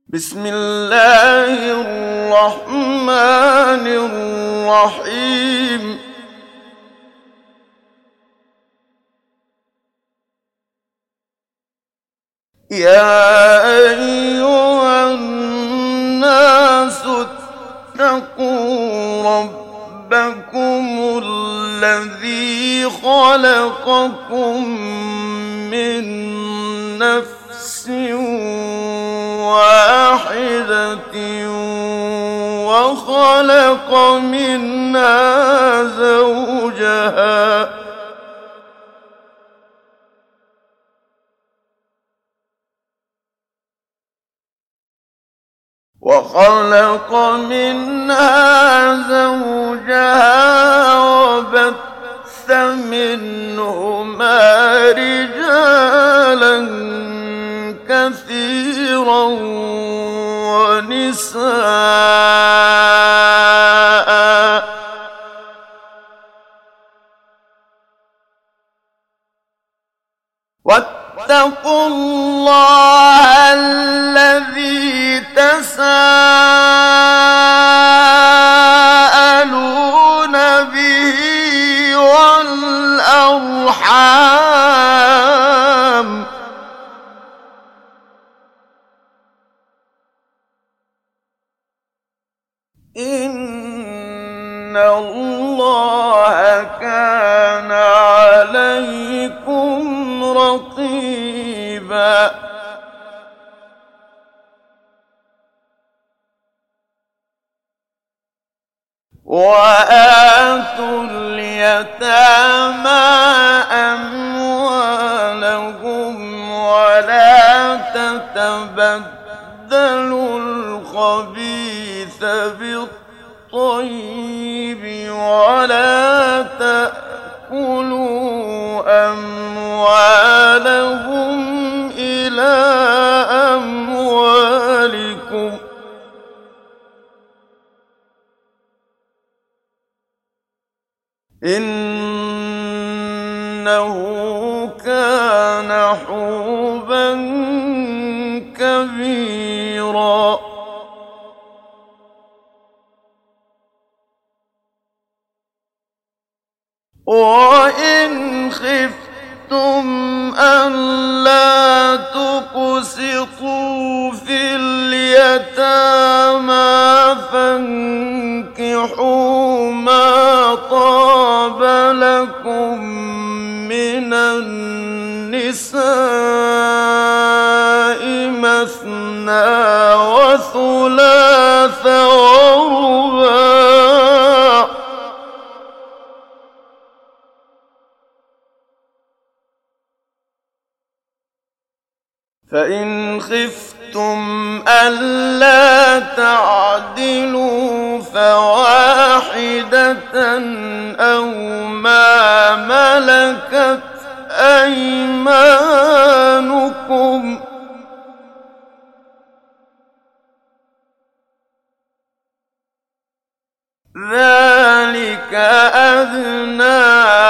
بسم الله الرحمن الرحيم. يا أيها الناس اتقوا ربكم الذي خلقكم من نفس واحدة وخلق منها زوجها وبث منهما رجالا كثيرا ونساء واتقوا الله الذي تساءلون به والأرحام إن الله كان عليكم رقيبا. وآتوا اليتامى أموالهم ولا تتبدلوا الخبيث بالطيب ولا تأكلوا أموالهم إلى أموالكم إنه كان حوبا كبيرا. وإن خفتم ألا تقسطوا في اليتامى فانكحوا ما طاب لكم من النساء مثنى وثلاث ورباع فإن خفتم ألا تعدلوا فواحدة أو ما ملكت أيمانكم ذلك أدنى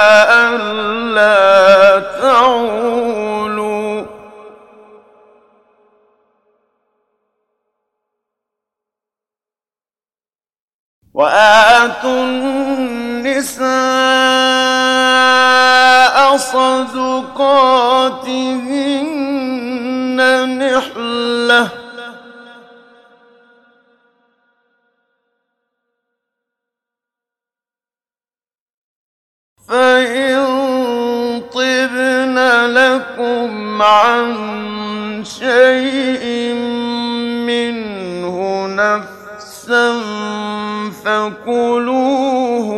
ألا تعولوا وآتوا النساء صدقاتهن نحلة فإن طبن لكم عن شيء منه نفسا فكلوه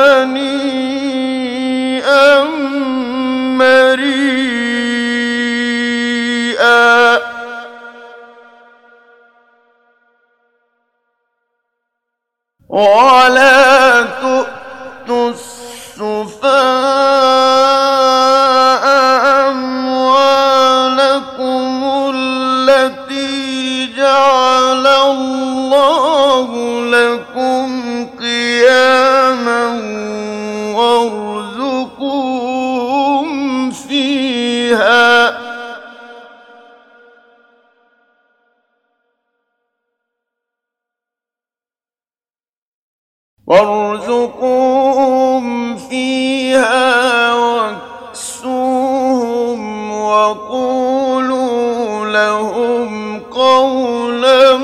هنيئا مريئا. ولا تؤتوا السفهاء أموالكم التي جعل الله لكم قياما وارزقوهم فيها وارزقوهم فيها واكسوهم وقولوا لهم قولا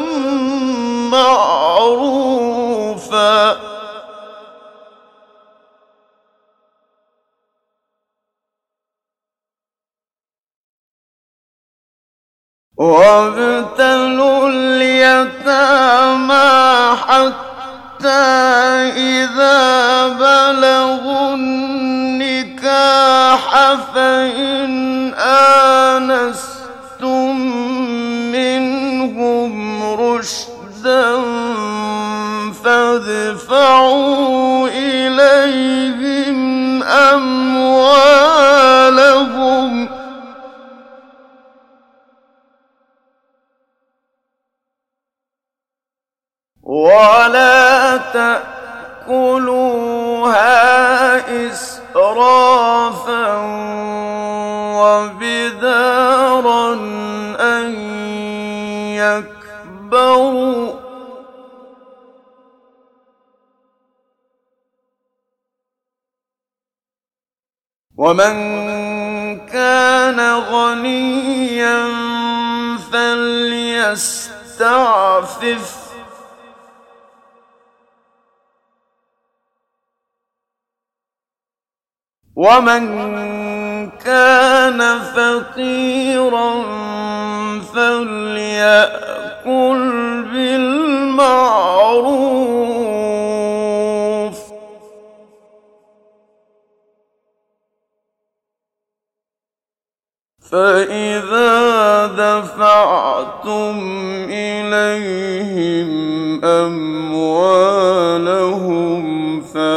معروفا وابتلوا اليتامى حتى إذا بلغوا النكاح فإن آنستم منهم رشدا فادفعوا إليهم أموالهم ولا تأكلوها إسرافا وبدارا أن يكبروا ومن كان غنيا فليستعفف ومن كان فقيرا فليأكل بالمعروف فإذا دفعتم إليهم أموالهم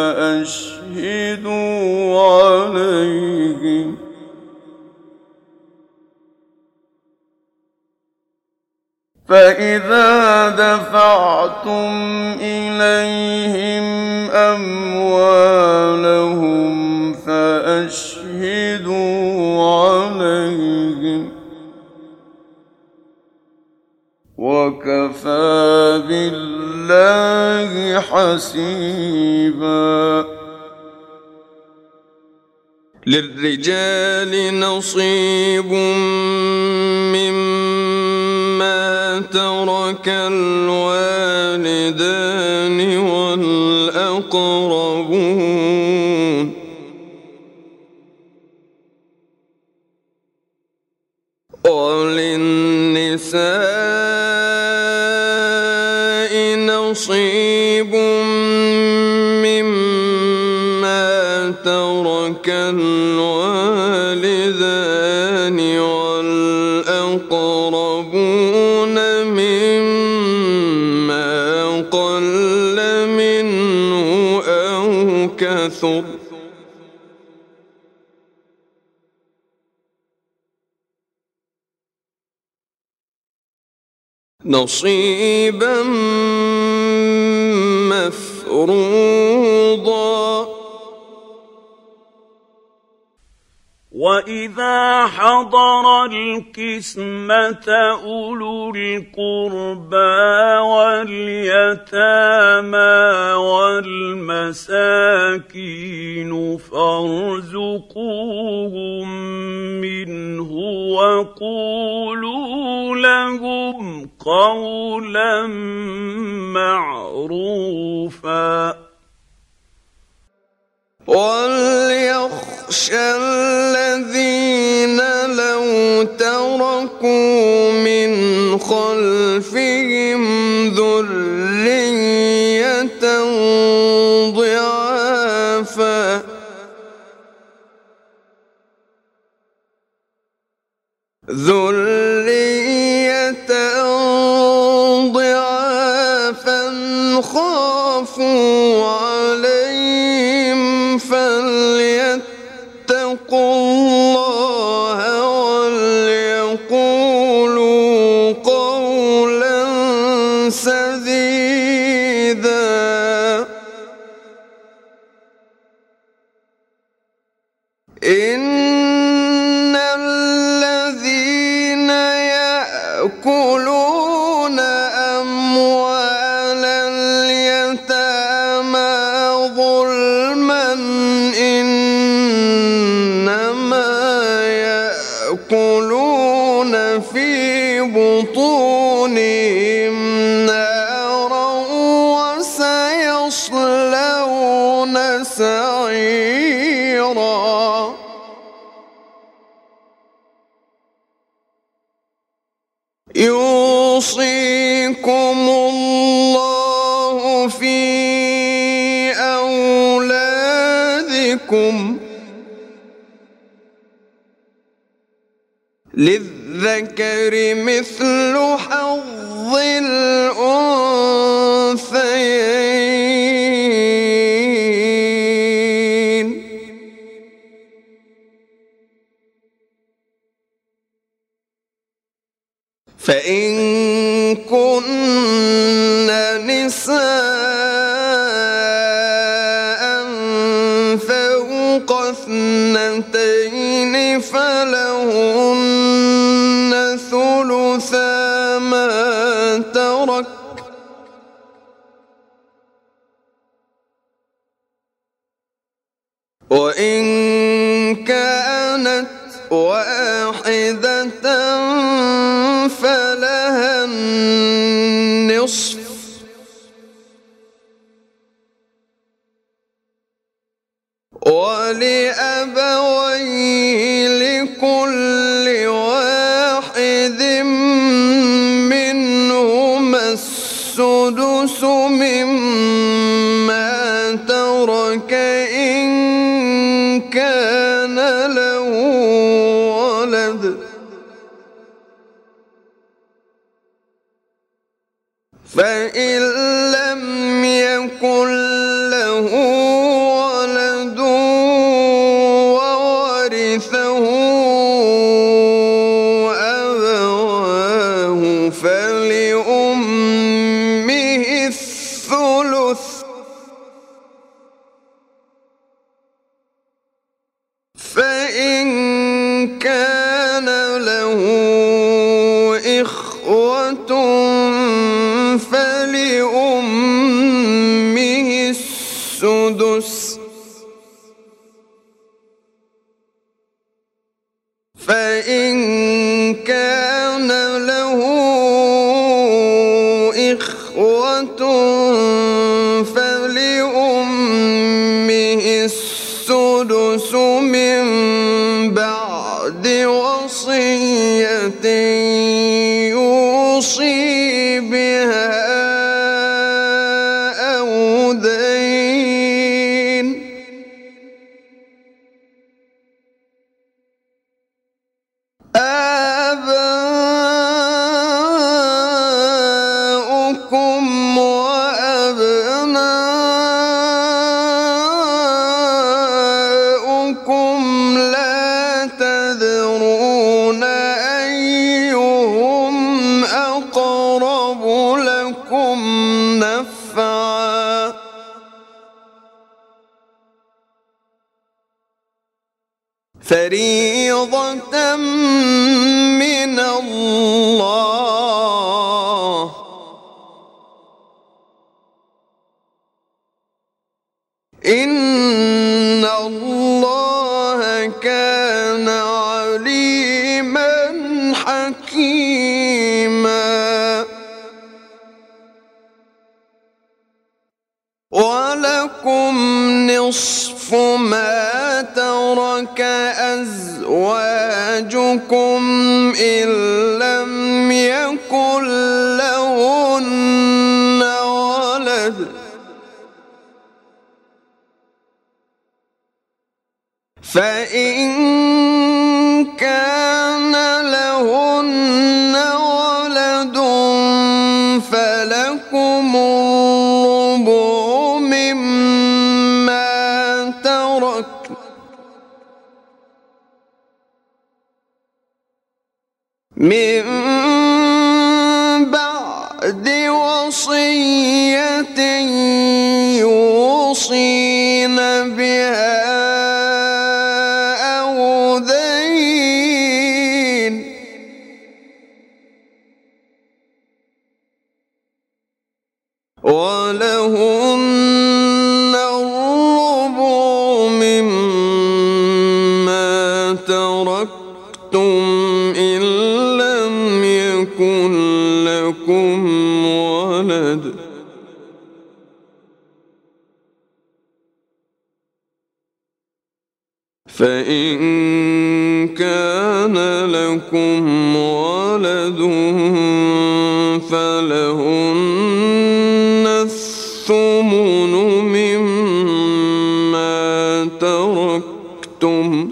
فأشهدوا عليهم فإذا دفعتم إليهم أموالهم فأشهدوا عليهم وكفى بالله حسيبا للرجال نصيب مما ترك الوالدان والأقربون وللنساء نصيب مما ترك الوالدان والأقربون مما قل منه أو كثر نصيبا مفروضا وإذا حضر القسمة أولو القربى واليتامى والمساكين فارزقوهم منه وقولوا لهم قولا معروفا وليخشى الذين لو تركوا من خلفهم ذرية ضعافا خافوا عليهم فليتقوا الله وليقولوا قولا سديدا إن الذين يأكلون أموال اليتامى دونهم نارا وسيصلون سعيرا يوصيكم الله في أولادكم للذكر مثل حظ الأنثيين فإن كن نساء فوق اثنتين فلهن ثلثا ما ترك وإن كانت واحدة فلها النصف ولأبويه لكل واحد منهما السدس مما ترك إن كان له ولد فإن لم يكن له ولد وورثه أبواه فلأمه الثلث فإن كان له إخوة فلأمه السدس فإن كان له إخوة فلأمه السدس من بعد وصية يوصي بها أو دين آباؤكم وأبناؤكم لا تدرون أيهم أقرب لكم نفعا فريضة من الله إن الله كان عليما حكيما ولكم نصف ما ترك أزواجكم إن لم يكن لهن ولد فإن كان لهن ولد فلكم الربع مما ترك من بعد وصية يوصين بها أو دين ولهن الربع مما تركتم إن لم يكن لكم لكم ولد فإن كان لكم ولد فلهن الثمن مما تركتم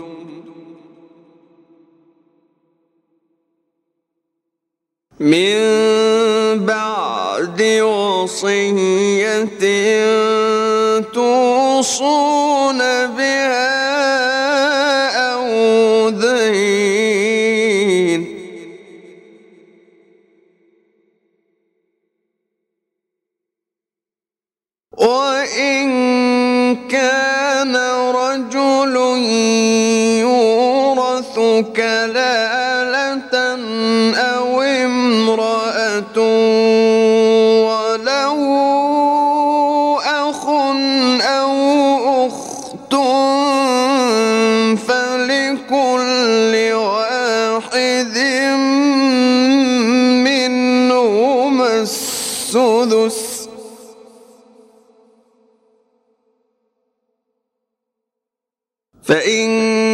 من بعد وصية توصون بها أو دين وإن كان رجل يورث كلالة أو امرأة وله أخ أو أخت فلكل واحد منهما السدس فإن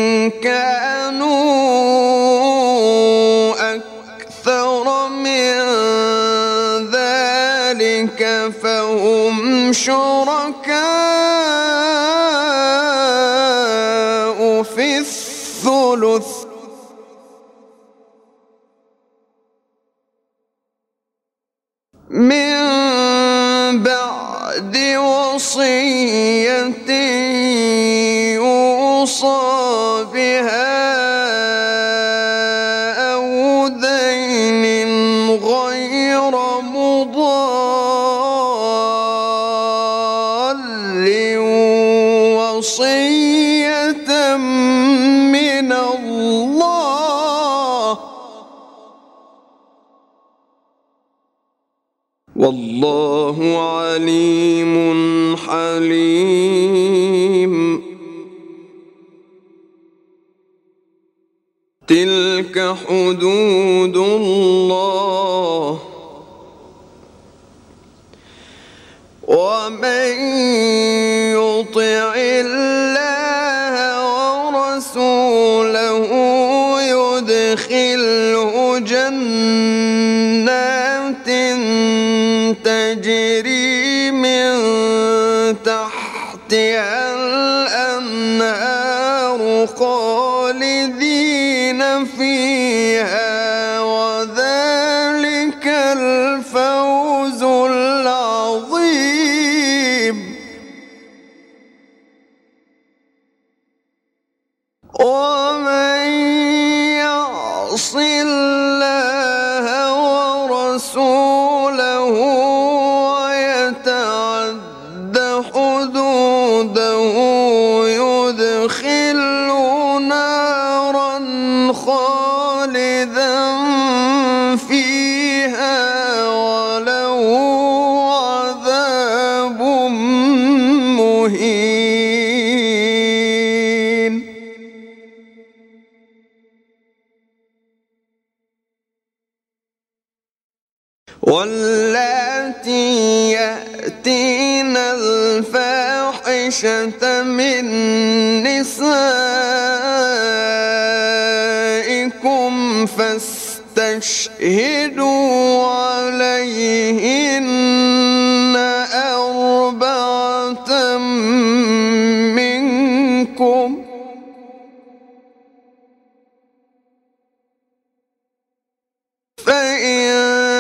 كانوا أكثر من ذلك فهم شركاء في الثلث من بعد وصية يوصى بها أو دين غير مضار وصية من الله والله عليم حليم تلك حدود الله ومن يطع الله ورسوله يدخله جنات تجري من تحتها الأنهار خالدين فيها وذلك الفوز العظيم ومن يعص الله ورسوله ويتعد حدوده يدخله نارا خالدا فيها وله عذاب مهين واللاتي يأتين الفاحشة من نسائكم فاستشهدوا عليهن أربعة منكم فإن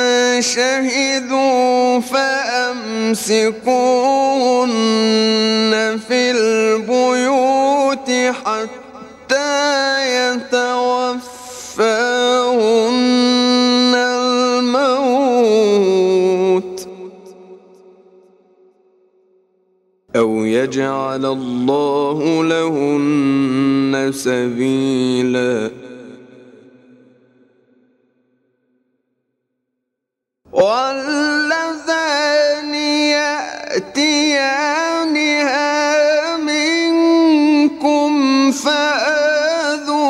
شهدوا فأمسكوهن في البيوت حتى يتوفاهن الموت أو يجعل الله لهن سبيلا واللذان يأتيانها منكم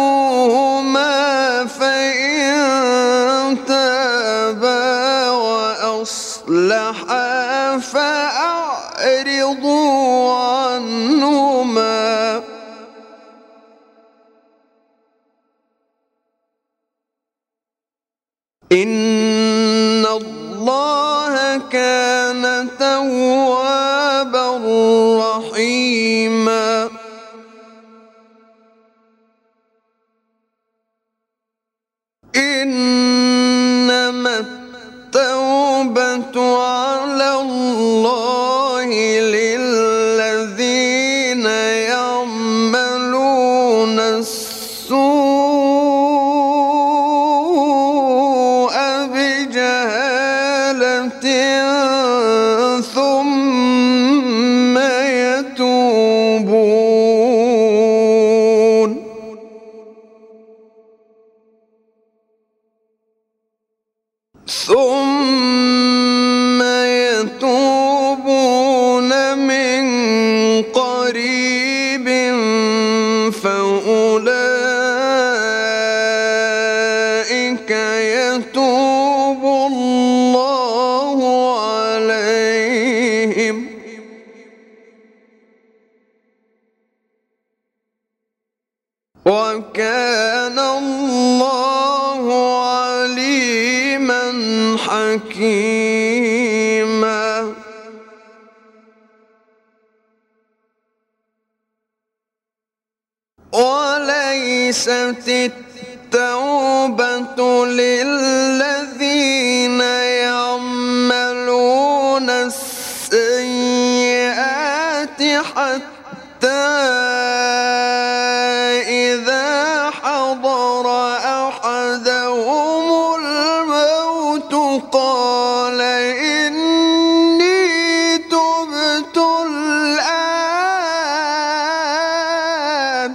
فآذوهما فإن تابا أصلحا فأعرضوا عنهما إن الله كان توابا رحيما إنما التوبة على الله للذين يعملون السوء بجهالة ثم يتوبون من قريب فأولئك يتوب الله عليهم وكان الله عليما حكيما وليست التوبة للذين يعملون السيئات حتى إذا حضر أحدهم الموت قال إني تبت الآن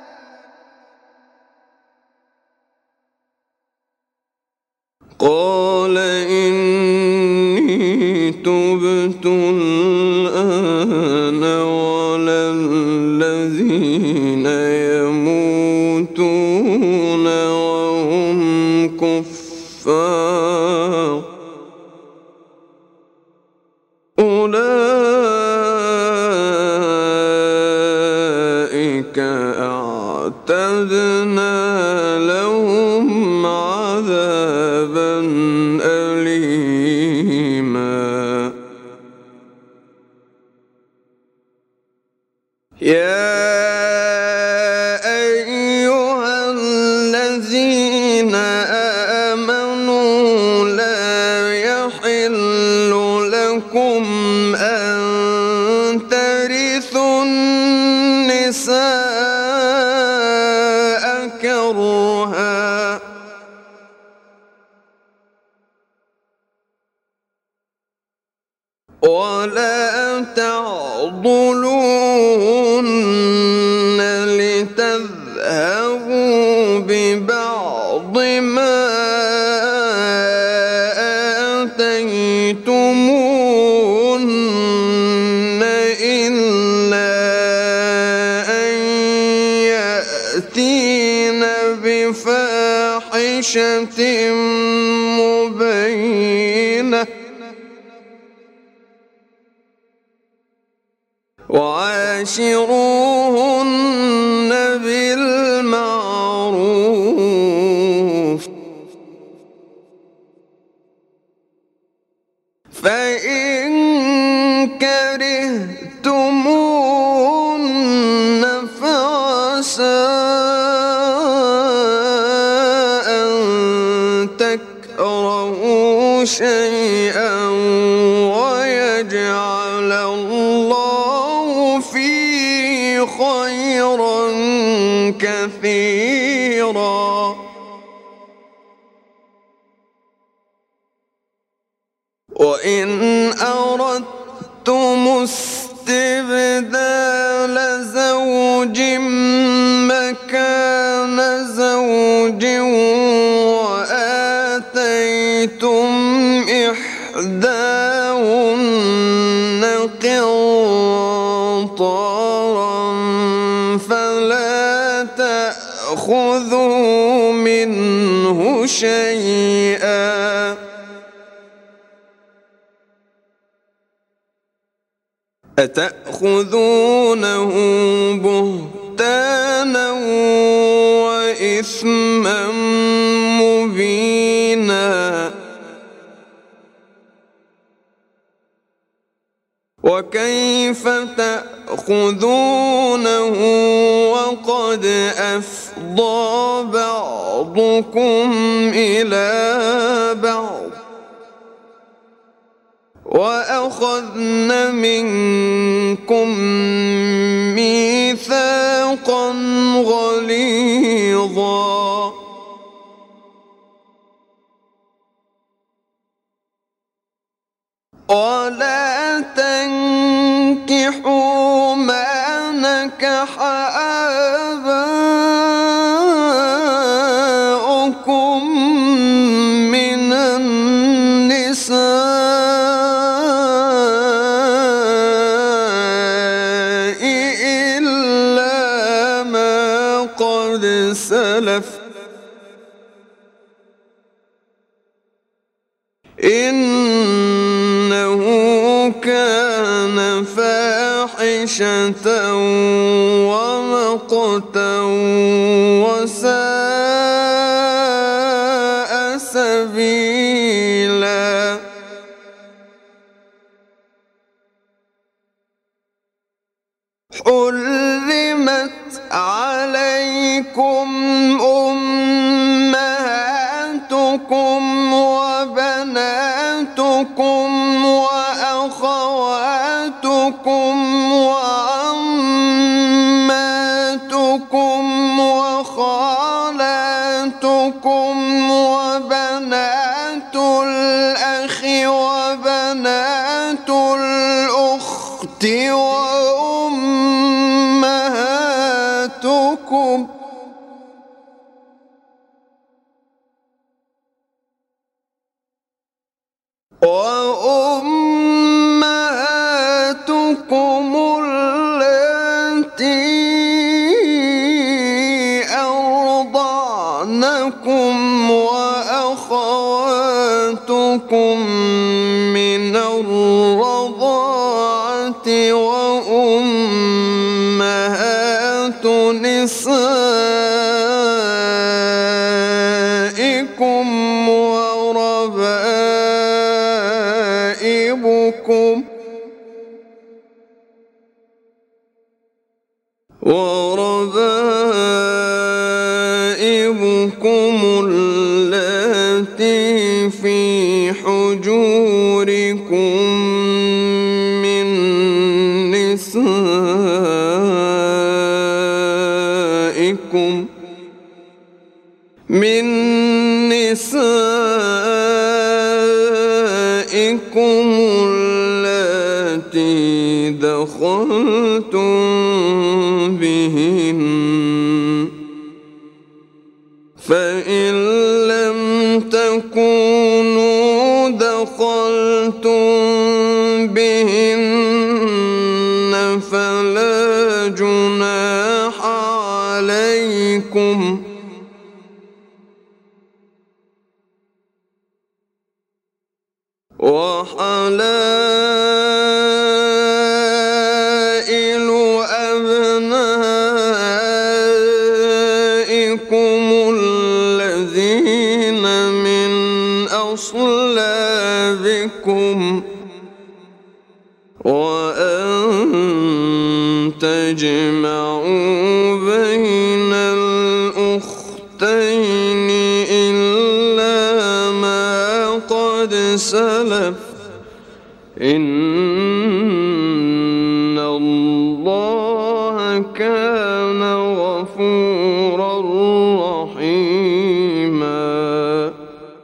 ولا الذين يموتون وهم كفار أولئك أعتدنا لهم عذابا أليما يا أيها الذين آمنوا لا يحل لكم أن ترثوا النساء كرها ولا تعضلوهن لتذهبوا ببعض ما آتيتموهن إلا أن يأتين بفاحشة مبينة وعاشروهن بالمعروف فإن كرهتموهن فعسى أن تكرهوا شيئا ويجعل الله فيه خيرا كثيرا وإن أردتم استبدال زوج مكان زوج وآتيتم إحداهن قنطارا فلا تأخذوا منه شيئا أتأخذونه بهتانا وإثما مبينا وكيف تأخذونه وقد أفضى بعضكم إلى بعض وأخذن منكم ميثاقا غليظا ولا تنكحوا ما نكح آباؤكم من النساء إلا ما قد سلف إنه كان فاحشة ومقتا وساء سبيلا حرمت عليكم أمهاتكم وبناتكم وأخواتكم وعماتكم وخالاتكم وبنات الأخ وبنات الأخت وأمهاتكم التي أرضعنكم وأخواتكم من الرضاعة وأمهات نسائكم وربائبكم اللاتي في حجوركم من نسائكم اللاتي دخلتم بهن فإن لم تكونوا دخلتم بهن فلا جناح عليكم وحلائل أبنائكم الذين من أصلابكم وأن تجمعوا بين الأختين إلا ما قد سلف إن الله كان غفورا رحيما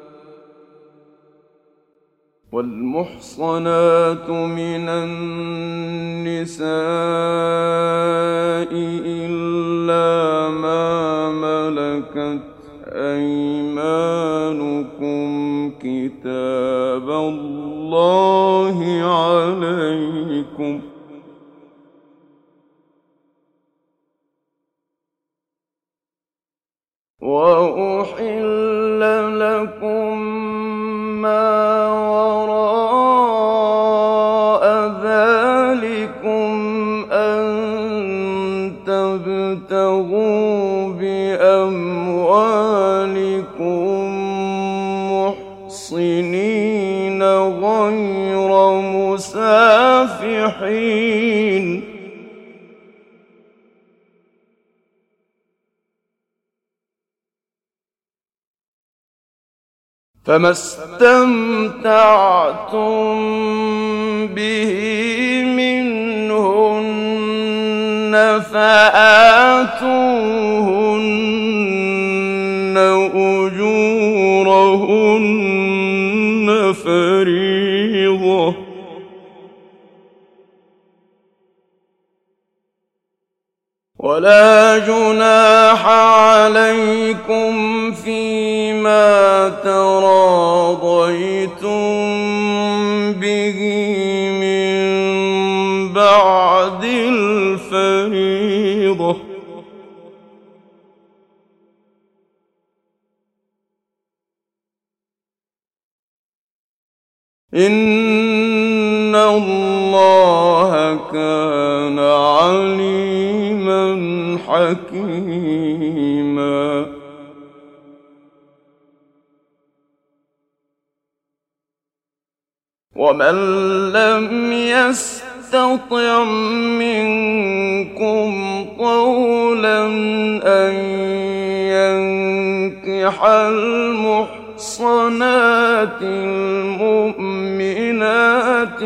والمحصنات من النساء إلا ما ملكت أيمانكم كتاب الله عليكم وأحل لكم ما وراء ذلكم مسافحين فما استمتعتم به منهن فآتوهن أجورهن فريضة ولا جناح عليكم فيما تراضيتم به من بعد الفريضة إن الله كان عليما حكيما ومن لم يستطع منكم طولا أن ينكح المحصنات المؤمنات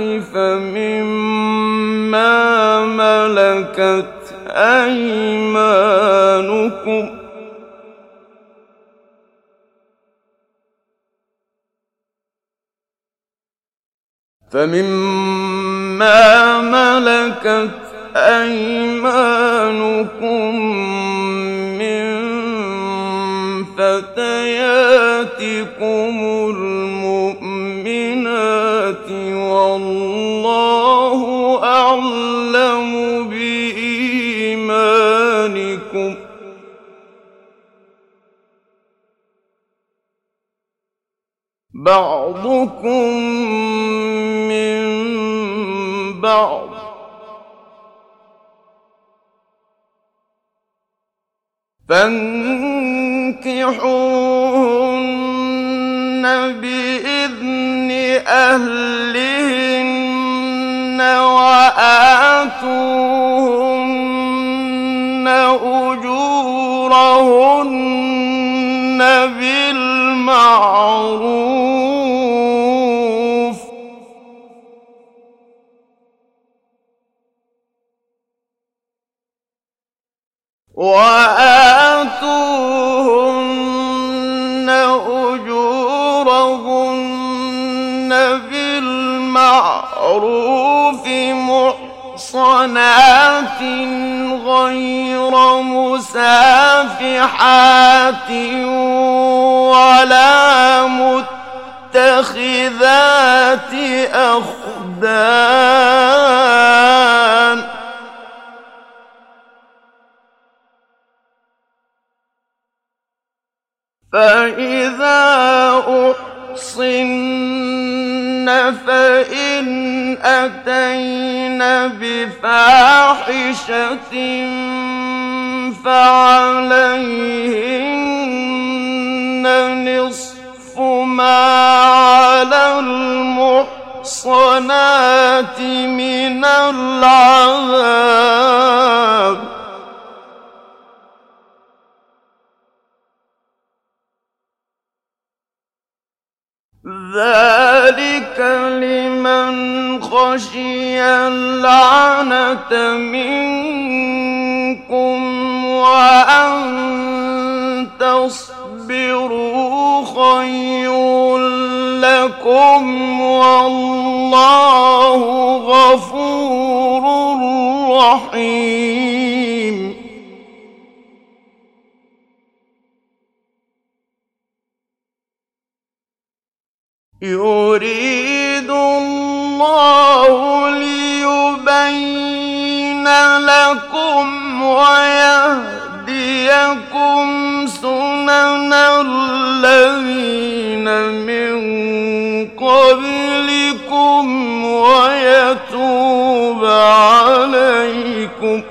فمما ملكت أيمانكم من فتياتكم المؤمنات والله أعلم بإيمانكم بعضكم من بعض فانكحوهن بإذن أهلهن وآتوهن أجورهن بالمعروف محصنات غير مسافحات ولا متخذات أخدان فإذا أحصن فإن أتين بفاحشة فعليهن نصف ما على المحصنات من العذاب ذلك لمن خشي العنة منكم وأن تصبروا خير لكم والله غفور رحيم يريد الله ليبين لكم ويهديكم سنن الذين من قبلكم ويتوب عليكم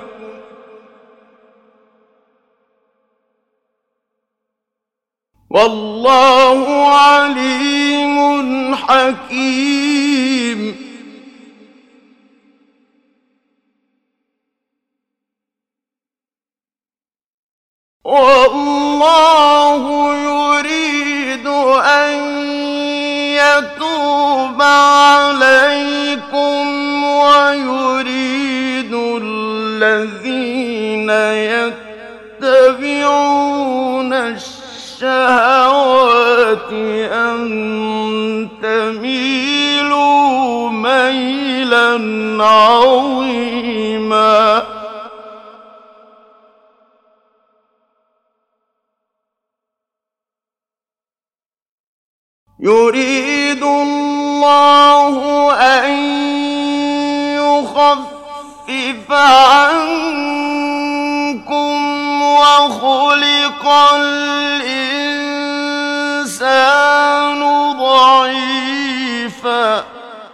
والله عليم حكيم دليلا عظيما يريد الله أن يخفف عنكم وخلق الإنسان ضعيفا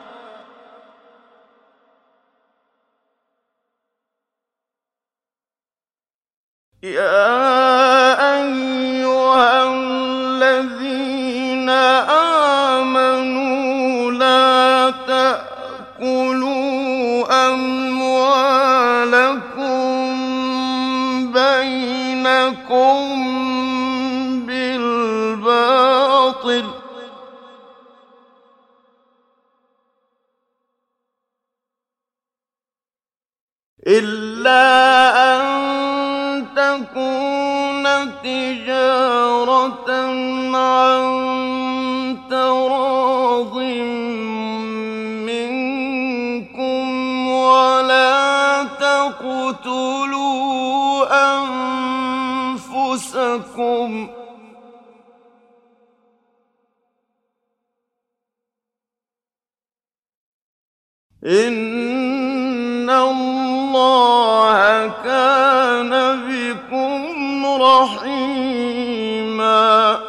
يا أيها الذين آمنوا لا تأكلوا أموالكم بينكم بالباطل إلا أن تكون تجارة عن تراض منكم ولا تقتلوا أنفسكم إن الله كان بكم رحيما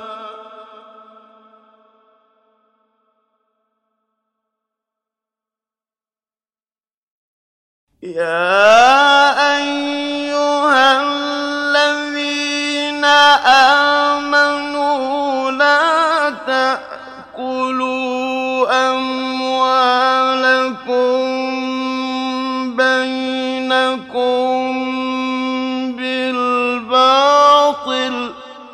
يا أيها الذين آمنوا لا تأكلوا أموالكم بينكم بالباطل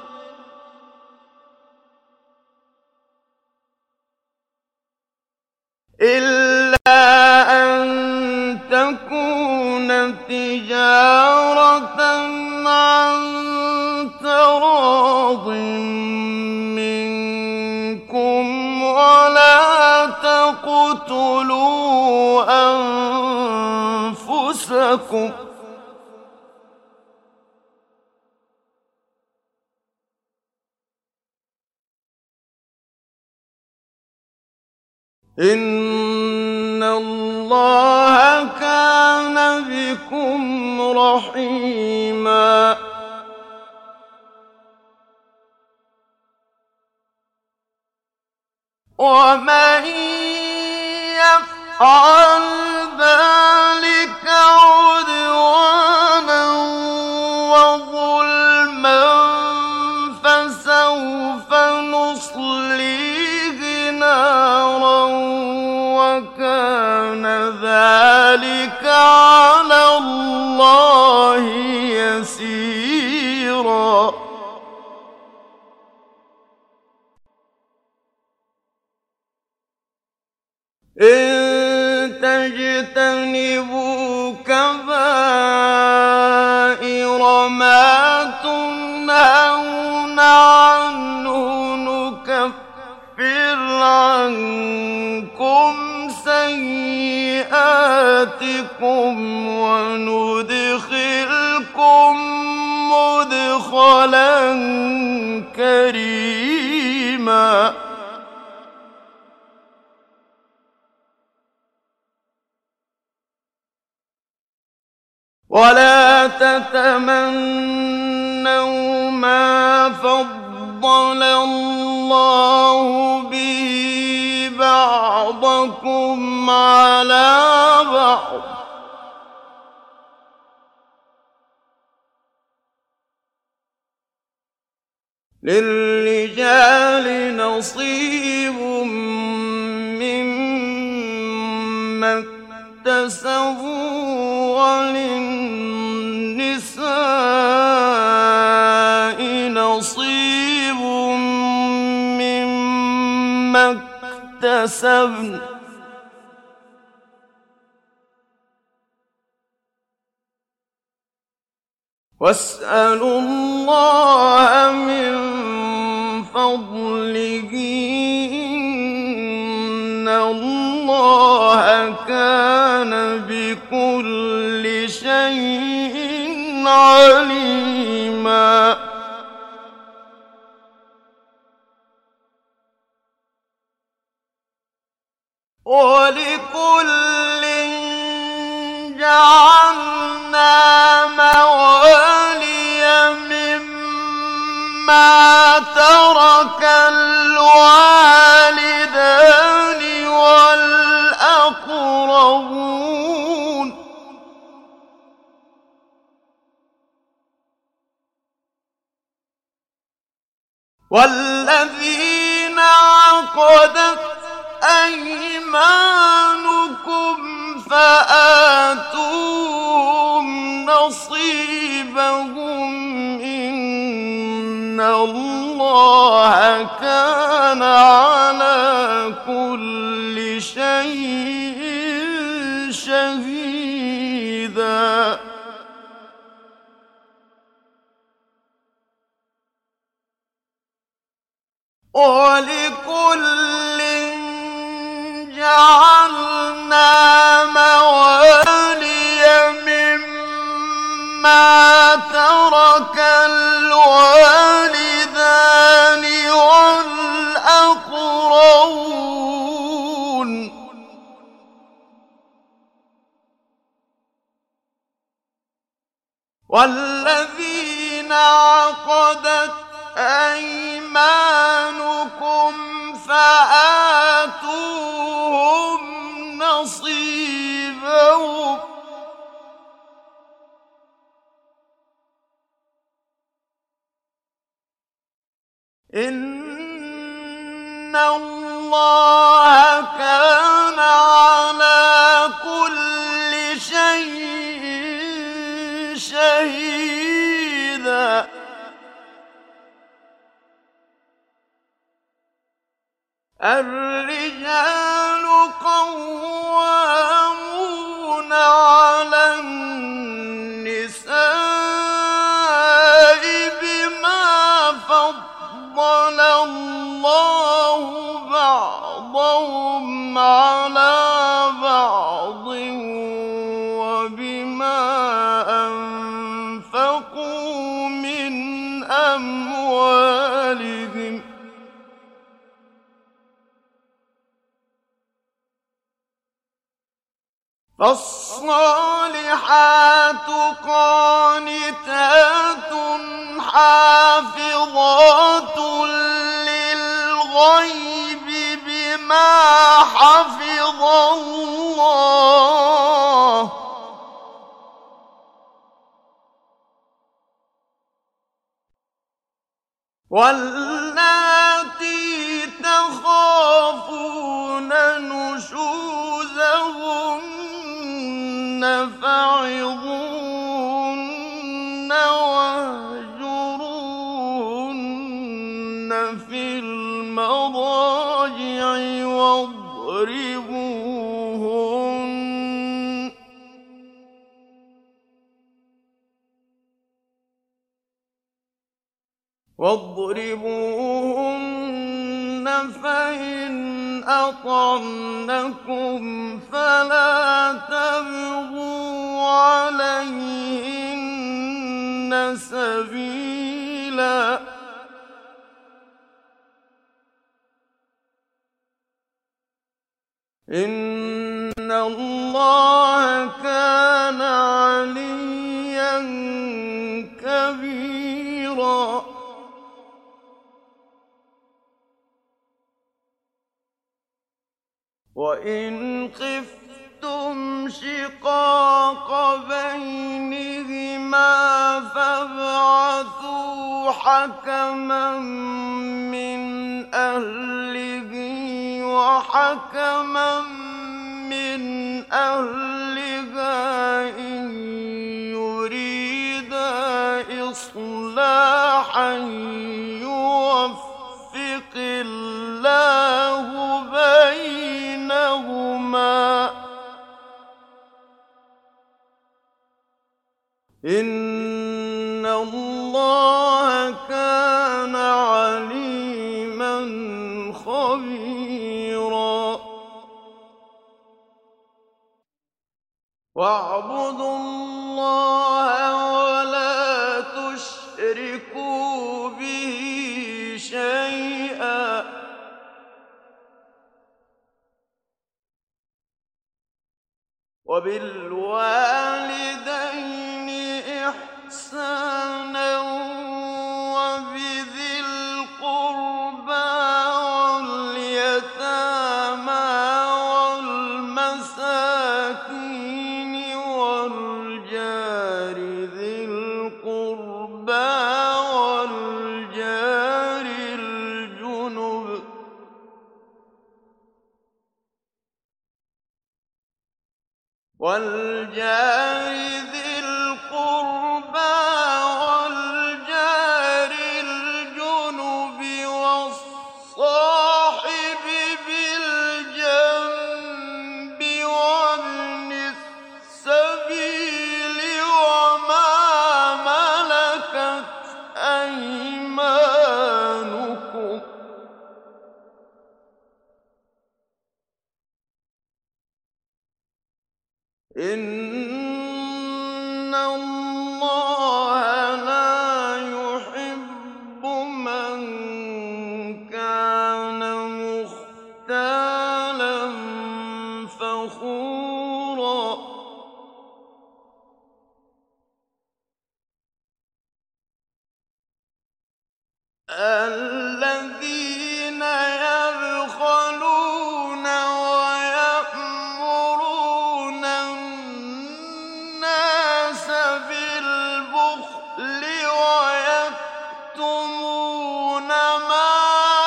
إلا أن تكون تجارة عن تراض منكم ولا تقتلوا أنفسكم إن الله كان بكم رحيما ومن يفعل ذلك عدوانا وظلما فسوف نصليه نارا وكان ذلك على الله يسيرا إن تجتنبوا كبائر ما تنهون عنه نكفر عنكم سيئاتكم وندخلكم مدخلا كريما ولا تتمنوا ما فضل الله به بعضكم على بعض للرجال نصيب مما اكتسبوا وللنساء نصيب مما اكتسبن واسألوا الله من فضله إن الله اللَّهَ كَانَ بِكُلِّ شَيْءٍ عَلِيمًا وَلِكُلٍّ جَعَلْنَا مَوَالِيَ مِمَّا تَرَكَ الْوَالِدَانِ وَالْأَقْرَبُونَ وَالَّذِينَ عَقَدَتْ أَيْمَانُكُمْ فَآتُوهُمْ نَصِيبَهُمْ ۖ إِنَّ اللَّهَ كَانَ عَلَىٰ كُلِّ شَيْءٍ شَهِيدًا وَلِكُلٍّ جَعَلْنَا مَوَالِيَ مِمَّا تَرَكَ الْوَالِدَانِ وَالْأَقْرَبُونَ وَالَّذِينَ عَقَدَتْ أَيْمَانُكُمْ فَآتُوهُمْ نَصِيبَهُمْ ۖ إِنَّ اللَّهَ كَانَ عَلَىٰ كُلِّ شَيْءٍ شَهِيدًا الرِّجَالُ قَوَّامُونَ عَلَى النِّسَاءِ بِمَا فَضَّلَ اللَّهُ بَعْضَهُمْ عَلَىٰ بَعْضٍ وَبِمَا أَنفَقُوا مِنْ أَمْوَالِهِمْ ۚ فَالصَّالِحَاتُ قَانِتَاتٌ حَافِظَاتٌ لِّلْغَيْبِ بِمَا حَفِظَ اللَّهُ ۚ وَاللَّاتِي تَخَافُونَ نُشُوزَهُنَّ فَعِظُوهُنَّ وَاهْجُرُوهُنَّ فِي الْمَضَاجِعِ واضربوهن فإن أطعنكم فلا تبغوا عليهن سبيلا إن الله كان عليا كبيرا وإن خفتم شقاق بينهما فابعثوا حكما من أهله وحكما من أهلها إن يريدا إصلاحا يوفق الله بينهما إن الله كان عليما خبيرا وَاعْبُدُوا اللَّهَ وَلَا تُشْرِكُوا بِهِ شَيْئًا ۖ وَبِالْوَالِدَيْنِ إِحْسَانًا وَبِذِي الْقُرْبَىٰ وَالْيَتَامَىٰ وَالْمَسَاكِينِ وَالْجَارِ ذِي الْقُرْبَىٰ وَالْجَارِ الْجُنُبِ وَالصَّاحِبِ بِالْجَنبِ وَابْنِ السَّبِيلِ وَمَا مَلَكَتْ أَيْمَانُكُمْ ۗ إِنَّ اللَّهَ لَا يُحِبُّ مَن كَانَ مُخْتَالًا فَخُورًا. الَّذِينَ يَبْخَلُونَ وَيَأْمُرُونَ النَّاسَ بِالْبُخْلِ وَيَكْتُمُونَ مَا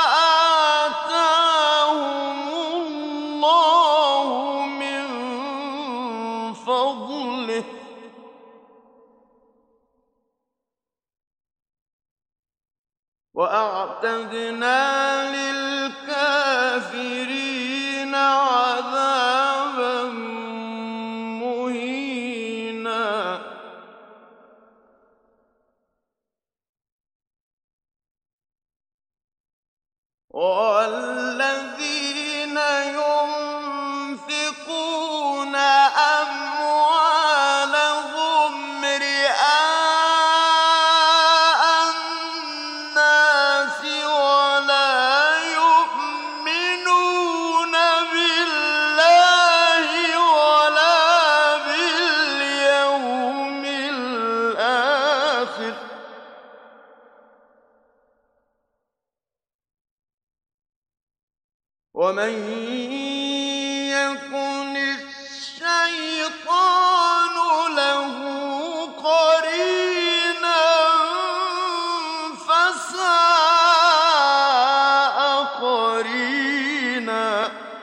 آتَاهُمُ اللَّهُ مِن فَضْلِهِ ۗ وَأَعْتَدْنَا لِلْكَافِرِينَ عَذَابًا مُّهِينًا. وَالَّذِينَ يُنفِقُونَ أَمْوَالَهُمْ رِئَاءَ النَّاسِ وَلَا يُؤْمِنُونَ بِاللَّهِ وَلَا بِالْيَوْمِ الْآخِرِ ۗ وَمَن يَكُنِ الشَّيْطَانُ لَهُ قَرِينًا فَسَاءَ قَرِينًا.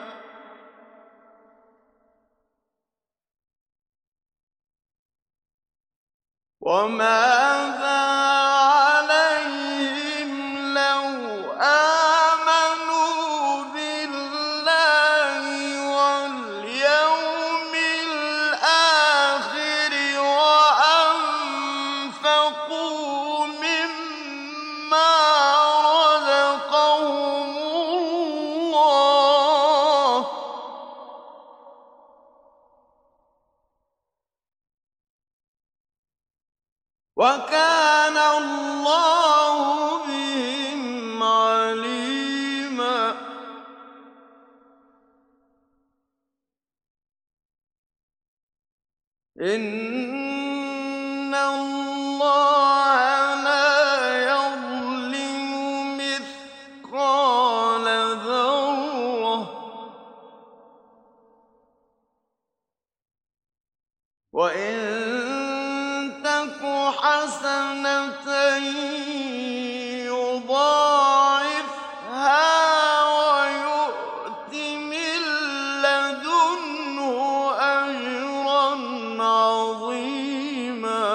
وَمَاذَا عَلَيْهِمْ لَوْ آمَنُوا بِاللَّهِ وَالْيَوْمِ الْآخِرِ وَأَنفَقُوا مِمَّا رَزَقَهُمُ اللَّهُ ۗ وَكَانَ اللَّهُ بِهِمْ عَلِيمًا. إِنَّ اللَّهَ لَا يَظْلِمُ مِثْقَالَ ذَرَّةٍ ۖ وَإِن تَكُ حَسَنَةً يُضَاعِفْهَا وَيُؤْتِ مِن لَّدُنْهُ أَجْرًا عَظِيمًا.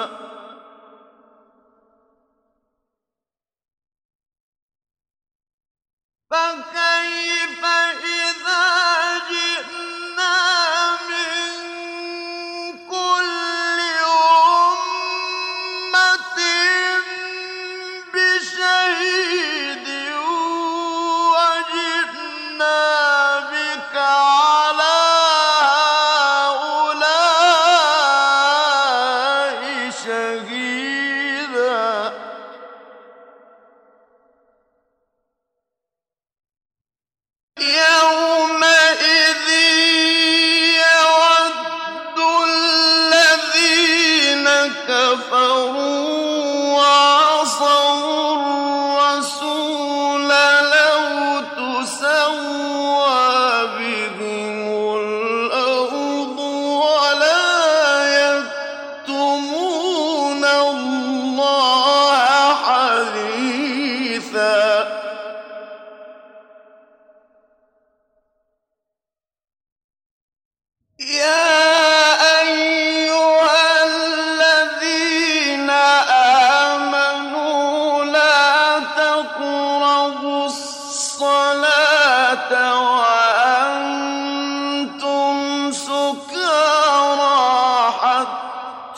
فَكَيْفَ إِذَا جِئْنَا مِن كُلِّ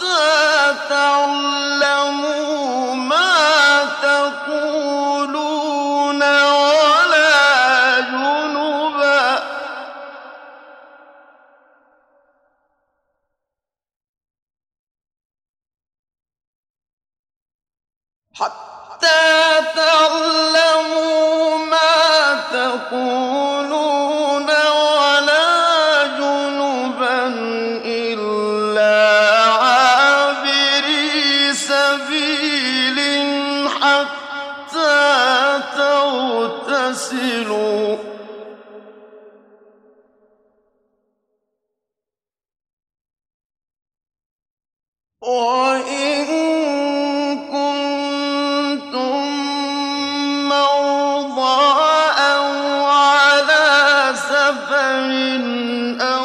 تعلموا ما تقولون ولا جنبا حتى تعلموا ما تقولون ولا جنبا إلا عابري سبيل حتى تغتسلوا وإن كنتم مرضى أو على سفر أو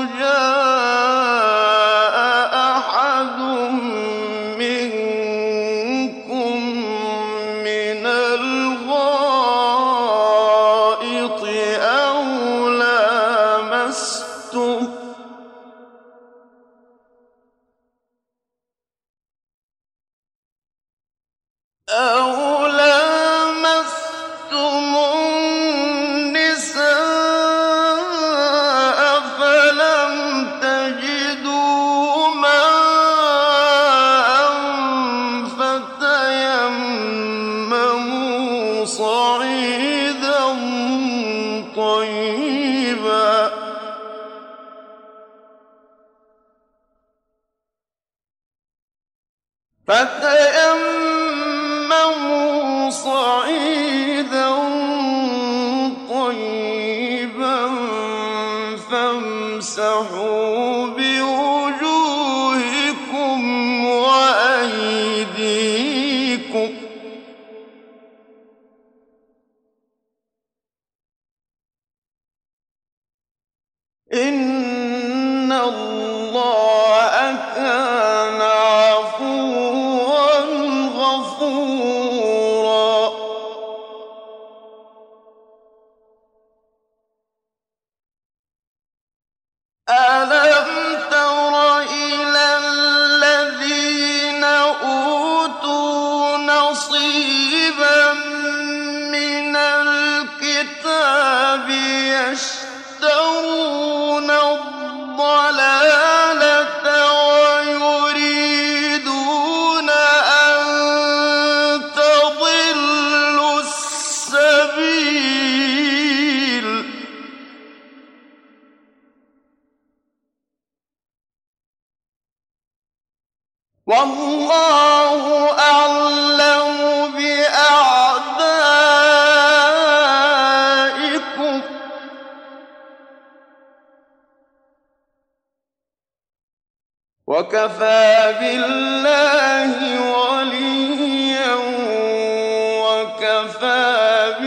جاء أحد منكم من الغائط أو لامستم النساء فلم تجدوا ماء فتيمموا صعيدا طيبا فامسحوا بوجوهكم وأيديكم إن الله كان عفوا غفورا ألم تر إلى الذين أوتوا نصيبا من الكتاب يشترون الضلالة ويريدون أن تضلوا السبيل والله أعلم بأعدائكم وكفى بالله وليا وكفى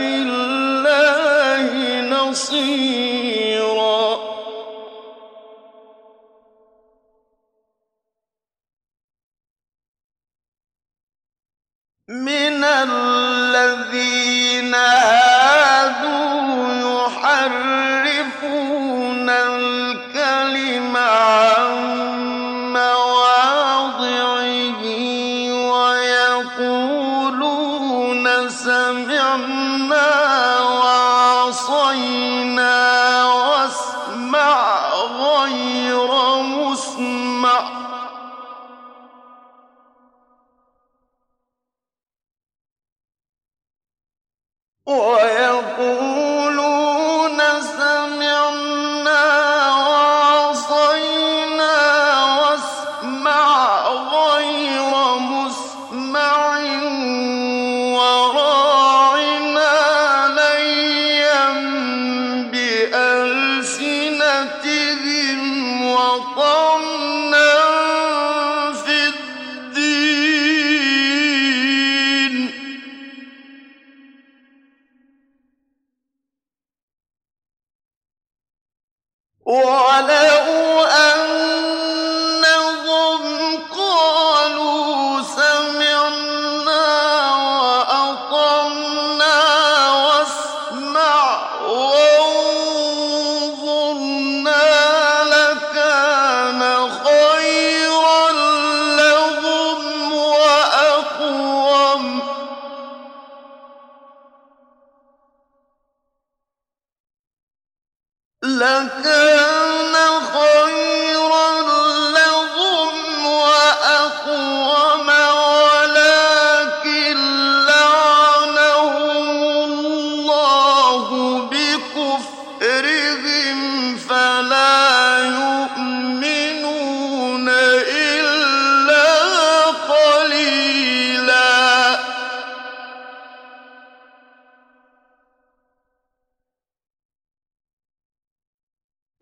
بالله نصيرا من الذين هادوا يحرفون الكلم عن مواضعه ويقولون سمعنا وعصينا واسمع غير مسمع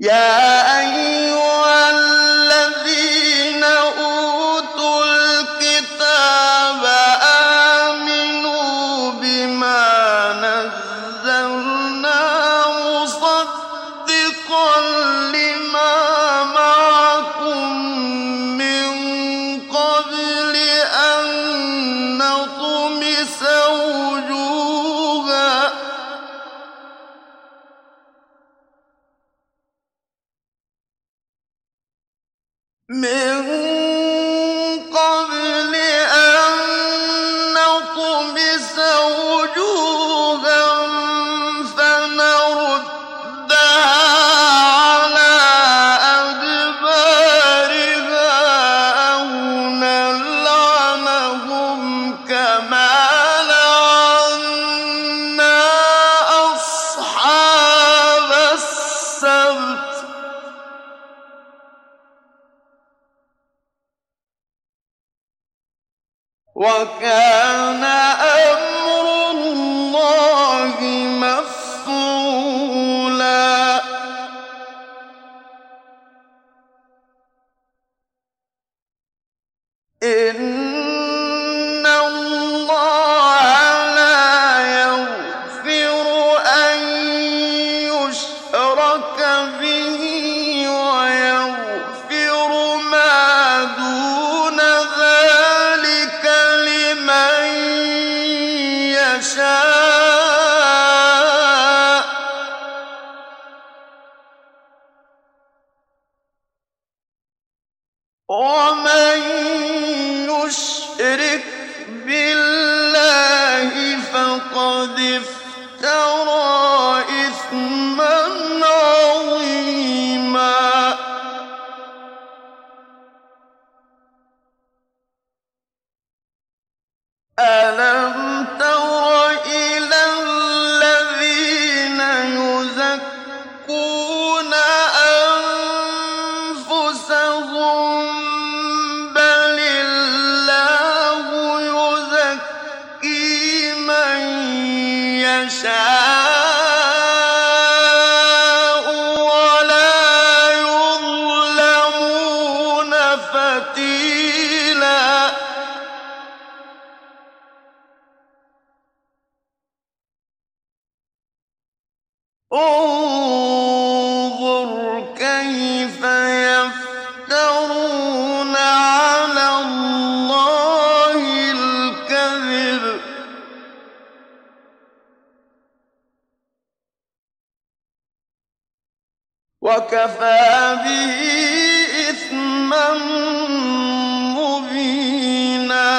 يَا أَيُّهَا الَّذِينَ أُوتُوا الْكِتَابَ آمِنُوا بِمَا نَزَّلْنَا مُصَدِّقًا لِّمَا مَعَكُم مِّن قَبْلِ أَن نَّطْمِسَ وُجُوهًا فَنَرُدَّهَا عَلَىٰ أَدْبَارِهَا أَوْ نَلْعَنَهُمْ كَمَا لَعَنَّا أَصْحَابَ السَّبْتِ ۚ وَكَانَ أَمْرُ اللَّهِ مَفْعُولًا إِنَّ اللَّهَ لَا يَغْفِرُ أَن يُشْرَكَ بِهِ وَيَغْفِرُ مَا دُونَ ذَٰلِكَ لِمَن يَشَاءُ ۚ وَمَن يُشْرِكْ بِاللَّهِ فَقَدِ افْتَرَىٰ إِثْمًا عَظِيمًا أَلَمْ تَرَ إِلَى الَّذِينَ يُزَكُّونَ أَنفُسَهُم ۚ بَلِ اللَّهُ يُزَكِّي مَن يَشَاءُ وَلَا يُظْلَمُونَ فَتِيلًا انظُرْ كَيْفَ يَفْتَرُونَ عَلَى اللَّهِ الْكَذِبَ ۖ وَكَفَىٰ بِهِ إِثْمًا مُّبِينًا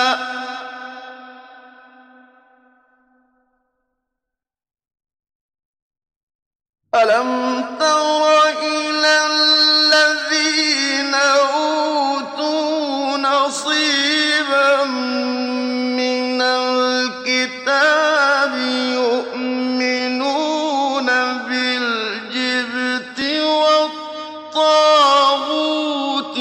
أَلَمْ تَرَ إِلَى الَّذِينَ أُوتُوا نَصِيبًا مِّنَ الْكِتَابِ يُؤْمِنُونَ بِالْجِبْتِ وَالطَّاغُوتِ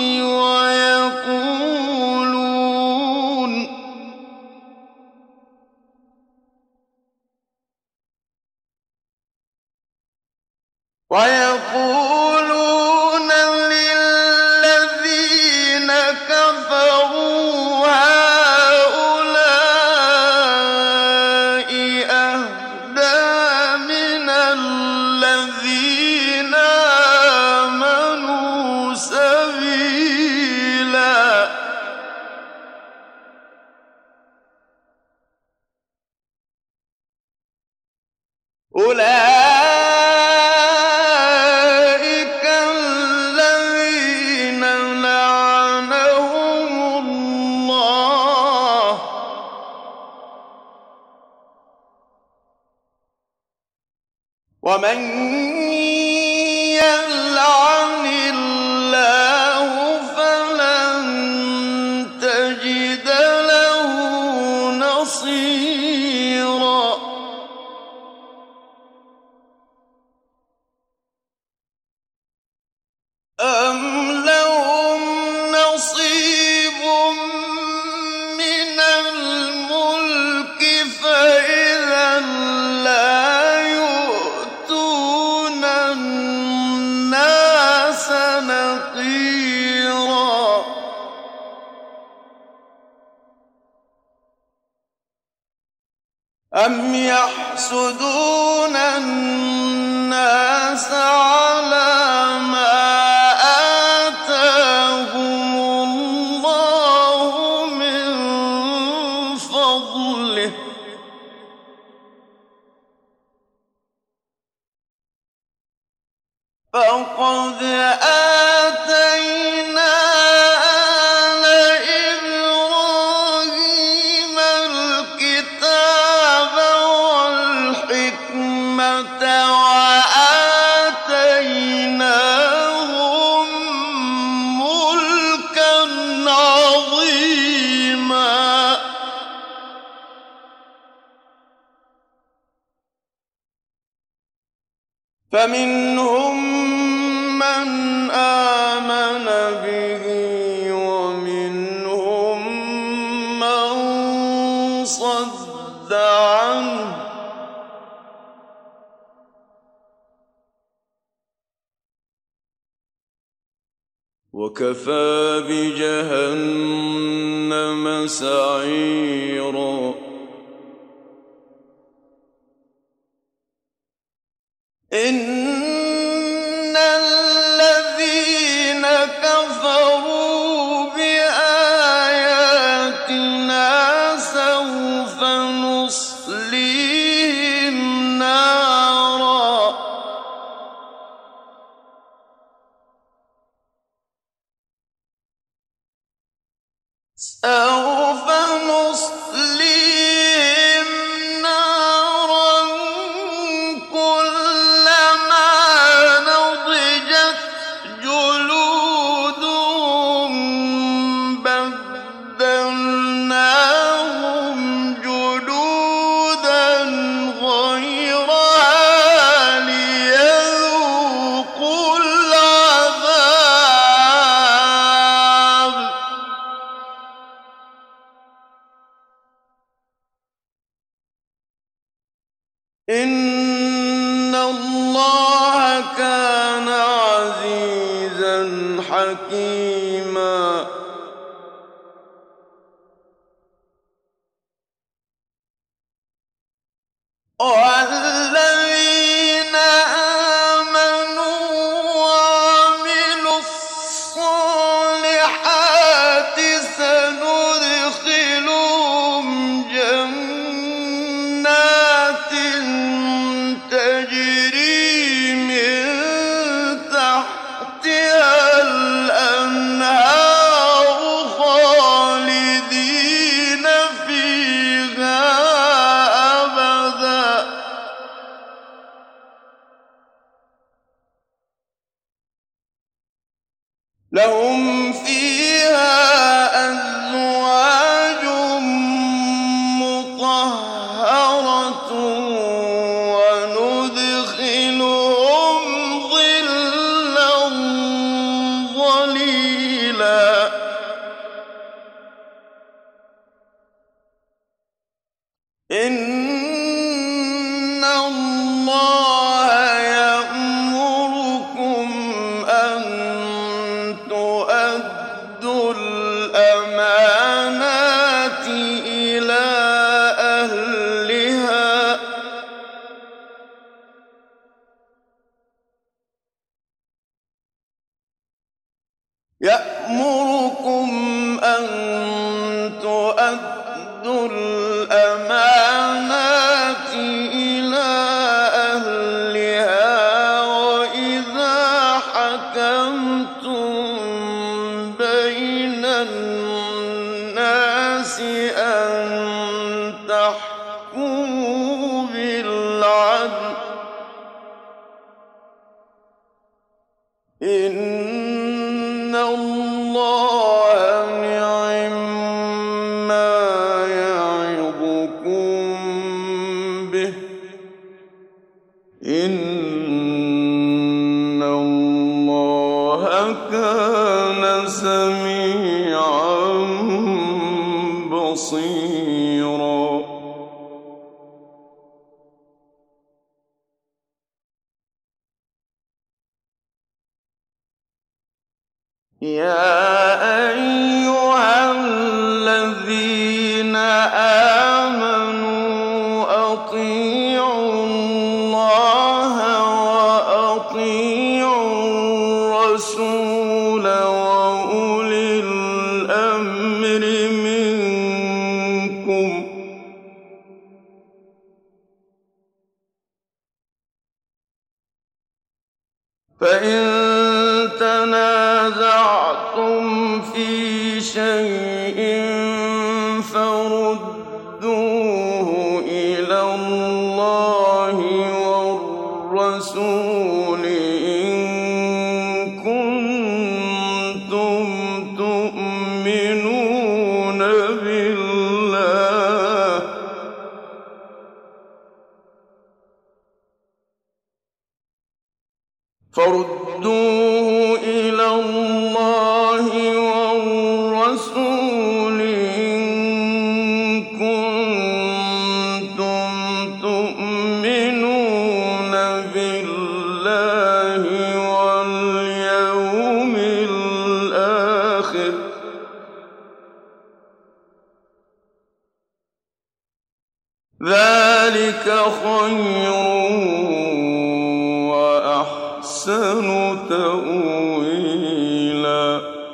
وَيَقُولُونَ لِلَّذِينَ كَفَرُوا هَٰؤُلَاءِ أَهْدَىٰ مِنَ الَّذِينَ آمَنُوا سَبِيلًا أُولَٰئِكَ الَّذِينَ لَعَنَهُمُ اللَّهُ ۖ وَمَن يَلْعَنِ اللَّهُ فَلَن تَجِدَ لَهُ نَصِيرًا أَمْ لَهُمْ نَصِيبٌ مِّنَ الْمُلْكِ فَإِذًا لَّا يُؤْتُونَ أَمْ يَحْسُدُونَ النَّاسَ عَلَىٰ مَا آتَاهُمُ اللَّهُ مِن فَضْلِهِ ۖ فَقَدْ آتَيْنَا آلَ إِبْرَاهِيمَ الْكِتَابَ وَالْحِكْمَةَ وَآتَيْنَاهُم مُّلْكًا عَظِيمًا فَمِنْهُم مَّنْ آمَنَ بِهِ وَمِنْهُم مَّن صَدَّ عَنْهُ ۚ وَكَفَىٰ بِجَهَنَّمَ سَعِيرًا إِنَّ الَّذِينَ كَفَرُوا بِآيَاتِنَا سَوْفَ نُصْلِيهِمْ نَارًا كُلَّمَا نَضِجَتْ جُلُودُهُم بَدَّلْنَاهُمْ جُلُودًا غَيْرَهَا لِيَذُوقُوا الْعَذَابَ ۗ إِنَّ اللَّهَ كَانَ عَزِيزًا حَكِيمًا وَالَّذِينَ آمَنُوا وَعَمِلُوا الصَّالِحَاتِ سَنُدْخِلُهُمْ جَنَّاتٍ تَجْرِي مِن تَحْتِهَا الْأَنْهَارُ خَالِدِينَ فِيهَا أَبَدًا ۖ لَّهُمْ فِيهَا أَزْوَاجٌ مُّطَهَّرَةٌ وَنُدْخِلُهُمْ ظِلًّا ظَلِيلًا إِنَّ اللَّهَ يَأْمُرُكُمْ أَن تُؤَدُّوا الْأَمَانَاتِ إِلَىٰ أَهْلِهَا ۖ يَأْمُرُكُمْ أَن تُؤَدُّوا الْأَمَانَاتِ إِلَىٰ أَهْلِهَا وَإِذَا حَكَمْتُم بَيْنَ النَّاسِ أَن تَحْكُمُوا بِالْعَدْلِ ۚ إِنَّ اللَّهَ نِعِمَّا يَعِظُكُم بِهِ ۗ إِنَّ اللَّهَ كَانَ سَمِيعًا بَصِيرًا يَا أَيُّهَا الَّذِينَ آمَنُوا فإن تنازعتم في شيء فردوه إلى الله والرسول إن كنتم تؤمنون بالله فردوه إلى الله والرسول إن كنتم تؤمنون بالله واليوم الآخر ذلك خير وأحسن تأويلا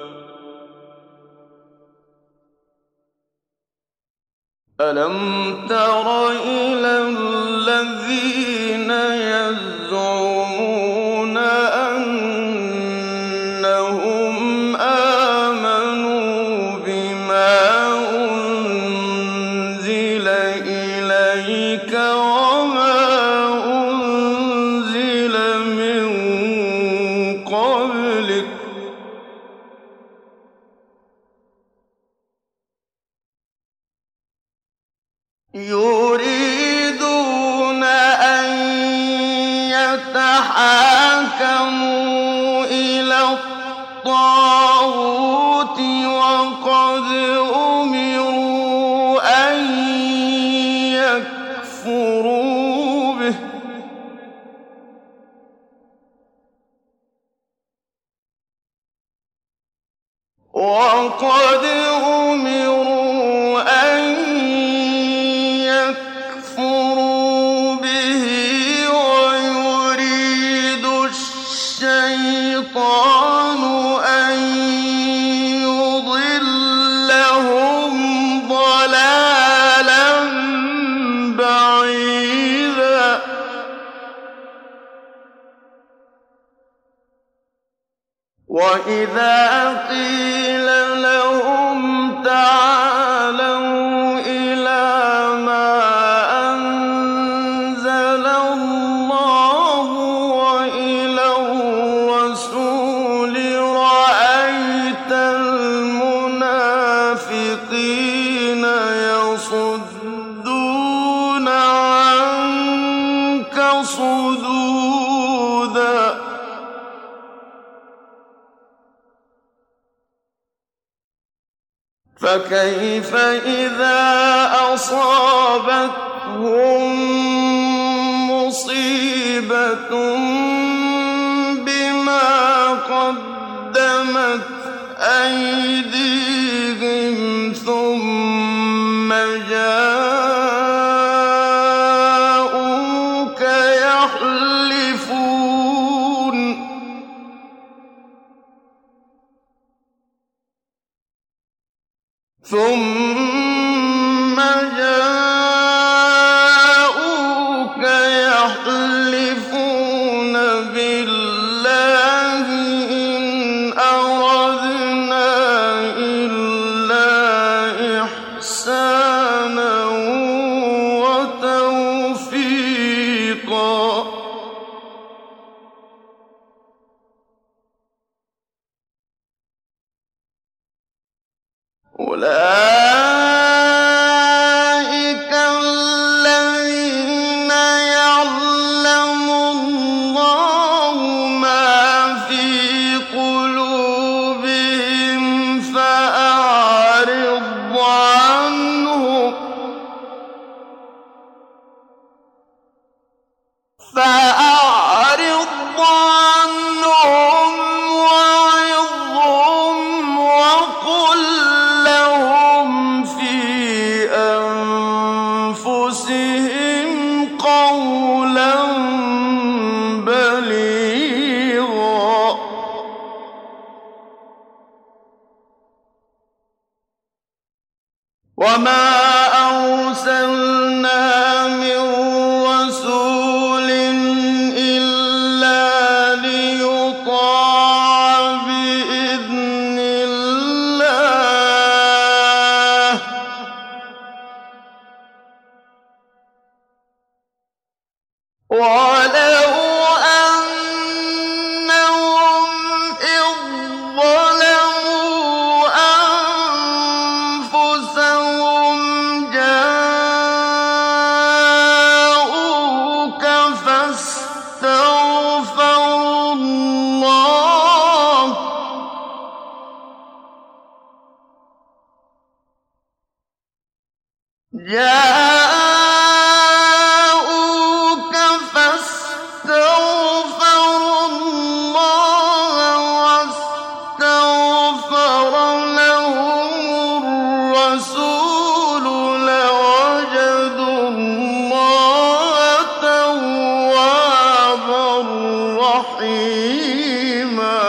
ألم تر إلى الذين يزعمون أنهم آمنوا بما أنزل إليك وما أنزل من قبلك يريدون أن يتحاكموا إلى الطاغوت وقد أمروا أن يكفروا به وقد أمروا أن يكفروا به ويريد الشيطان أن يضلهم ضلالا بعيدا وإذا قيل لهم تعالوا إلى ما أنزل الله وإلى الرسول رأيت المنافقين يصدون عنك صدودا فكيف إذا أصابتهم مصيبة بما قدمت أيديهم ثم جاءوك يحلفون بالله إن أردنا إلا إحسانا وتوفيقا أولئك الذين يعلم الله ما في قلوبهم فأعرض عنهم وعظهم وقل لهم في أنفسهم قولا بليغا وما أرسلنا من رسول إلا ليطيع جاءوك فاستغفروا الله واستغفر لهم الرسول لوجدوا الله توابا رحيما.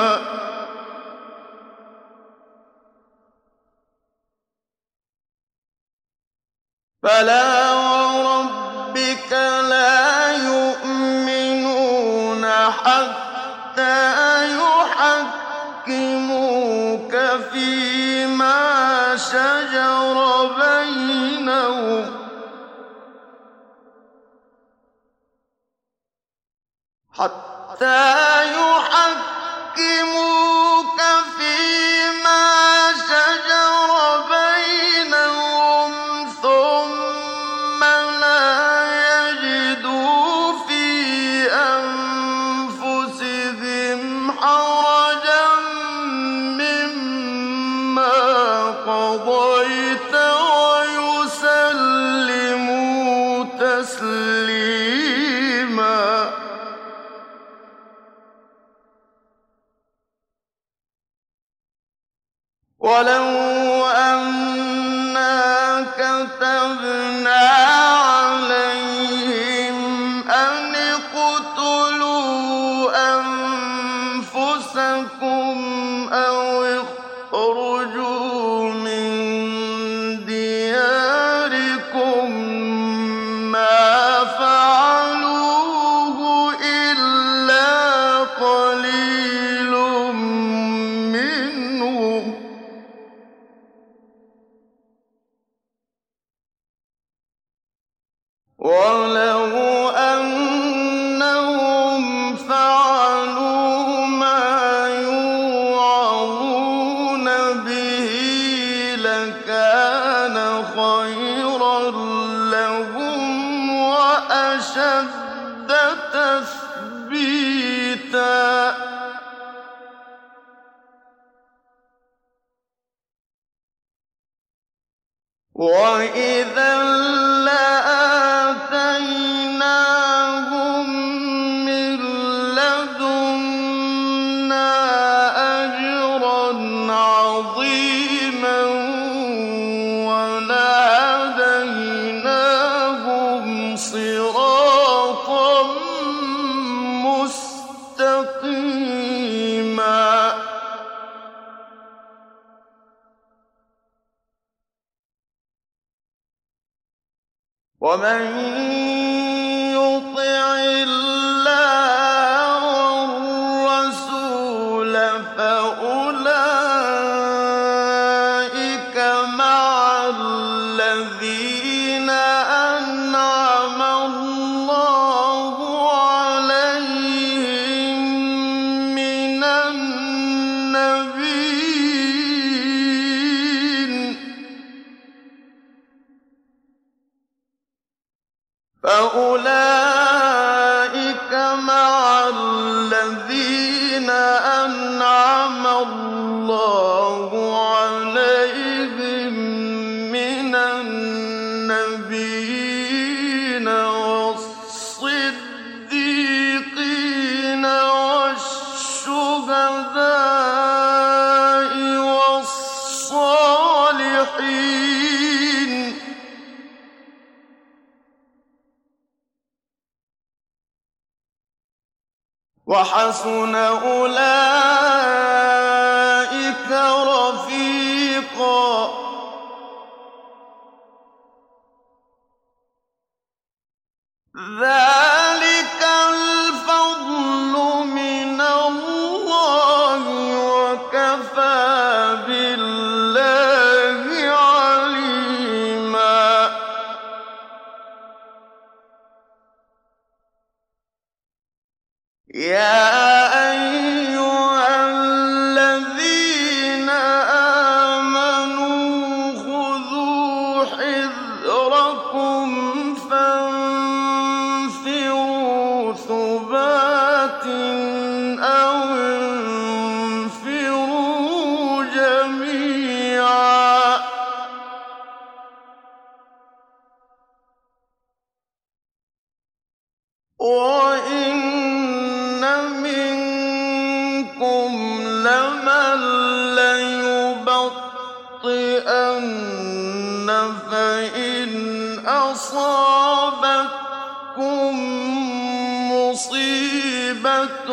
فلا وربك لا يؤمنون حتى يحكموك فيما شجر بينهم ثم لا يجدوا في أنفسهم حرجا مما قضيت ويسلموا تسليما. ولو أنا كتبنا عليهم أن اقتلوا أنفسكم أو اخرجوا من دياركم ما فعلوه إلا قليل منهم. ولو أنهم فعلوا ما يوعظون به لكان خيرا لهم وأشد تثبيتا. وإذا لآتيناهم من لدنا أجرا عظيما ولهديناهم صراطا مستقيما. ومن يطع الله والرسول فأولئك مع الذين أنعم الله عليهم من النبيين فأولئك مع الذين أنعم الله عليهم من النبيين والصديقين والشهداء والصالحين وحسن أولئك رفيقا. ذلك الفضل من الله وكفى بالله عليما. يا أيها الذين آمنوا خذوا حذركم فانفروا ثبات أو انفروا جميعا. أَنَّ فَإِنْ أَصَابَتْكُم مُّصِيبَةٌ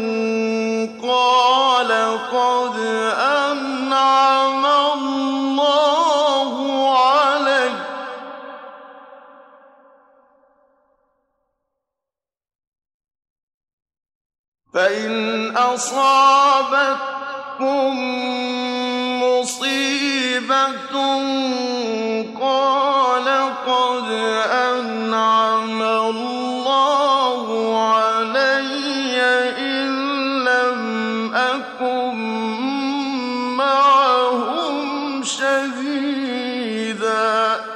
قَالَ قَدْ أَنْعَمَ اللَّهُ عَلَيَّ ۖ فَإِنْ أَصَابَتْكُم مُّصِيبَةٌ قَالَ قَدْ أَنْعَمَ اللَّهُ عَلَيَّ إِذْ لَمْ أَكُن مَّعَهُمْ شَهِيدًا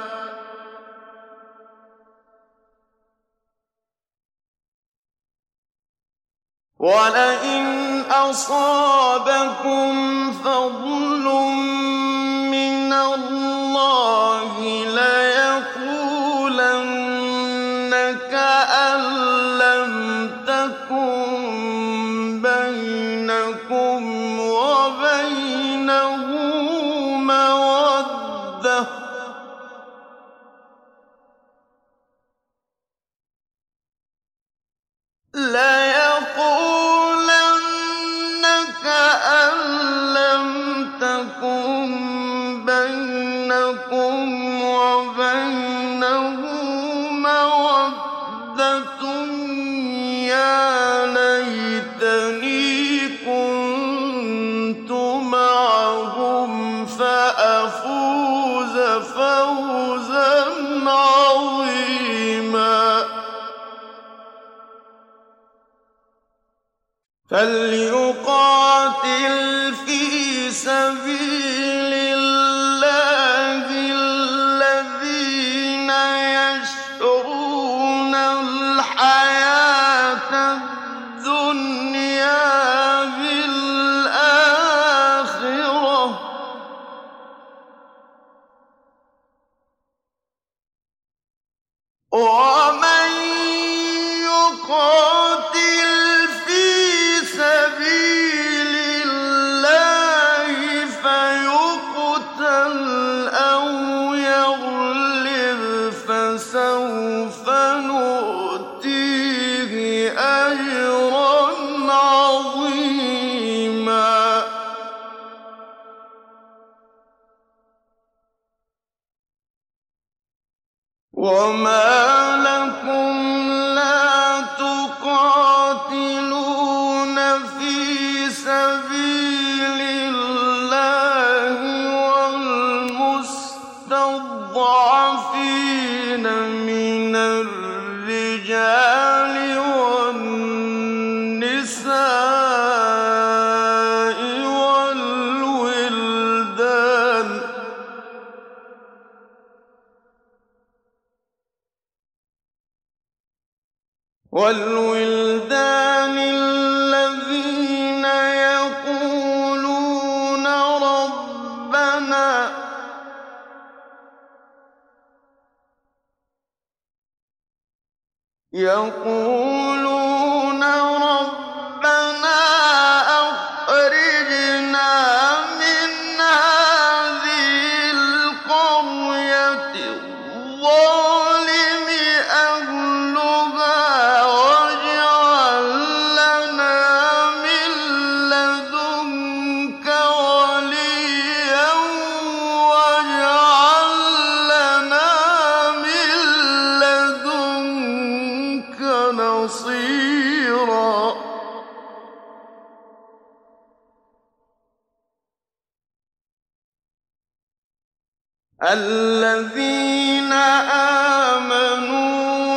وَلَئِنْ أَصَابَكُمْ فَضْلٌ مِّنَ اللَّهِ لَيَقُولَنَّ كَأَن لَّمْ تَكُن بَيْنَكُمْ وَبَيْنَهُ مَوَدَّةٌ ۚ يَا لَيْتَنِي كُنتُ معهم فَأَفُوزَ فَوْزًا عَظِيمًا فَلْيُقَاتِلْ فِي سَبِيلِ اللَّهِ الَّذِينَ يَشْرُونَ الْحَيَاةَ الدُّنْيَا بِالْآخِرَةِ ۖ وَمَن يُقَاتِلْ فِي سَبِيلِ اللَّهِ فَيُقْتَلْ أَوْ يَغْلِبْ فَسَوْفَ نُؤْتِيهِ أَجْرًا عَظِيمًا وَمَا لَكُمْ لَا تُقَاتِلُونَ فِي سَبِيلِ اللَّهِ وَالْمُسْتَضْعَفِينَ مِنَ الرِّجَالِ وَالنِّسَاءِ وَالْوِلْدَانِ الَّذِينَ يَقُولُونَ رَبَّنَا أَخْرِجْنَا مِنْ هَٰذِهِ الْقَرْيَةِ الظَّالِمِ أَهْلُهَا وَاجْعَل لَّنَا مِن لَّدُنكَ وَلِيًّا وَاجْعَل لَّنَا مِن لَّدُنكَ نَصِيرًا الَّذِينَ آمَنُوا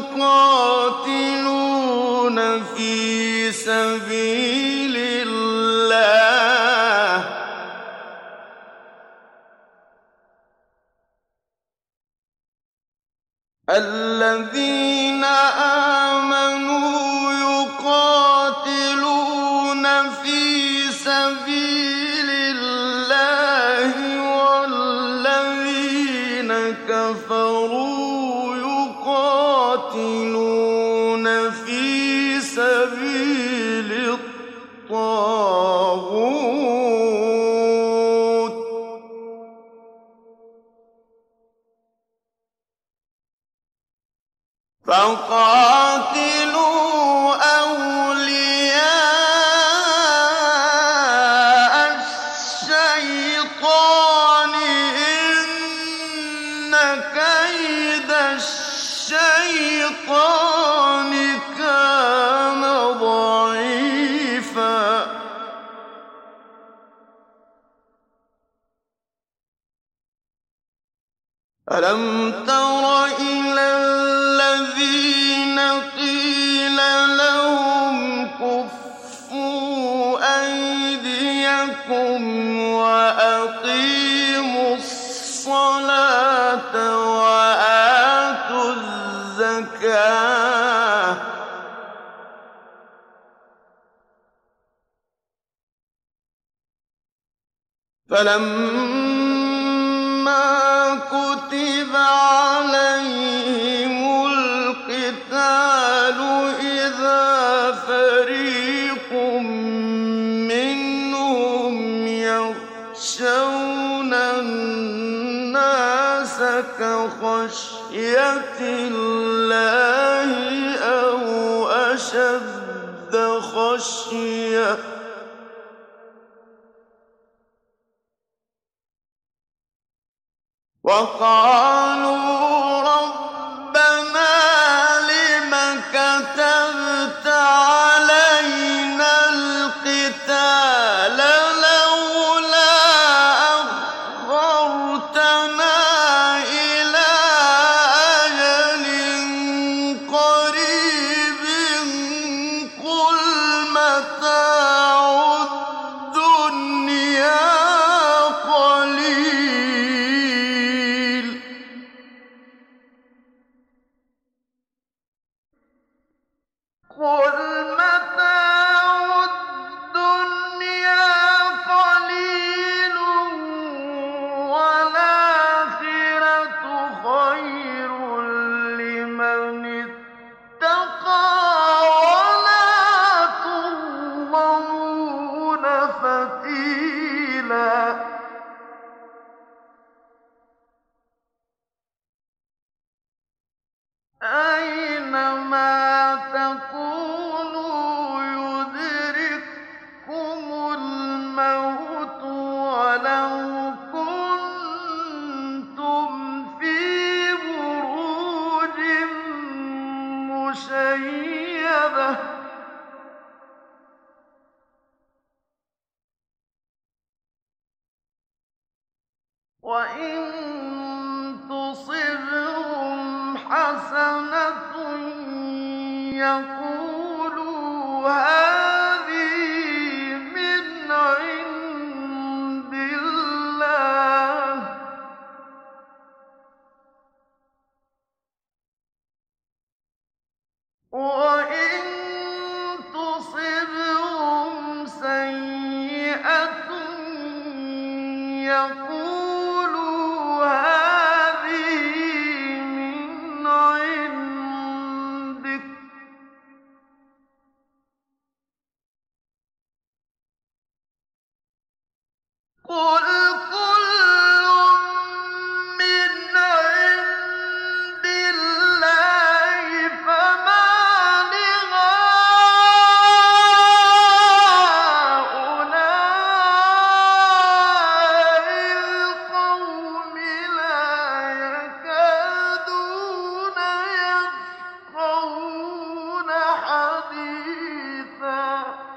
يُقَاتِلُونَ فِي سَبِيلِ اللَّهِ وَالَّذِينَ كَفَرُوا يُقَاتِلُونَ فِي سَبِيلِ الطَّاغُوتِ فقاتلوا أولياء الشيطان إن كيد الشيطان كان ضعيفا ألم تر إلى الذين قيل لهم كفوا أيديكم وأقيموا الصلاة وآتوا الزكاة فلما كتب عليهم القتال إذا فريق منهم يخشون الناس كخشية الله أو أشد خشية وقالوا ربنا لم كتبت علينا القتال لولا أخرتنا إلى أجل قريب قل متاع الدنيا قليل قل متاع الدنيا قليل والآخرة خير لمن اتقى ولا تظلمون فتيلا أينما تكونوا يدرككم الموت ولو كنتم في بروج مشيدة وإن تصبهم حسنة يقولوا هذه من عند الله وإن تصبهم سيئة يقولوا هذه من عندك قل كل من عند الله فما لهؤلاء القوم لا يكادون يفقهون حديثا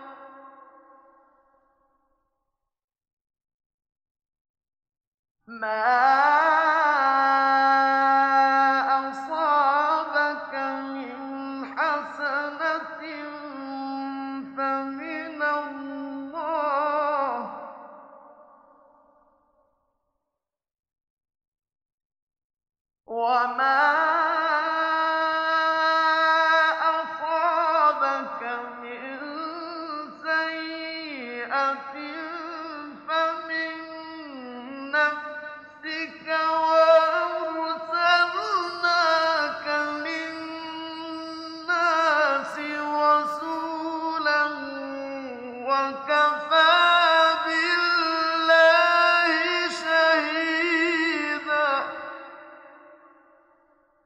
ما أصابك من حسنة فمن الله وما أصابك من سيئة فمن نفسك وأرسلناك للناس رسولا وكفى بالله شهيدا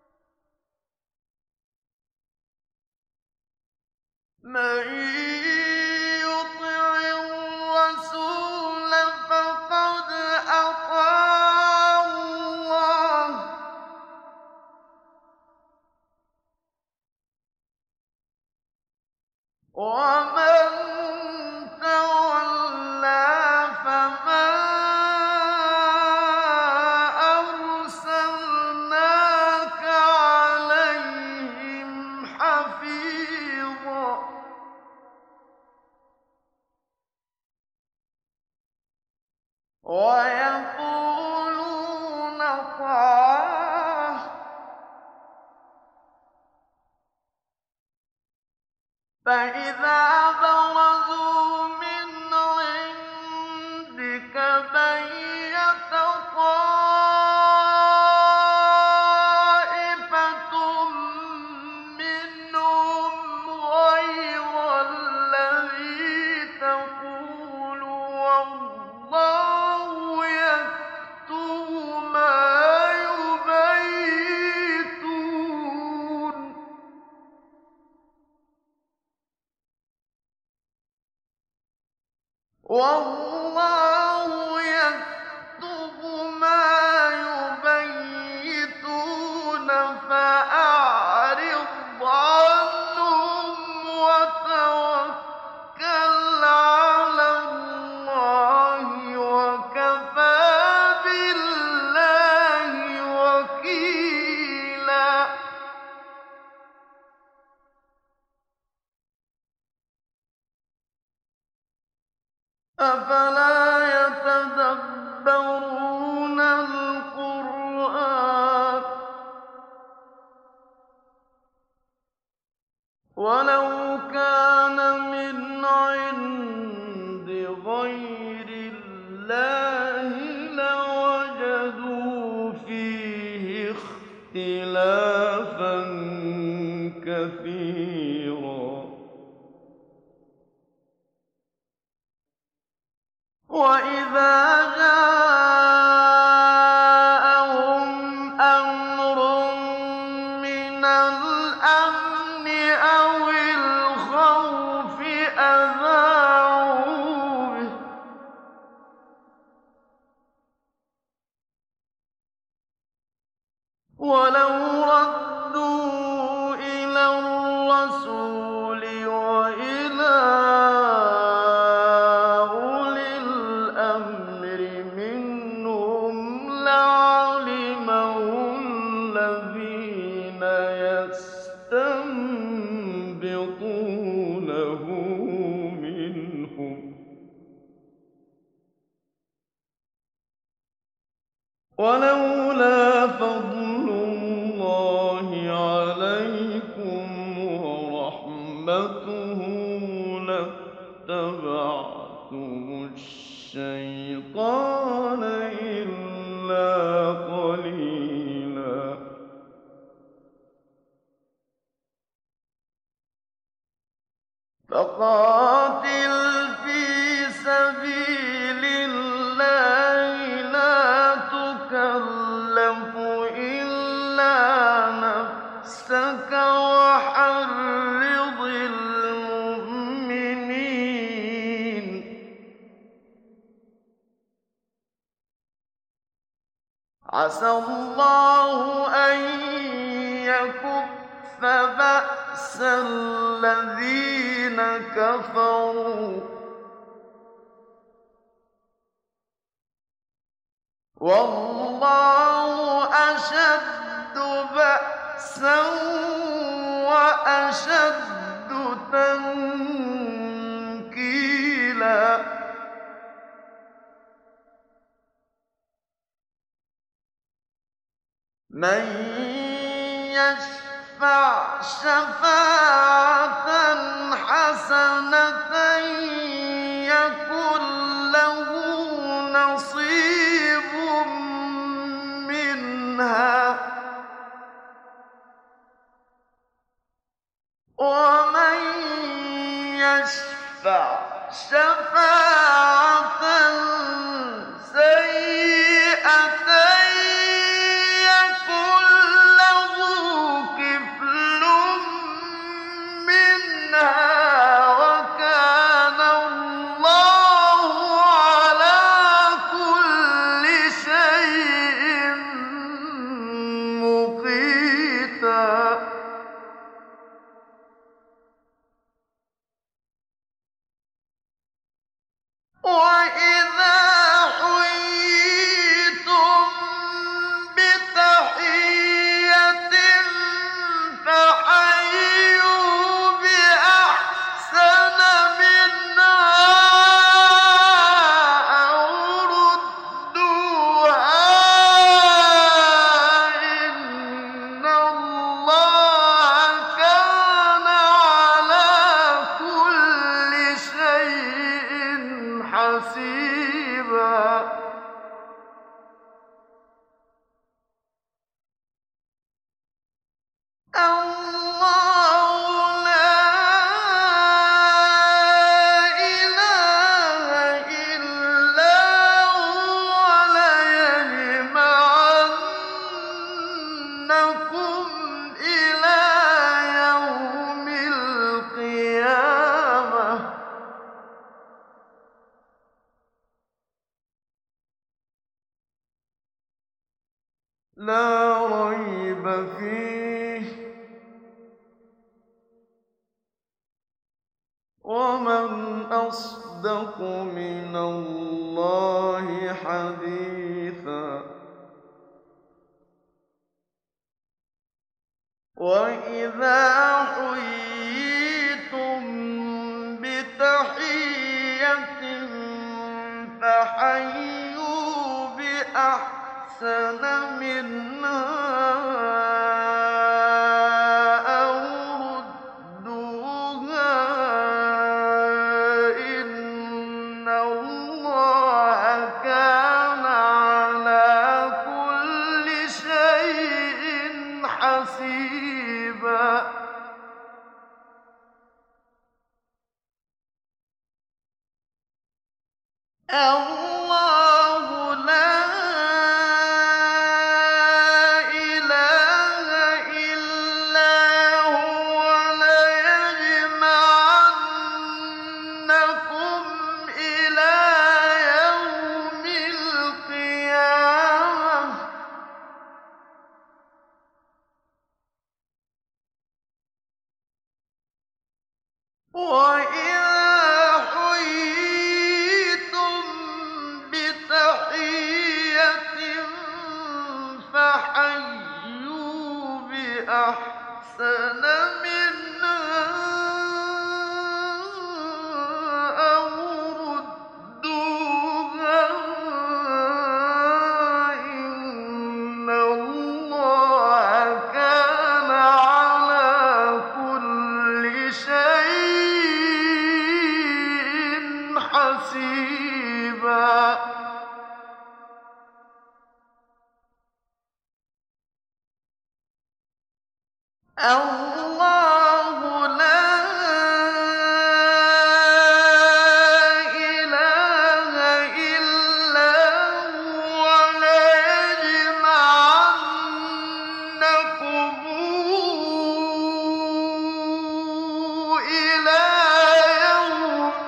فسيقولون طاعة فإذا برزوا من عندك بيت طائفة منهم غير الذي تقول والله يكتب ما يبيتون والله يكتب ما يبيتون فأعرض عنهم وتوكل على الله وكفى بالله وكيلا أفلا يتدبرون القرآن ولو كان من عند غير الله لوجدوا فيه اختلافا كثيرا وَإِذَا جَاءَهُمْ أَمْرٌ مِّنَ الْأَمْنِ أَوِ الْخَوْفِ أَذَاعُوا بِهِ ۖ وَلَوْ رَدُّوهُ إِلَى الرَّسُولِ وَإِلَىٰ أُولِي الْأَمْرِ مِنْهُمْ لَعَلِمَهُ الَّذِينَ يَسْتَنبِطُونَهُ مِنْهُمْ ۗ وَلَوْلَا فَضْلُ اللَّهِ عَلَيْكُمْ وَرَحْمَتُهُ لَاتَّبَعْتُمُ الشَّيْطَانَ إِلَّا قَلِيلًا فَقَاتِلْ فِي سَبِيلِ اللَّهِ لَا تُكَلَّفُ إِلَّا نَفْسَكَ وَحَرِّضِ الْمُؤْمِنِينَ عَسَى اللَّهُ أَن يَكُفَّ بَأْسَ الَّذِينَ كَفَرُوا ۚ وَاللَّهُ أَشَدُّ بَأْسًا وَأَشَدُّ تَنكِيلًا مَن يَشْفَعْ شَفَاعَةً حَسَنَةً يَكُن لَّهُ نَصِيبٌ مِّنْهَا ۖ وَمَن يَشْفَعْ شَفَاعَةً سَيِّئَةً يَكُن لَّهُ كِفْلٌ مِّنْهَا ۗ وَكَانَ اللَّهُ عَلَىٰ كُلِّ شَيْءٍ مُّقِيتًا لا ريب فيه ومن أصدق من الله حديثا وإذا حييتم بتحية فحيوا بأحسن منها أو ردوها إن الله كان على كل شيء حسيبا الله لا إله إلا هو ليجمعنكم إلى يوم القيامة وإذا حييتم بتحية فحيوا بأحسن منها أو ردوها إن الله كان على كل شيء حسيبا الله لا إله إلا هو ليجمعنكم إلى يوم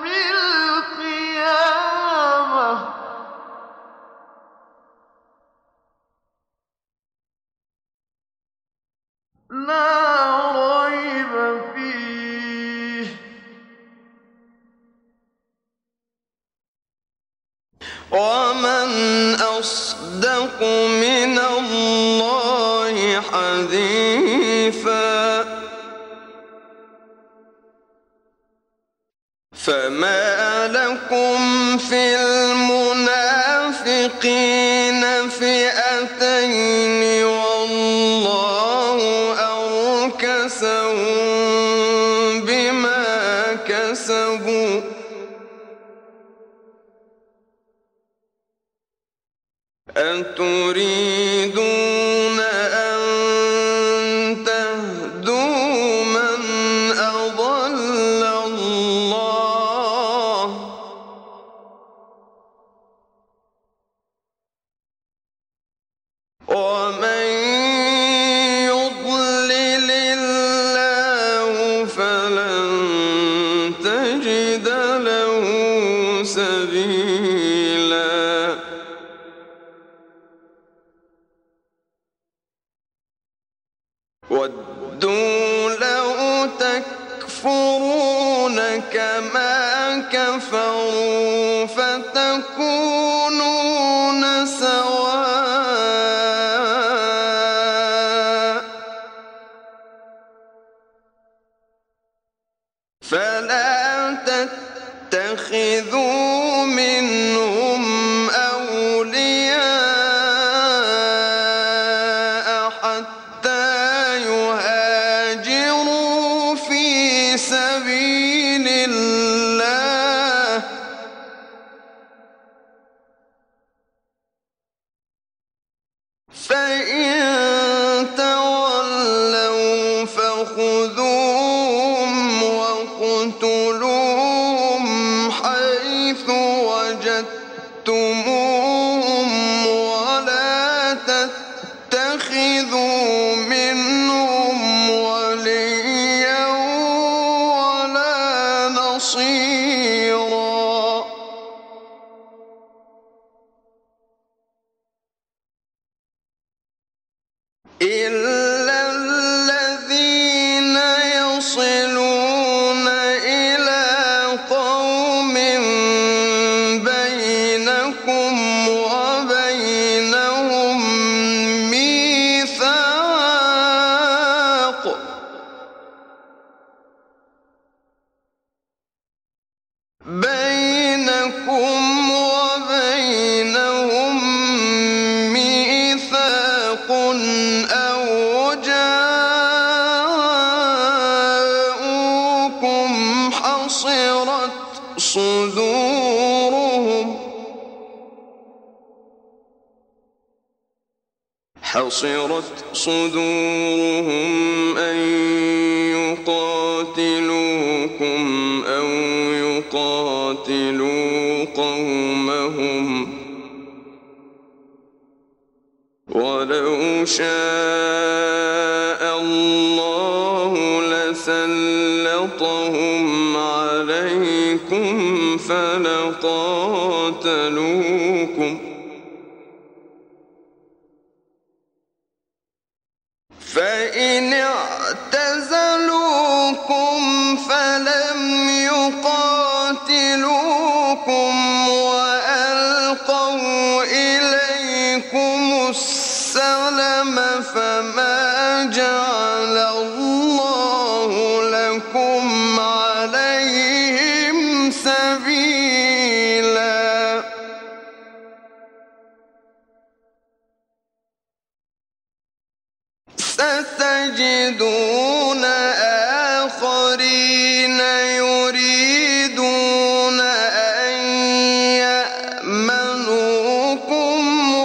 القيامة لا ريب فيه ومن أصدق من الله حديثا فما لكم في المنافقين فئتين والله أركسهم بما كسبوا أتريدون أن تهدوا من أضل الله ومن يضلل الله فلن تجد له سبيلا ودوا لو تكفرون كما كفروا فتكونون سواء فلا تتخذوا منهم أولياء حتى يهاجروا في سبيل الله فإن تولوا فخذوهم واقتلوهم حيث وجدتموهم ولا تتخذوا منهم وليا ولا نصيرا إلا الذين يصلون إلى قوم بينكم وبينهم ميثاق أو جاءوكم حصرت صدورهم أن يقاتلوكم أو يقاتلوا قومهم ولو شاء الله لسلطهم عليكم فلقاتلوكم فإن اعتزلوكم فلم يقاتلوكم وألقوا إليكم السلم فما جعل الله لكم عليهم سبيلا ستجدون آخرين يريدون أن يأمنوكم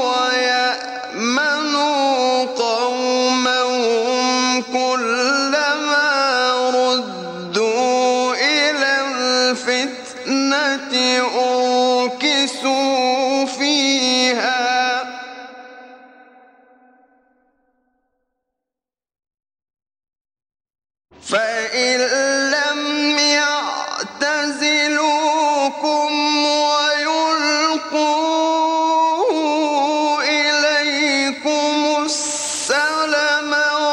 ويأمنوا قومهم كلما ردوا إلى الفتنة أركسوا فيها فإن لم يعتزلوكم ويلقوا إليكم السلم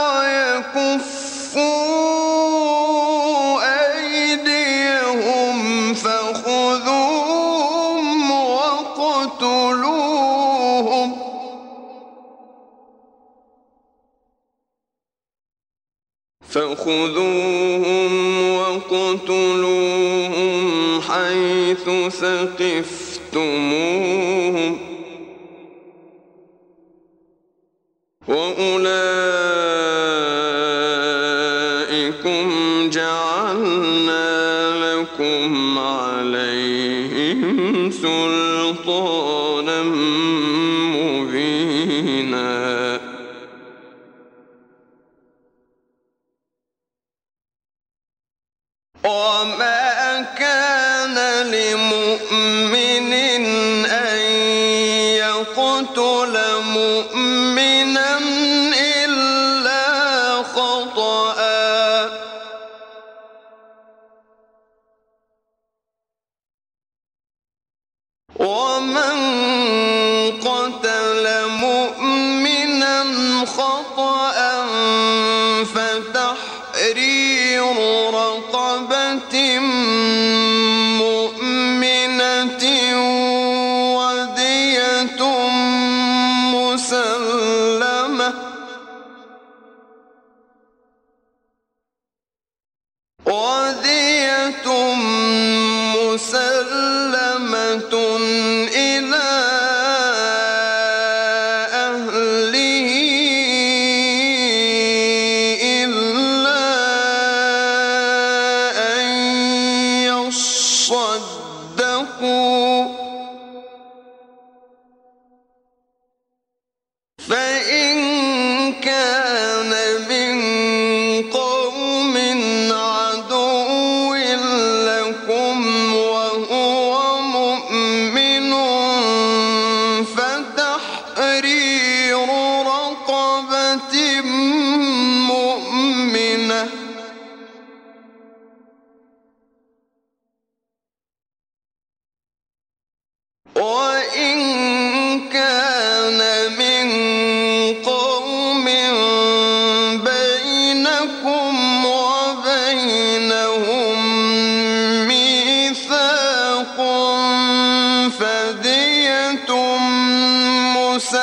ويكفوا أيديهم فخذوهم وقتلوهم حيث ثقفتموهم وأولئكم جعلنا لكم عليهم سلطانا مبينا وما كان لمؤمن أن يقتل مؤمنا إلا خطأ ومن قتل مؤمنا خطأ فتحرير رقبة مؤمنة ودية مسلمة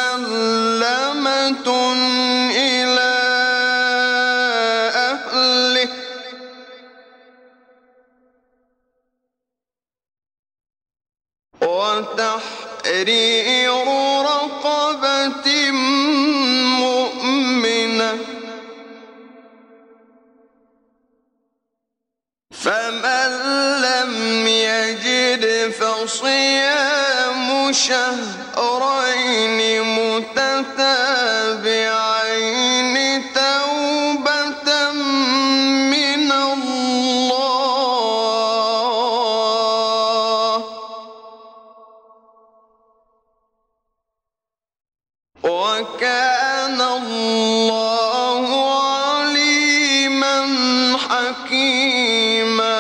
مسلمة إلى أهله وتحرير رقبة مؤمنة فمن لم يجد فصيام شهرين متتابعين توبة من الله وكان الله عليما حكيما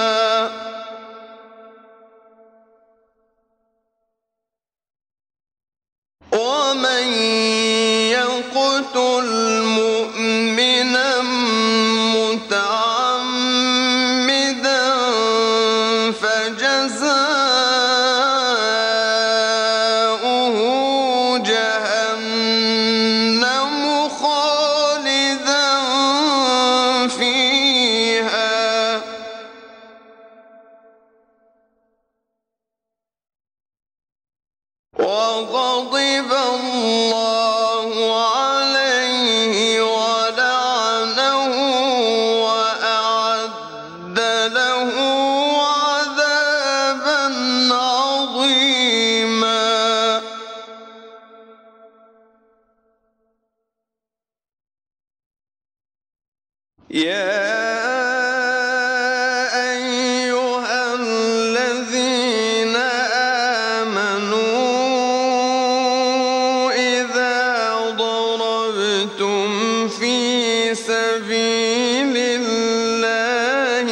ومن يقتل مؤمنا متعمدا فجزاؤه جهنم خالدا فيها وغضب الله عليه ولعنه وأعد له عذابا عظيما يا أيها الذين آمنوا إذا ضربتم في سبيل الله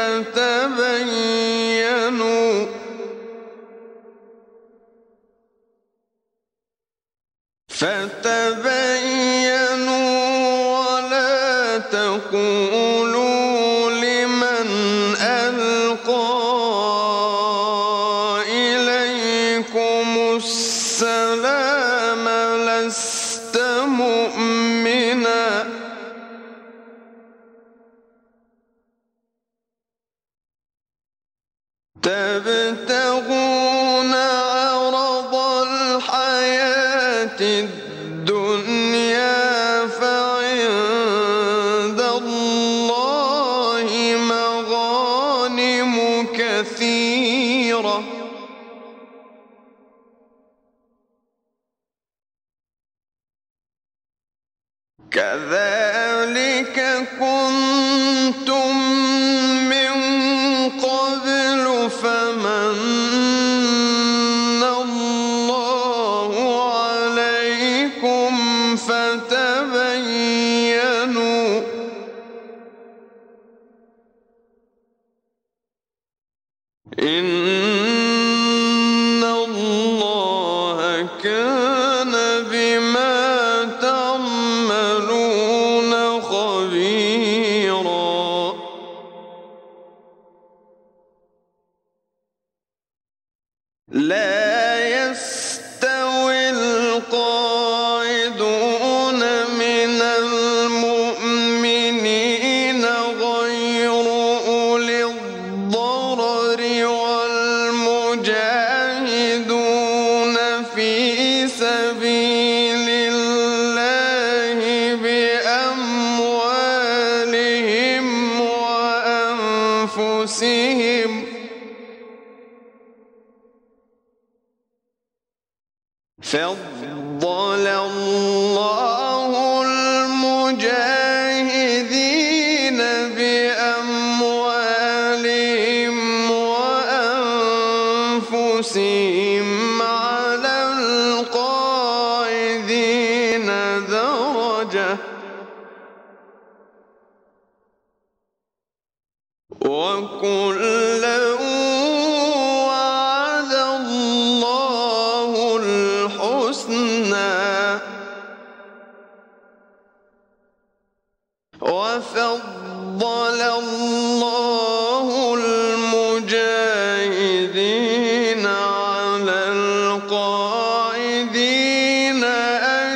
فتبينوا ولا تقولوا لمن ألقى إليكم السلام لست مؤمنا تبتغون عرض الحياة الدنيا فعند الله مغانم كثيرة كذلك كنتم من قبل فمن الله عليكم فتبينوا إن الله كان بما تعملون خبيرا لا يستوي القاعدون من المؤمنين غير أولي الضرر والمجاهدون في سبيل الله بأموالهم وأنفسهم فضل الله المجاهدين بأموالهم وأنفسهم على القاعدين درجة وكلا وعد الله الحسنى وفضل الله المجاهدين على القاعدين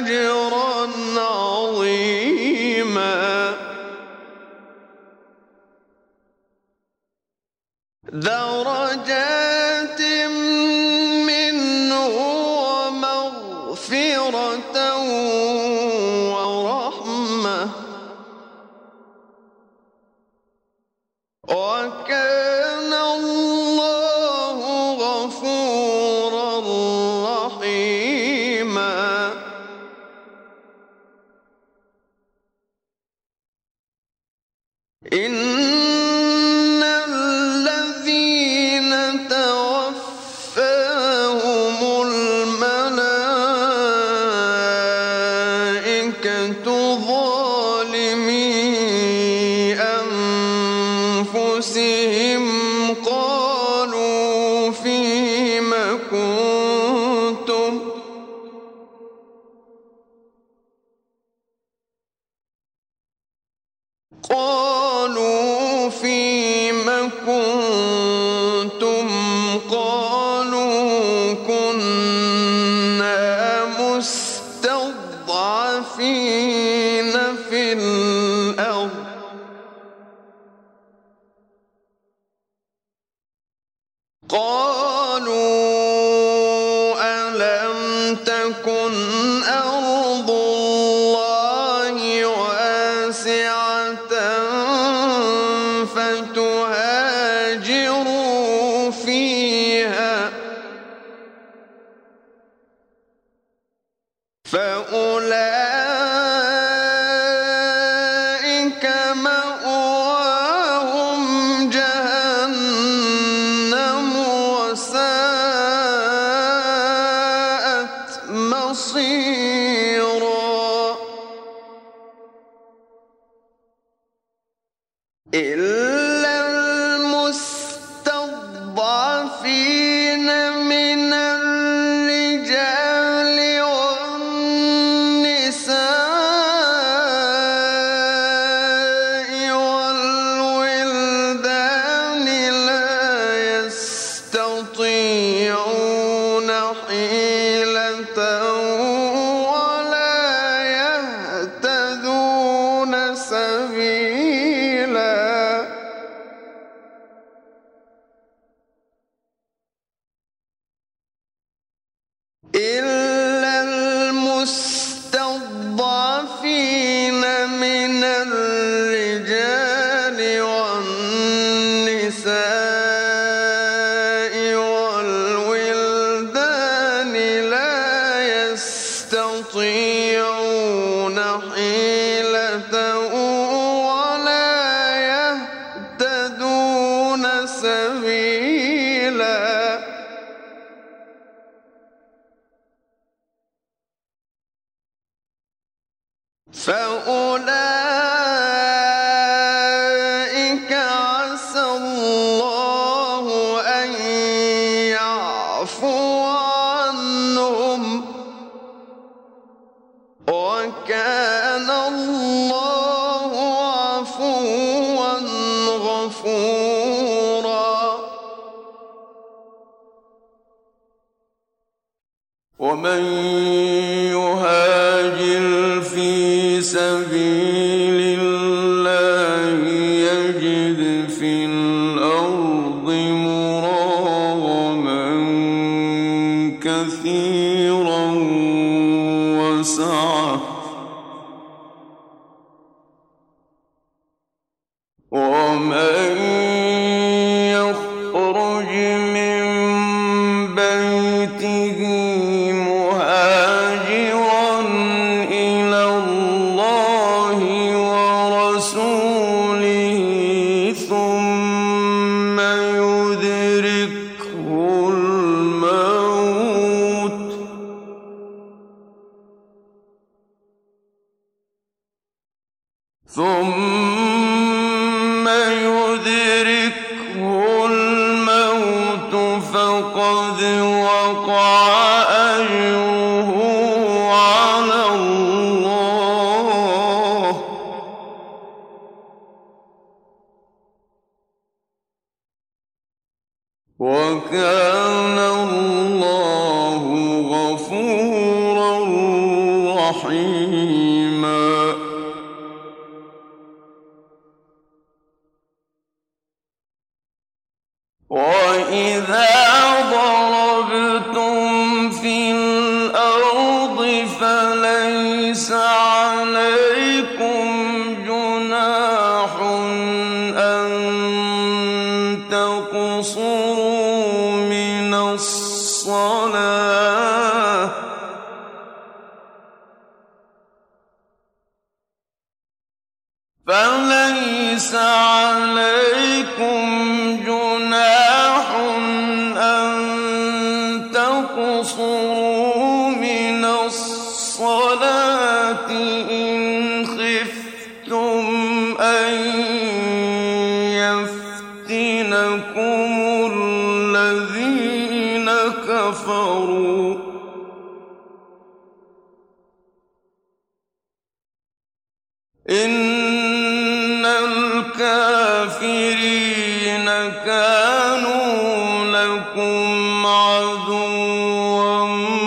ورحمة وكان الله غفورا رحيما إن الذين توفاهم الملائكة ظالمي أنفسهم قالوا فيم كنتم قالوا كنا مستضعفين في الأرض قالوا ألم تكن أرض الله واسعة فتهاجروا فيها فأولئك مأواهم جهنم وساءت مصيرا إلا المستضعفين من الرجال والنساء والولدان لا يستطيعون حيلة ولا يهتدون سبيلا إلا المستضعفين من الرجال والنساء والولدان لا يستطيعون حيلة ولا يهتدون سبيلا فأولئك عسى الله أن يعفو عنهم وكان الله عفوا غفورا ومن يهاجر في سبيل الله يجد في الأرض مراغما كثيرا وسعة ومن يخرج من بيته مهاجرا إلى الله ورسوله ثم يدركه الموت فقد وقع أجره على الله وكان الله غفورا رحيما وإذا ضربتم في الأرض فلن فليس عليكم جناح أن تقصروا من الصلاة فليس عليكم جناح أن تقصروا من الصلاة إن خفتم أن يفتنكم الذين كفروا إن الكافرين كانوا لكم عدوا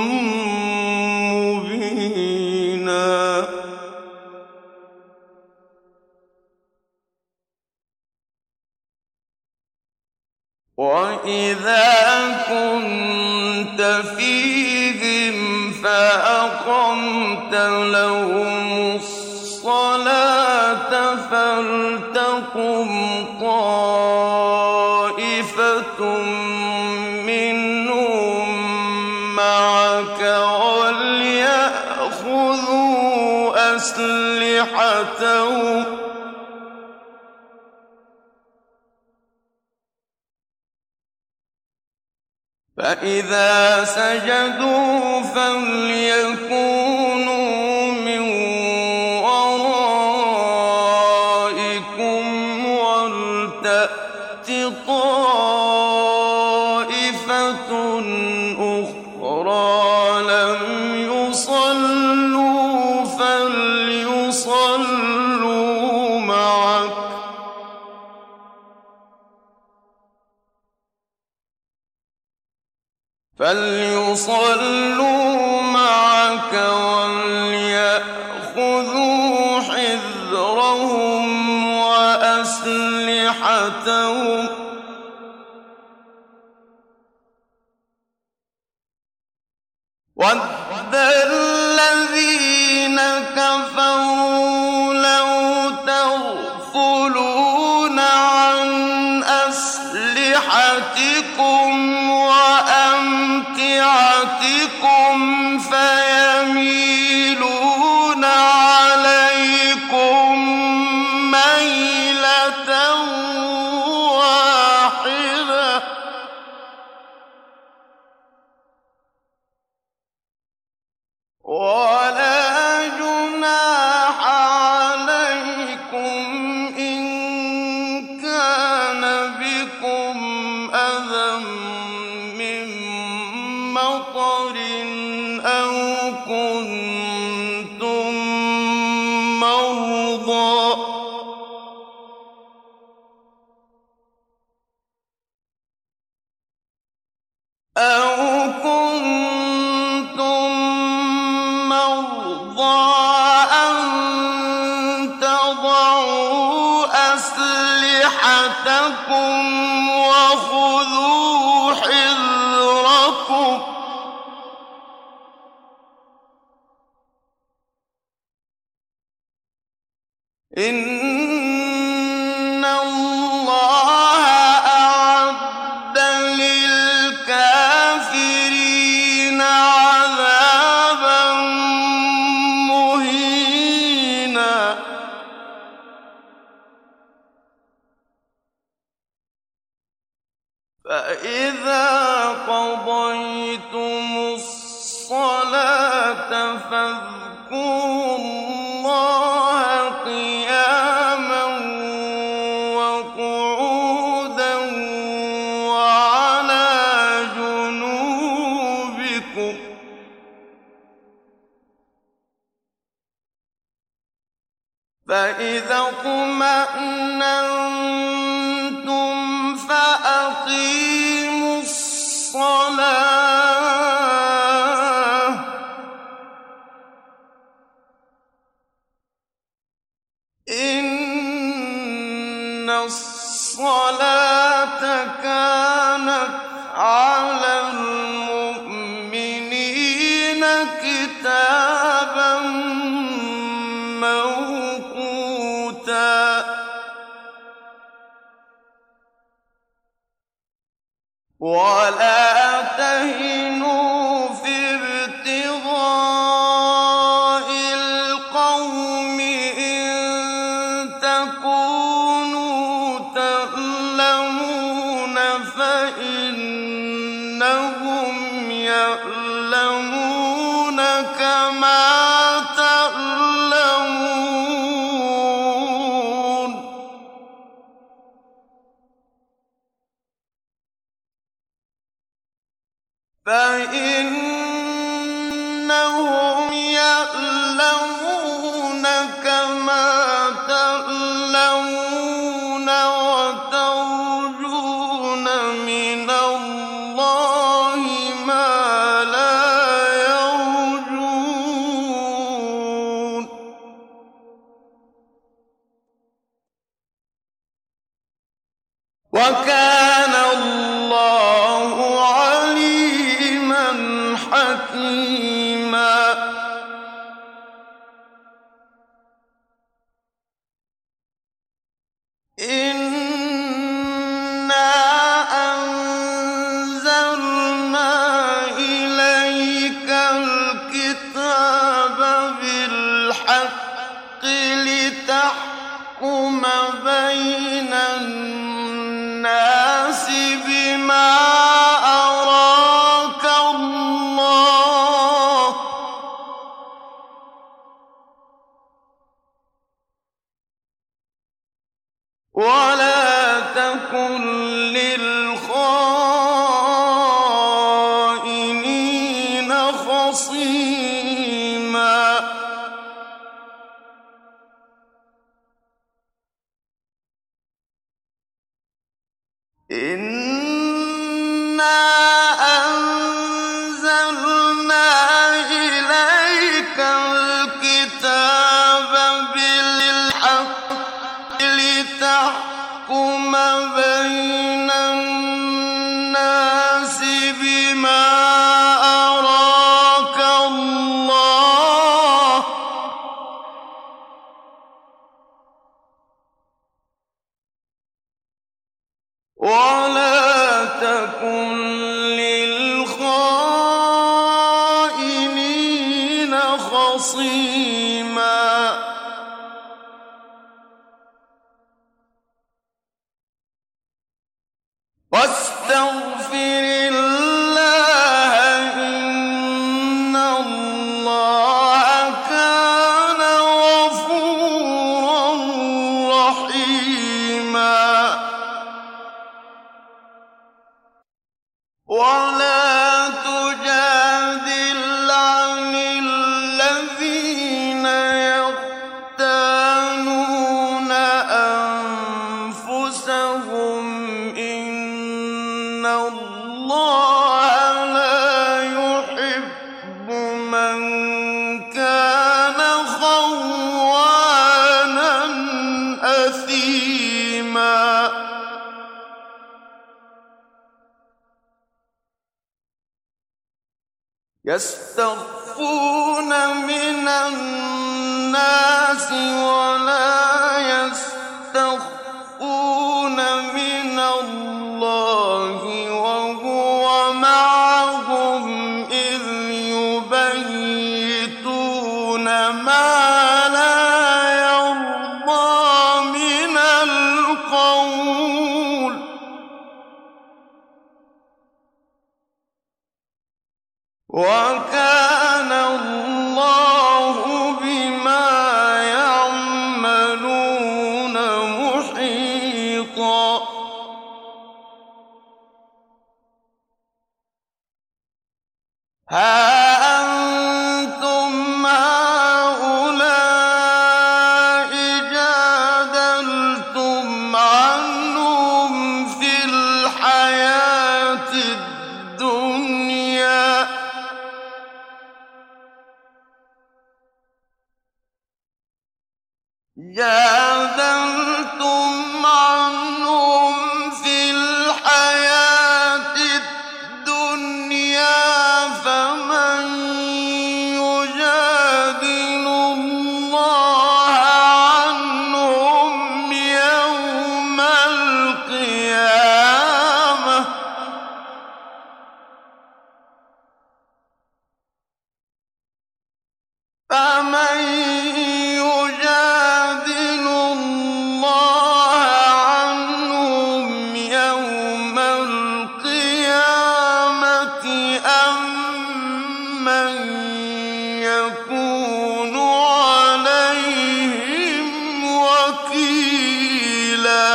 مبينا وإذا كنت فيهم فأقمت لهم الصلاة فلتقم طائفة منهم معك وليأخذوا أسلحتهم فإذا سجدوا فليكونوا من ورائكم ولتأت طائفة أخرى لم يصلوا فليصلوا معك وليأخذوا حذرهم وأسلحتهم وَدَّ الَّذِينَ كَفَرُوا لَوْ تَغْفُلُونَ عَنْ أَسْلِحَتِكُمْ وَأَمْتِعَتِكُمْ فَيَمِيلُونَ عَلَيْكُم مَّيْلَةً وَاحِدَةً وَلَا جُنَاحَ عَلَيْكُمْ إِن كَانَ بِكُمْ أَذًى مِّن مَّطَرٍ أَوْ كُنتُم مرضى أن تضعوا أسلحتكم وخذوا حذركم إن الله أعد للكافرين عذابا مهينا فإذا قضيتم الصلاة فاذكروا الله قياما وقعودا وعلى جنوبكم فإذا اطمأننتم فأقيموا الصلاة إن الصلاة كانت على المؤمنين كتابا ولا تهنوا في ابتغاء القوم إن تكونوا تألمون فإنهم يألمون كما تألمون فإنهم يألمون كما تألمون وترجون من الله ما لا يرجون وكان الله عليما حكيما إنا أنزلنا إليك الكتاب بالحق لتحكم بين الناس بما أراك الله ولا تكن للخائنين خصيما إنا أنزلنا إليك الكتاب بالحق لتحكم بين الناس بما أراك الله ولا تكن للخائنين خصيما واستغفر الله إن الله كان غفورا رحيما ولا تجادل عن الذين يختانون أنفسهم إن الله لا يحب من كان خوانا أثيما يستخفون من الناس ولا يستخفون من الله وهو معهم إذ يبيتون ما لا يرضى من القول وكان الله بما يعملون محيطا ها أنتم هؤلاء جادلتم عنهم في الحياة الدنيا جادلتم عنهم في الحياة الدنيا فمن يجادل الله عنهم يوم القيامة أَفَمَن يُجَادِلُ اللَّهَ عَنْهُمْ يَوْمَ الْقِيَامَةِ أَمَّن يَكُونُ عَلَيْهِمْ وَكِيلًا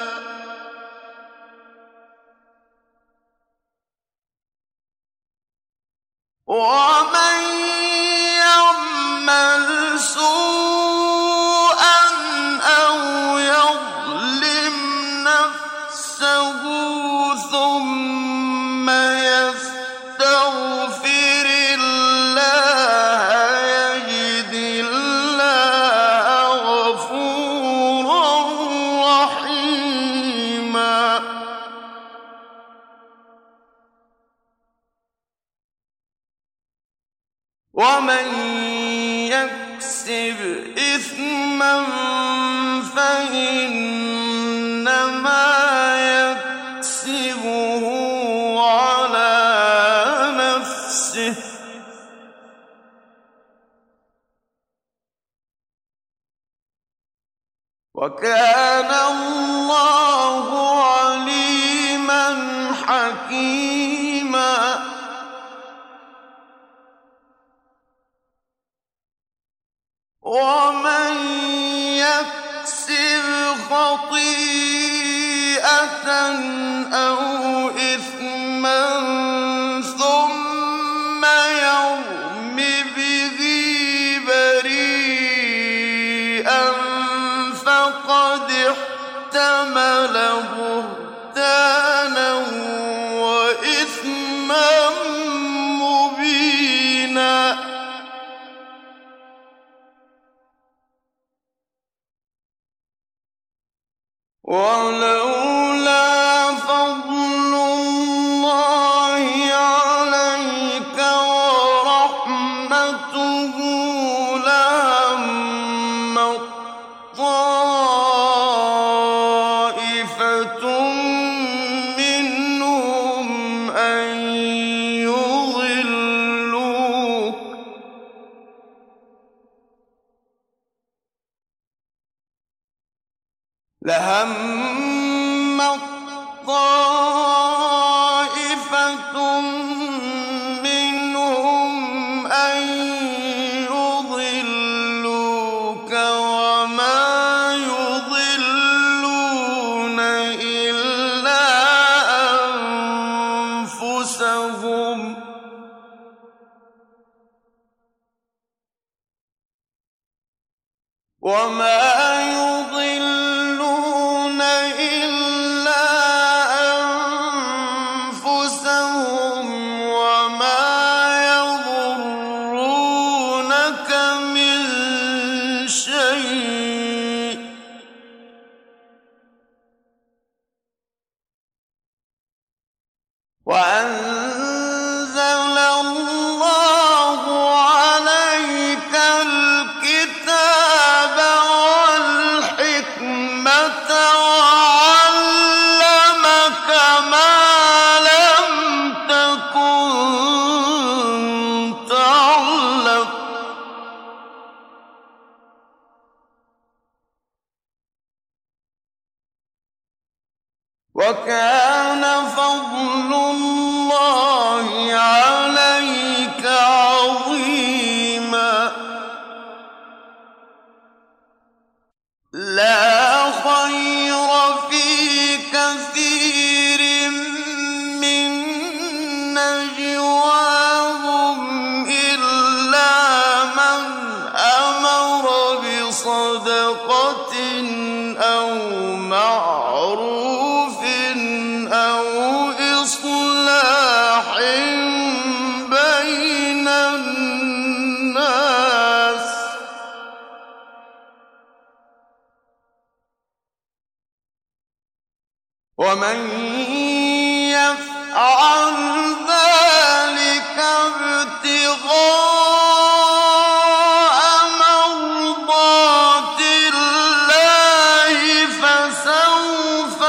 وَمَن يَعْمَلْ سُوءًا أَوْ يَظْلِمْ نَفْسَهُ ثُمَّ يَسْتَغْفِرِ اللَّهَ يَجِدِ اللَّهَ غَفُورًا رَّحِيمًا وَمَن يَكْسِبْ إِثْمًا فَإِنَّمَا يَكْسِبُهُ عَلَىٰ نَفْسِهِ ۚ وَكَانَ اللَّهُ عَلِيمًا حَكِيمًا وَمَن يَكْسِبْ خَطِيئَةً أَوْ إِثْمًا ثُمَّ يَرْمِ بِهِ بَرِيئًا فَقَدِ احْتَمَلَ بُهْتَانًا وَإِثْمًا مُّبِينًا وَلَوْلَا فَضْلُ اللَّهِ عَلَيْكَ وَرَحْمَتُهُ لَهَمَّت طَّائِفَةٌ مِّنْهُمْ أَن يُضِلُّوكَ وَمَا يُضِلُّونَ إِلَّا أَنفُسَهُمْ ۖ وَمَا يَضُرُّونَكَ مِن شَيْءٍ ۚ وَأَنزَلَ اللَّهُ عَلَيْكَ الْكِتَابَ وَالْحِكْمَةَ وَعَلَّمَكَ مَا لَمْ تَكُن تَعْلَمُ ۚ وَكَانَ فَضْلُ اللَّهِ عَلَيْكَ عَظِيمًا لَّا خَيْرَ فِي كَثِيرٍ مِّن نَّجْوَاهُمْ إِلَّا مَنْ أَمَرَ بِصَدَقَةٍ أَوْ مَعْرُوفٍ أَوْ إِصْلَاحٍ بَيْنَ النَّاسِ ۚ وَمَن يَفْعَلْ ذَٰلِكَ ابْتِغَاءَ مَرْضَاتِ اللَّهِ فَسَوْفَ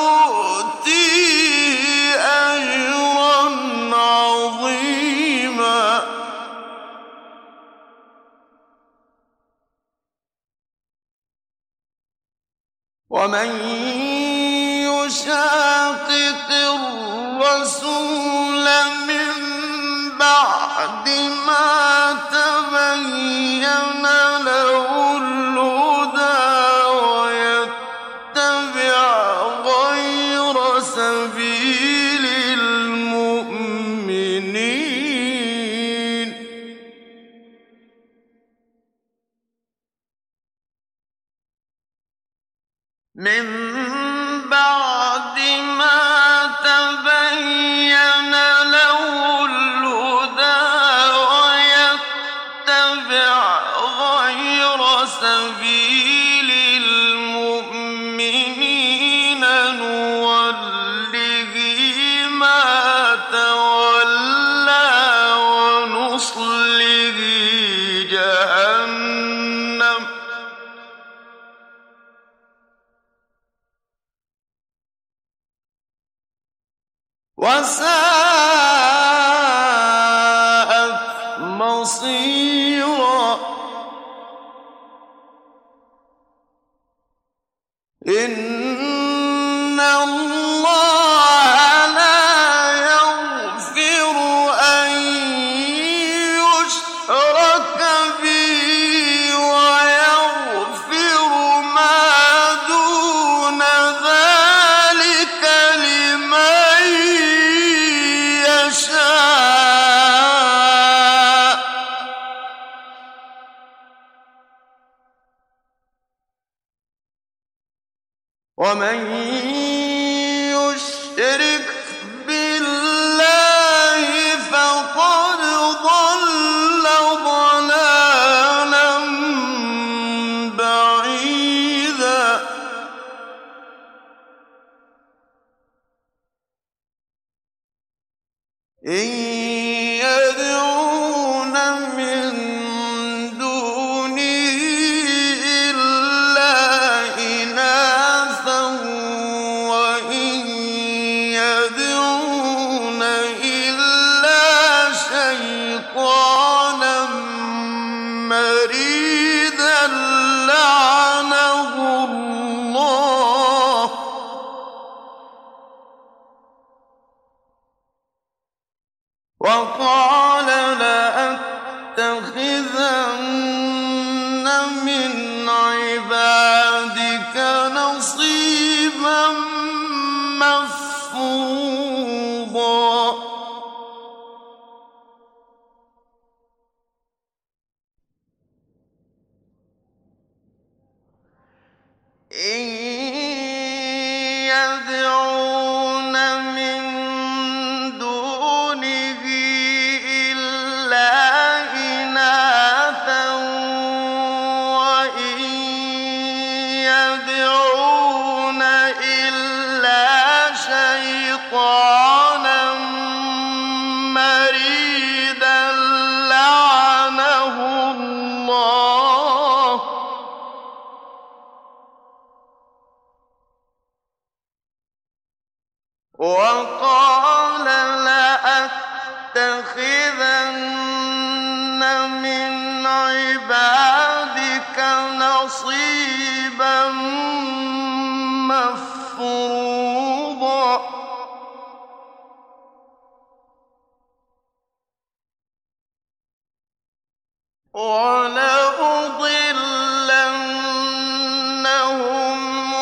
نُؤْتِيهِ أَجْرًا عَظِيمًا ومن يشاقق الرسول من بعد ما تبين له الهدى ويتبع غير سبيل المؤمنين من بعد ما تبين له الهدى ويتبع غير سبيل المؤمنين نوله ما تولى ونصله جهنم وساءت مصيرا إن الله لا يغفر أن يشرك به ويغفر ما دون ذلك لمن يشاء ومن يشرك بالله فقد ضل ضلالا بعيدا إن يدعون من دونه إلا إناثا وإن يدعون إلا شيطانا مريدا لعنه الله وقال لأتخذن من عبادك نصيبا مفروضا إن يدعون من دونه إلا إناثا وإن يدعون إلا شيطانا مريدا لعنه الله وقال لأتخذن من عبادك نصيبا مفروضا ولأضلنهم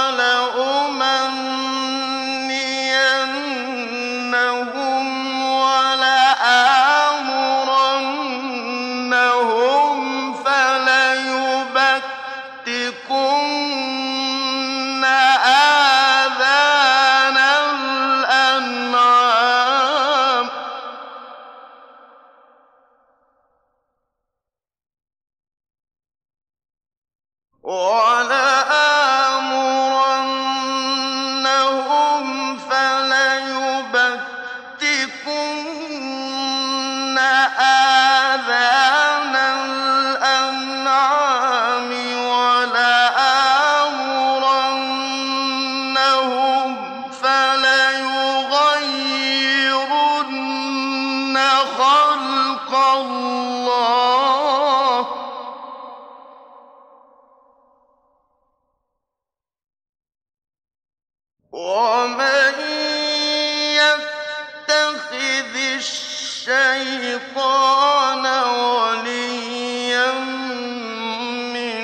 ولأمنينهم ولآمرنهم فليبتكن آذان الأنعام ولآمرنهم فليبتكن آذان الأنعام ولآمرنهم فليغيرن خلق الله ومن يتخذ الشيطان وليا من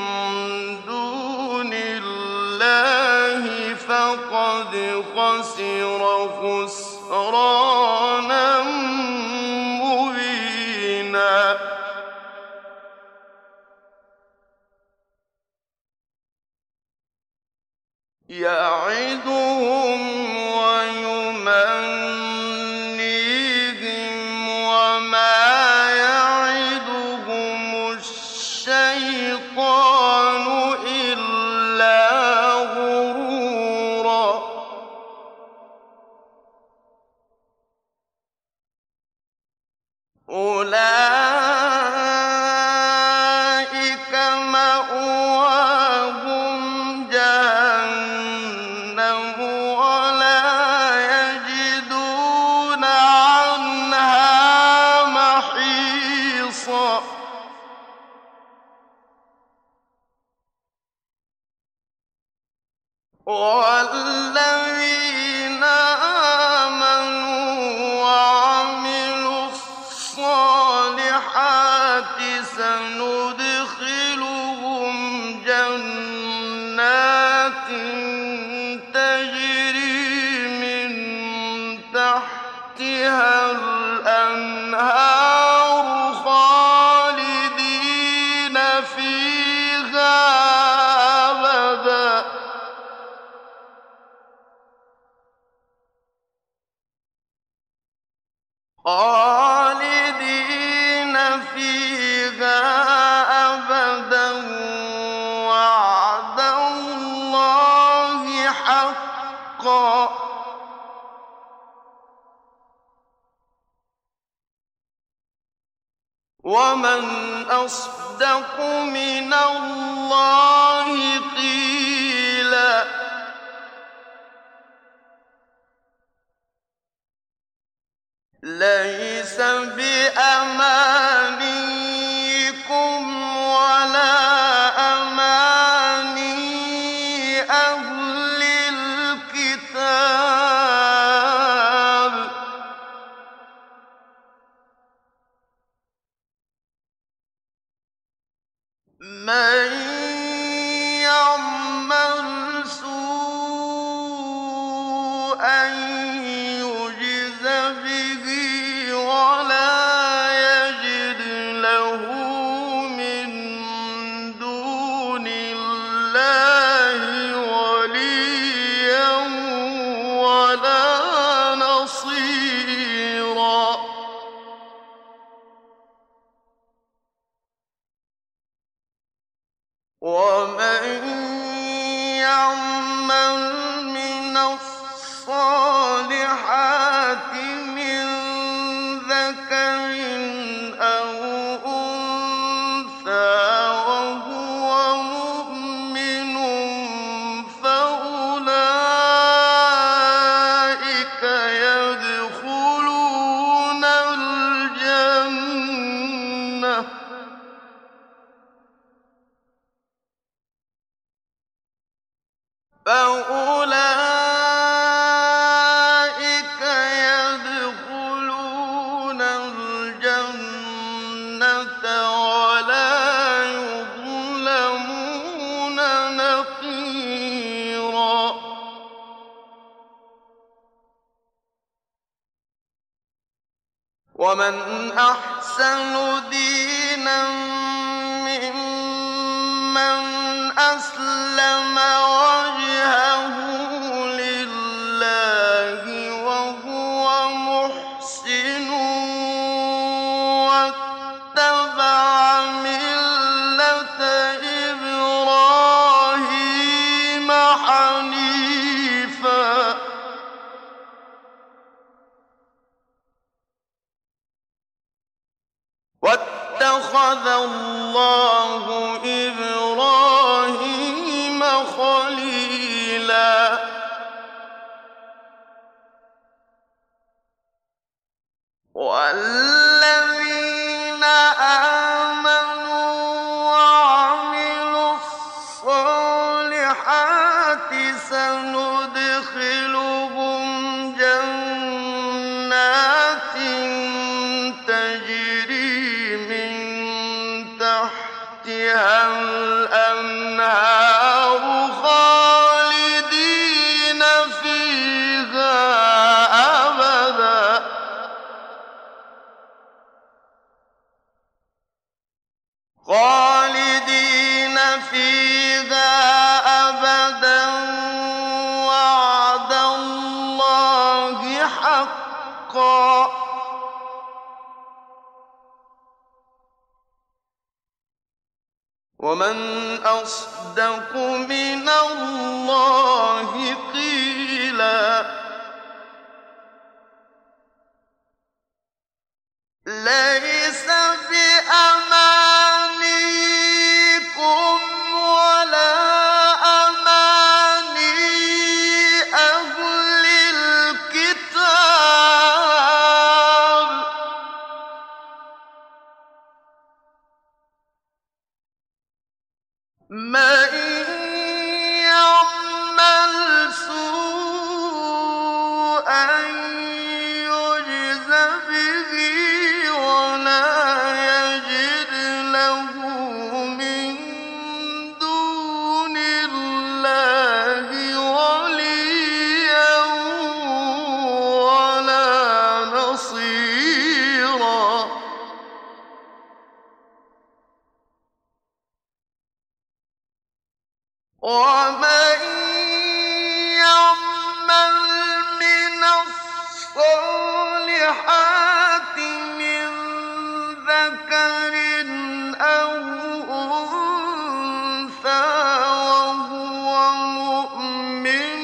دون الله فقد خسر خسرانا مبينا. يعدهم ويمنيهم وما يعدهم الشيطان إلا غرورا. أولئك مأواهم جهنم ولا يجدون عنها محيصا. والذين آمنوا وعملوا الصالحات سندخلهم جنات تجري من تحتها الأنهار خالدين فيها أبدا. خالدين فيها أبدا وعد الله حقا. ومن أصدق من الله قيلا. ليس بأمانيكم ولا أماني أهل الكتاب. من يعمل سوءا يجز به ولا يجد له من دون الله وليا ولا نصيرا. ومن يعمل من الصالحات من ذكر أو أنثى وهو مؤمن فأولئك يدخلون الجنة ولا يظلمون نقيرا. ومن أحسن دينا ممن أسلم وجهه لله وهو محسن واتبع ملة إبراهيم حنيفا. واتخذ الله إبراهيم خليلا. والذين آمنوا وعملوا الصالحات سندخلهم فيها الأنهار خالدين فيها أبدا وعد الله حقا ومن أصدق من الله قيلا ليس بأمانيكم ولا أماني أهل الكتاب من يعمل سوءا يجز به ولا يجد له من دون الله وليا ولا نصيرا ومن يعمل من الصالحات من ذكر أو أنثى وهو مؤمن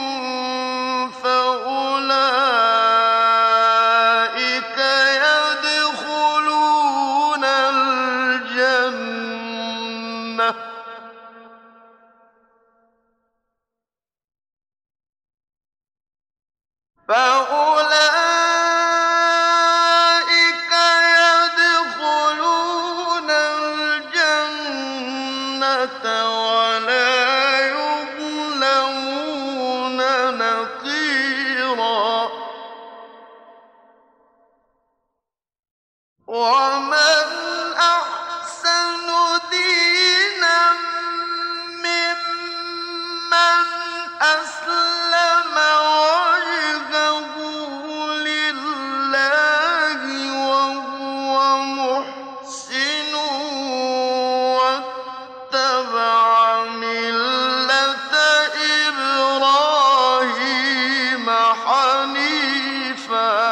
فأولئك يدخلون الجنة ولا يظلمون نقيرا ومن أحسن دينا ممن أسلم وجهه لله وهو محسن واتبع ملة إبراهيم حنيفا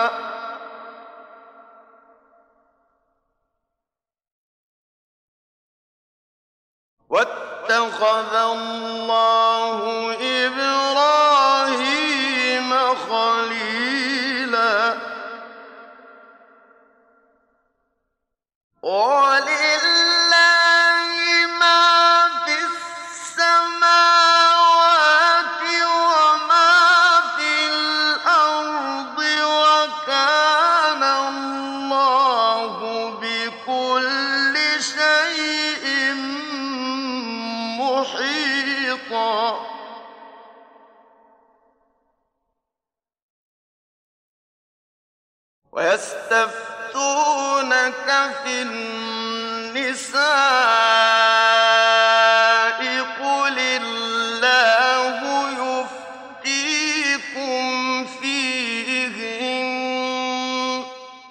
واتخذ الله إبراهيم خليلا ولله ما في السماوات وما في الأرض وكان الله بكل شيء محيطا ويستفتونك في النساء قل الله يفتيكم فيهن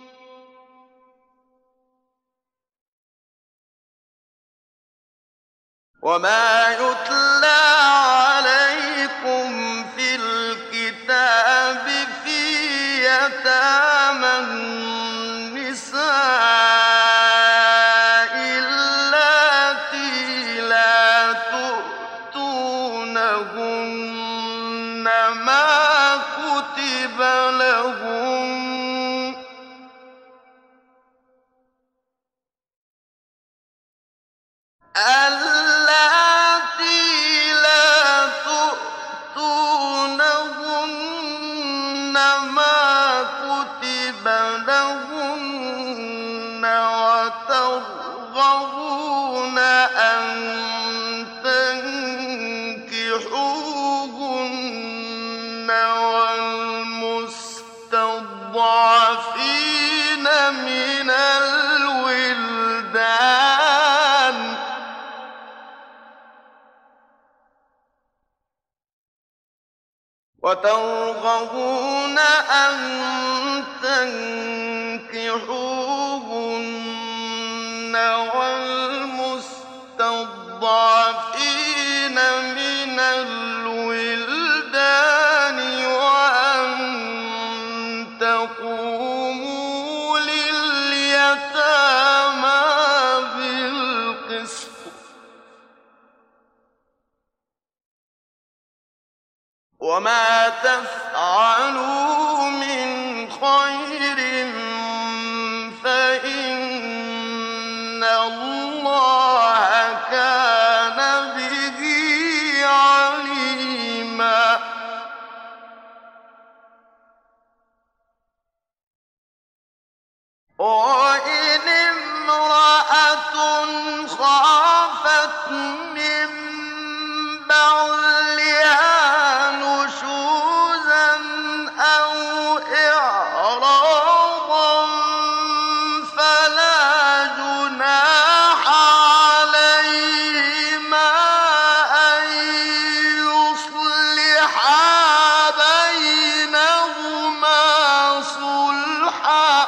وما يتلى عليكم في الكتاب في يتامى النساء اللاتي لا تؤتونهن ما كتب لهن اللاتي لا وترغبون أن تنكحوهن والمستضعفين من الولدان وأن تقوموا لليتامى بالقسط وما تفعلوا من خير فإن الله كان به عليما وإن امرأة خافت من بعلها نشوزا أو إعراضا فلا جناح عليهما أن يصلحا بينهما صلحا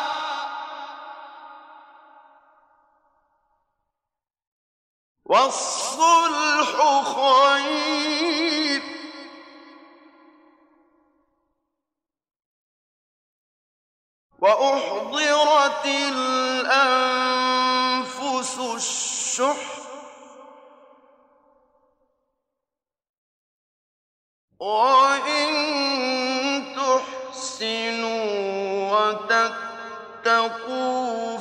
والصلح خير وأحضرت الأنفس الشح وإن تحسنوا وتتقوا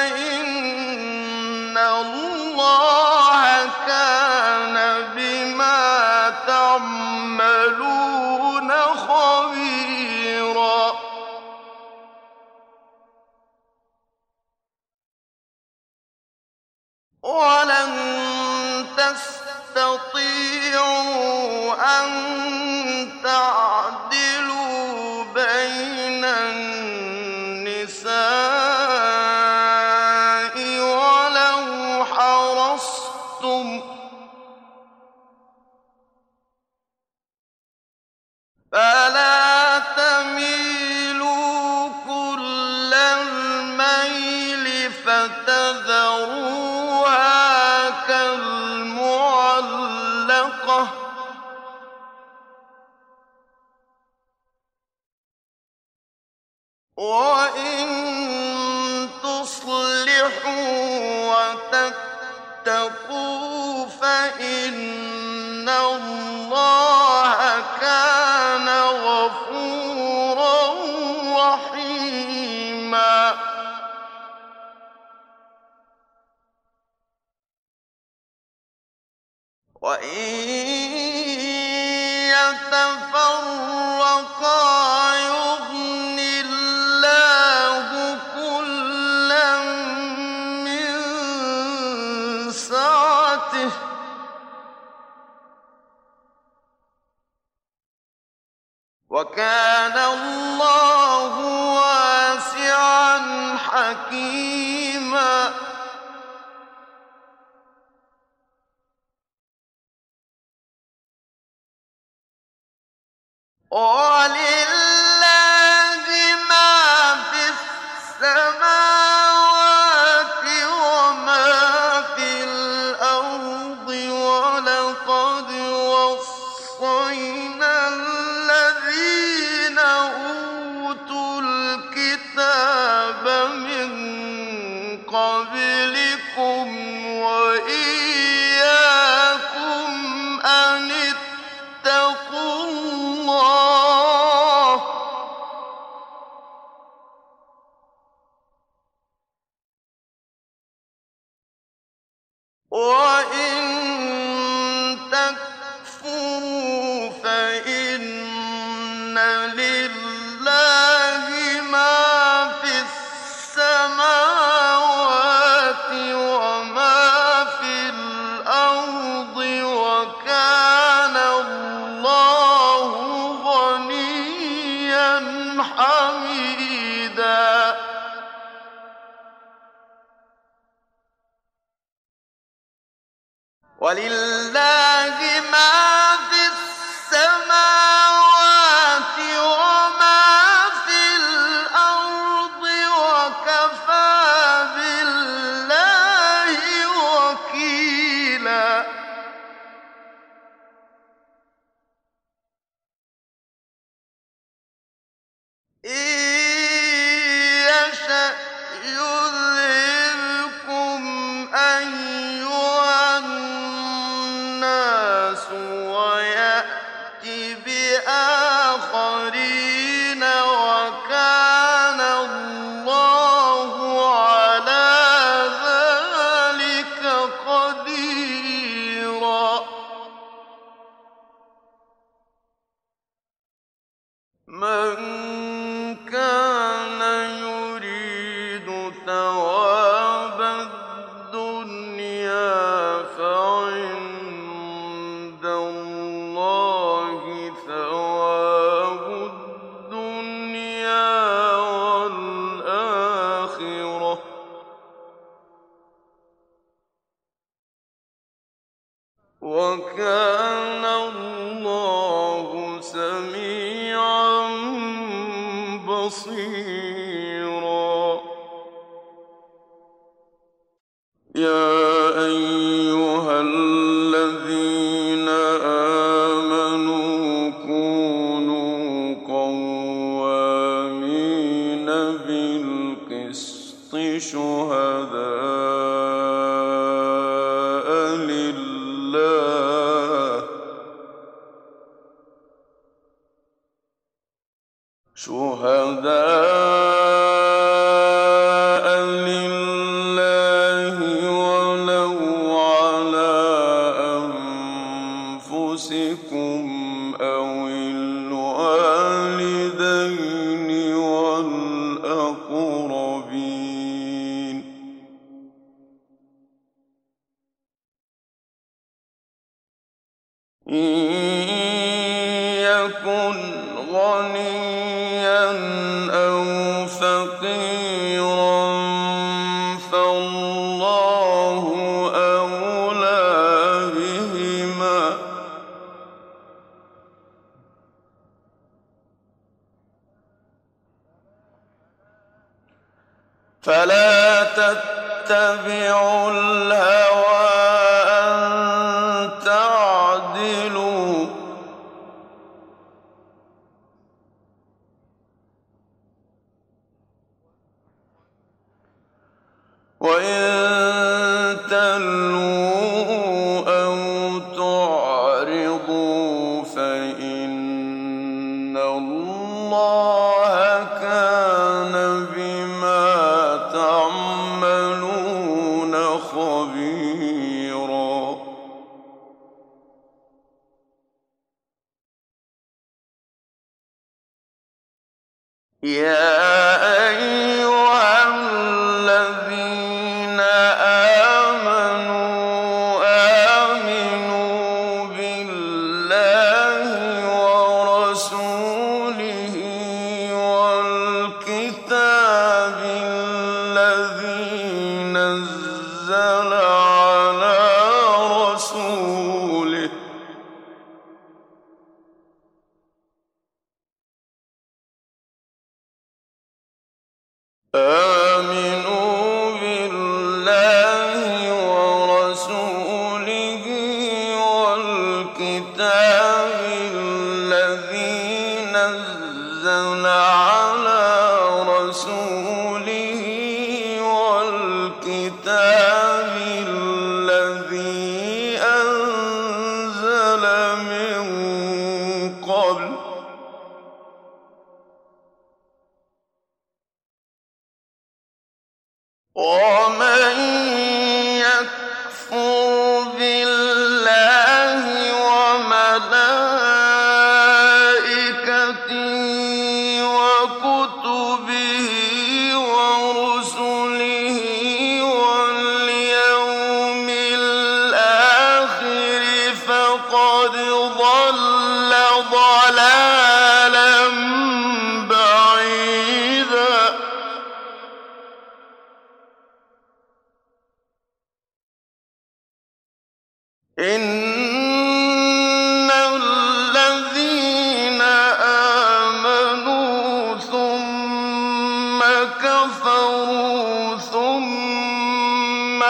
فإن الله كان بما تعملون خبيرا ولن تستطيعوا أن تعدلوا بين النساء ولو حرصتم فلا تميلوا كل الميل فتذروها كالمعلقة وإن تصلحوا وتتقوا فإن الله كان غفورا رحيما وإن يتفرقا يغن الله كلا من سعته وكان الله واسعا حكيما ولله ما في السماوات وما في الأرض ولقد وصينا الذين أوتوا الكتاب من قبلكم وإياكم أن اتقوا الله وإن تكفروا فإن لله ما في السماوات وما في الأرض وكان الله غنيا حميدا ولله ما في السماوات الناس ويأت بآخرين وكان الله على ذلك قديرا من كان يريد ثواب الدنيا فعند الله ثواب الدنيا والآخرة وكان الله سميعا بصيرا يا أيها الذين آمنوا كونوا قوامين بالقسط شهداء لله ولو على أنفسكم أو الوالدين والأقربين إن يكن غنيا أو فقيرا فالله أولى بهما فلا تتبعوا الهوى أن تعدلوا وإن تلووا أو تعرضوا فإن الله كان بما تعملون خبيرا يا أيها الذين آمنوا بالله ورسوله والكتاب الذي نزل على رسوله آمنوا بالله ورسوله والكتاب الذي نزل على رسوله والكتاب الذي أنزل من قبل ومن يكفر بالله وملائكته وكتبه ورسله واليوم الآخر فقد ضل ضلالا بعيدا إن الذين آمنوا ثم كفروا ثم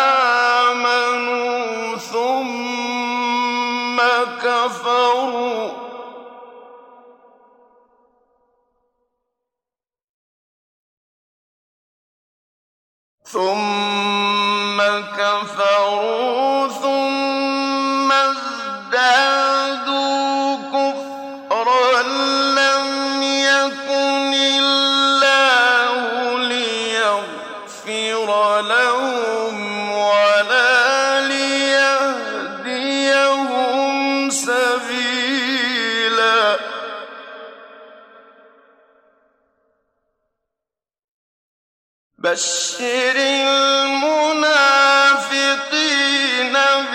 آمنوا ثم كفروا ثم ازدادوا ازْدَادُوا كُفْرًا لَّمْ يَكُنِ اللَّهُ لِيَغْفِرَ لَهُمْ وَلَا لِيَهْدِيَهُمْ سَبِيلًا بَشِّرِ الْمُنَافِقِينَ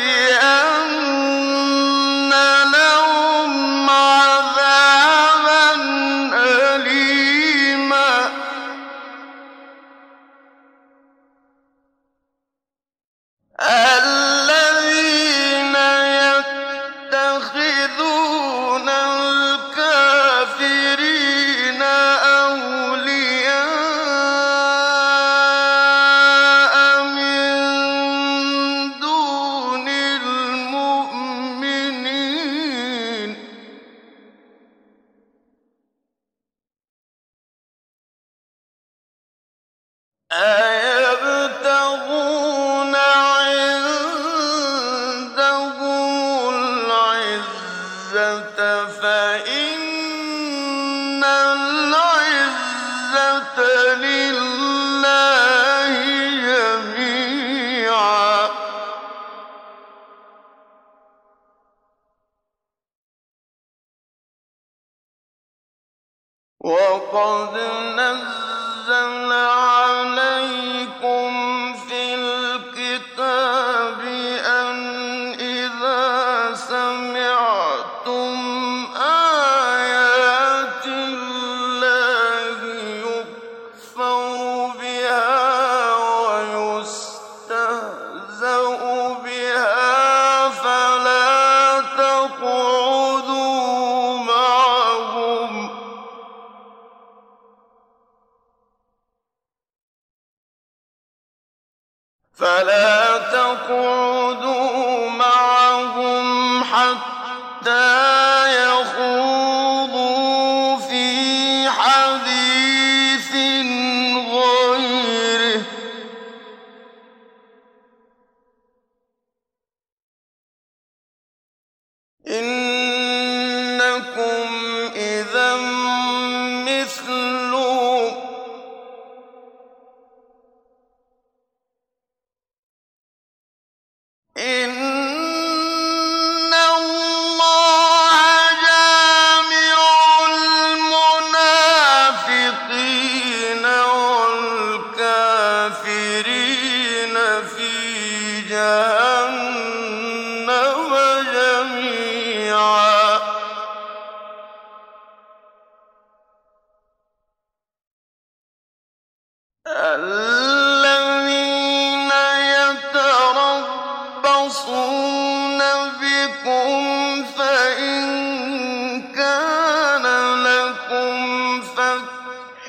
بِأَنَّ لَهُمْ عَذَابًا أَلِيمًا الَّذِينَ يَتَّخِذُونَ الْكَافِرِينَ أَوْلِيَاءَ مِن دُونِ الْمُؤْمِنِينَ أَيَبْتَغُونَ عِندَهُمُ الْعِزَّةَ فَإِنَّ الْعِزَّةَ لِلَّهِ جَمِيعًا وَقَدْ نَزَّلَ عَلَيْكُمْ فِي الْكِتَابِ أَنْ إِذَا سَمِعْتُمْ آيَاتِ اللَّهِ يُكْفَرُ بِهَا وَيُسْتَهْزَأُ بِهَا فَلَا تَقْعُدُوا مَعَهُمْ حَتَّىٰ يَخُوضُوا فِي حَدِيثٍ غَيْرِهِ ۚ إِنَّكُمْ إِذًا مِّثْلُهُمْ ۗ إِنَّ اللَّهَ جَامِعُ الْمُنَافِقِينَ وَالْكَافِرِينَ فِي جَهَنَّمَ جَمِيعًا الَّذِينَ يَتَرَبَّصُونَ بِكُمْ فَإِن كَانَ لَكُمْ فَتْحٌ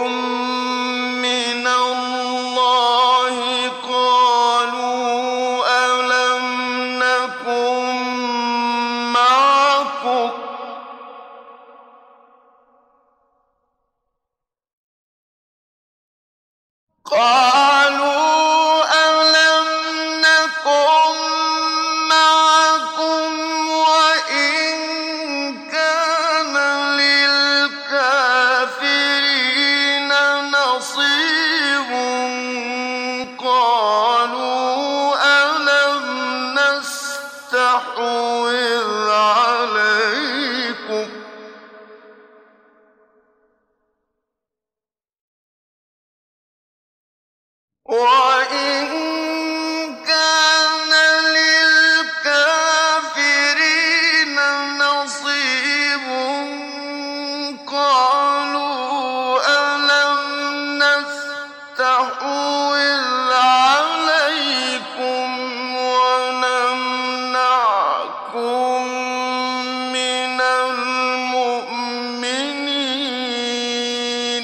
مِّنَ اللَّهِ قَالُوا أَلَمْ نَكُن مَّعَكُمْ ۖ وَإِن كَانَ لِلْكَافِرِينَ نَصِيبٌ قَالُوا أَلَمْ نَسْتَحْوِذْ عَلَيْكُمْ ۖ وَإِن كَانَ لِلْكَافِرِينَ نَصِيبٌ قَالُوا أَلَمْ نَسْتَحْوِذْ عَلَيْكُمْ وَنَمْنَعْكُم مِّنَ الْمُؤْمِنِينَ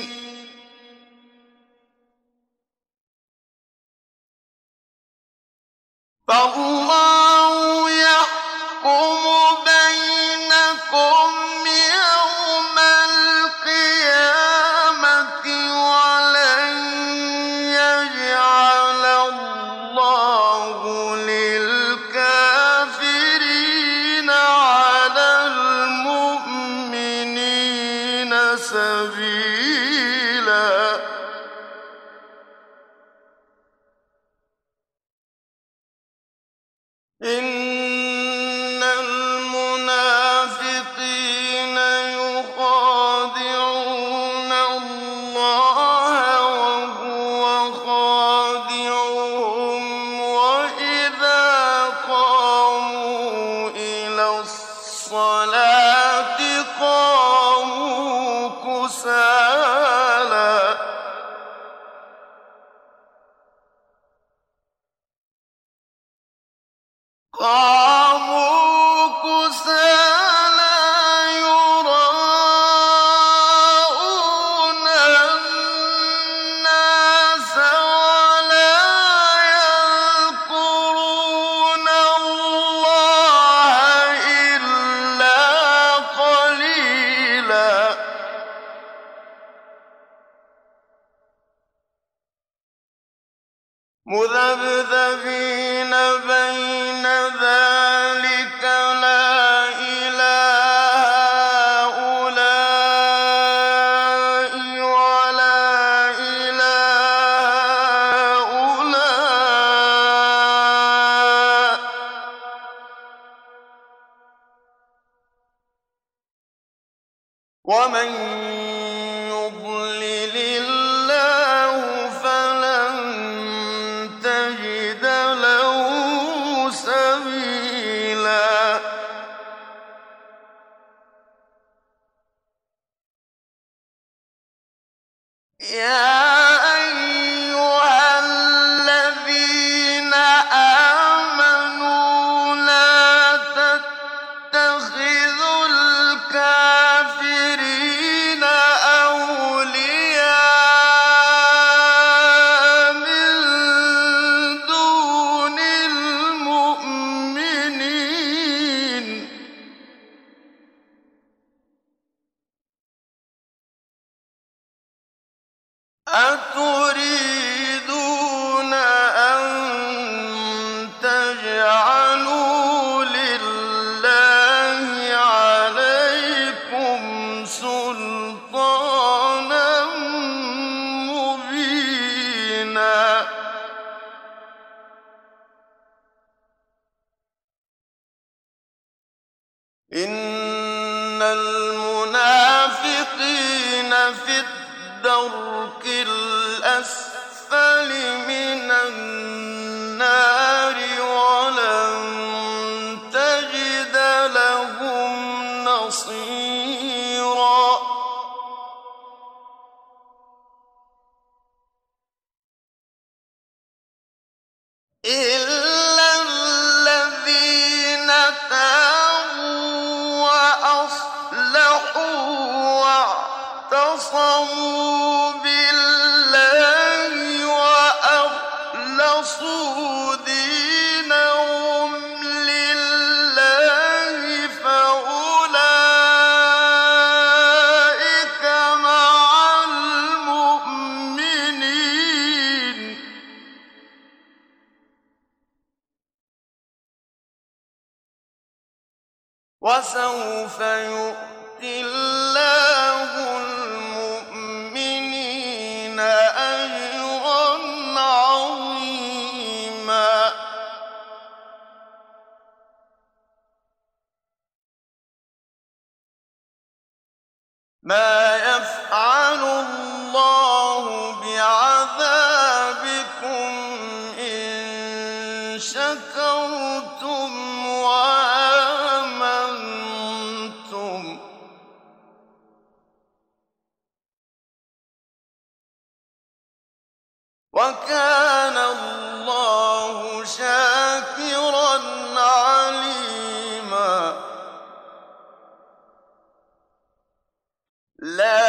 فَاللَّهُ يَحْكُمُ بَيْنَكُمْ يَوْمَ الْقِيَامَةِ ۖ وَلَن يَجْعَلَ اللَّهُ لِلْكَافِرِينَ سبيلا إن المنافقين يخادعون الله وهو خادعهم وإذا قاموا إلى الصلاة قاموا كسالى يراءون الناس ولا يذكرون الله إلا قليلا مذبذبين بين ذلك لا إله هؤلاء ولا إله هؤلاء ومن يضلل الله فلن تجد له سبيلا يا أيها الذين آمنوا لا تتخذوا الكافرين أولياء من دون المؤمنين أتريدون أن تجعلوا لله عليكم سلطانا مبينا إن المنافقين في الدرك الأسفل من النار ولن تجد لهم نصيرا إلا الذين تابوا وأصلحوا واعتصموا بالله وأخلصوا دينهم لله فأولئك مع المؤمنين وسوف يؤتي الله المؤمنين أجرا عظيما ما يفعل الله بعذابكم إن شكرتم وآمنتم وكان الله شاكرا عليما لا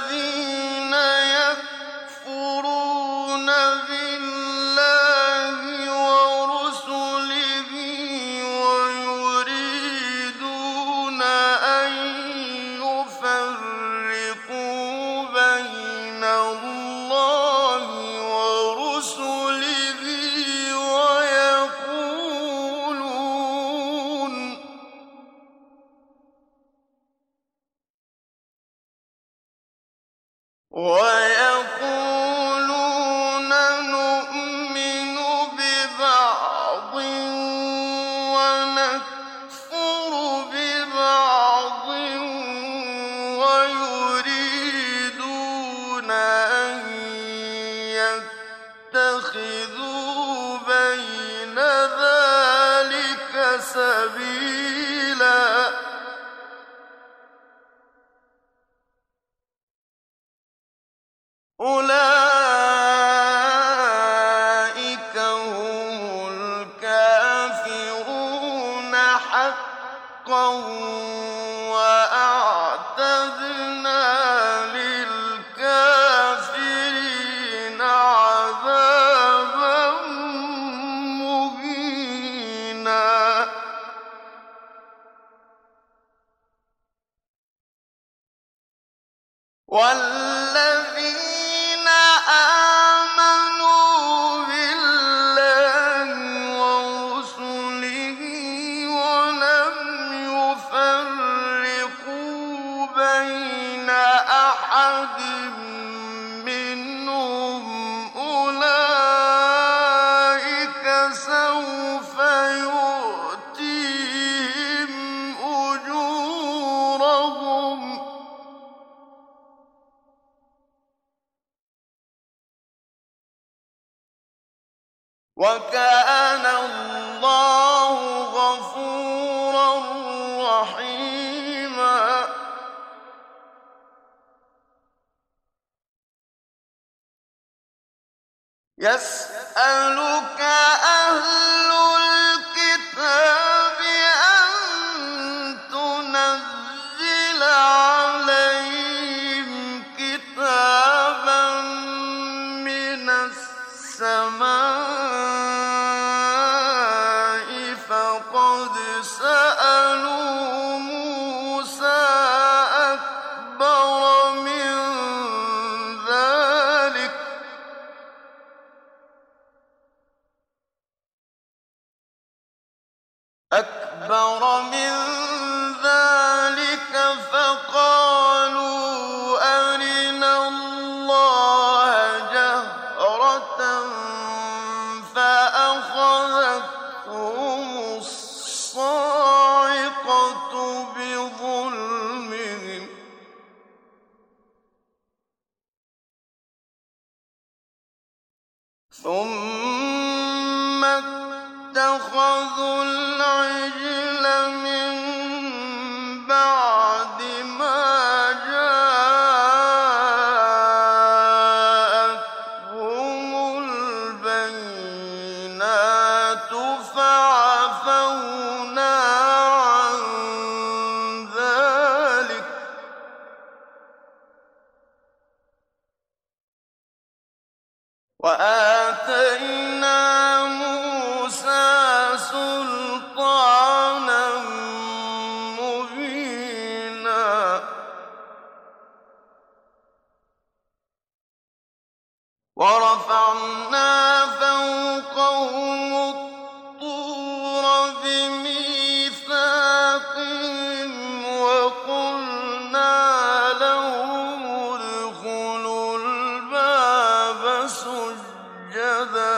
الَّذِينَ يَكْفُرُونَ بِاللَّهِ وَرُسُلِهِ وَيُرِيدُونَ أَن يُفَرِّقُوا بَيْنَ اللَّهِ وَرُسُلِهِ وَيَقُولُونَ نُؤْمِنُ بِبَعْضٍ وَنَكْفُرُ بِبَعْضٍ وَيُرِيدُونَ أَن يَتَّخِذُوا بَيْنَ ذَٰلِكَ سَبِيلًا أُولَٰئِكَ هُمُ الْكَافِرُونَ حَقًّا ۚ وَأَعْتَدْنَا لِلْكَافِرِينَ عَذَابًا مُّهِينًا وَالَّذِينَ آمَنُوا بِاللَّهِ وَرُسُلِهِ وَلَمْ يُفَرِّقُوا بَيْنَ أَحَدٍ مِّنْهُمْ أُولَٰئِكَ سَوْفَ يُؤْتِيهِمْ أُجُورَهُمْ ۗ وَكَانَ اللَّهُ غَفُورًا رَّحِيمًا يَسْأَلُكَ أَهْلُ الْكِتَابِ أَن تُنَزِّلَ عَلَيْهِمْ كِتَابًا مِّنَ السَّمَاءِ فَقَدْ سَأَلُوا مُوسَىٰ أَكْبَرَ مِن ذَٰلِكَ فَقَالُوا أَرِنَا اللَّهَ جَهْرَةً فَأَخَذَتْهُمُ الصَّاعِقَةُ بِظُلْمِهِمْ ۚ ثُمَّ اتَّخَذُوا الْعِجْلَ مِن بَعْدِ مَا جَاءَتْهُمُ الْبَيِّنَاتُ فَعَفَوْنَا عَن ذَٰلِكَ ۚ وَآتَيْنَا مُوسَىٰ سُلْطَانًا مُّبِينًا وَرَفَعْنَا فَوْقَهُمُ الطُّورَ بِمِيثَاقِهِمْ وَقُلْنَا لَهُمُ ادْخُلُوا الْبَابَ سُجَّدًا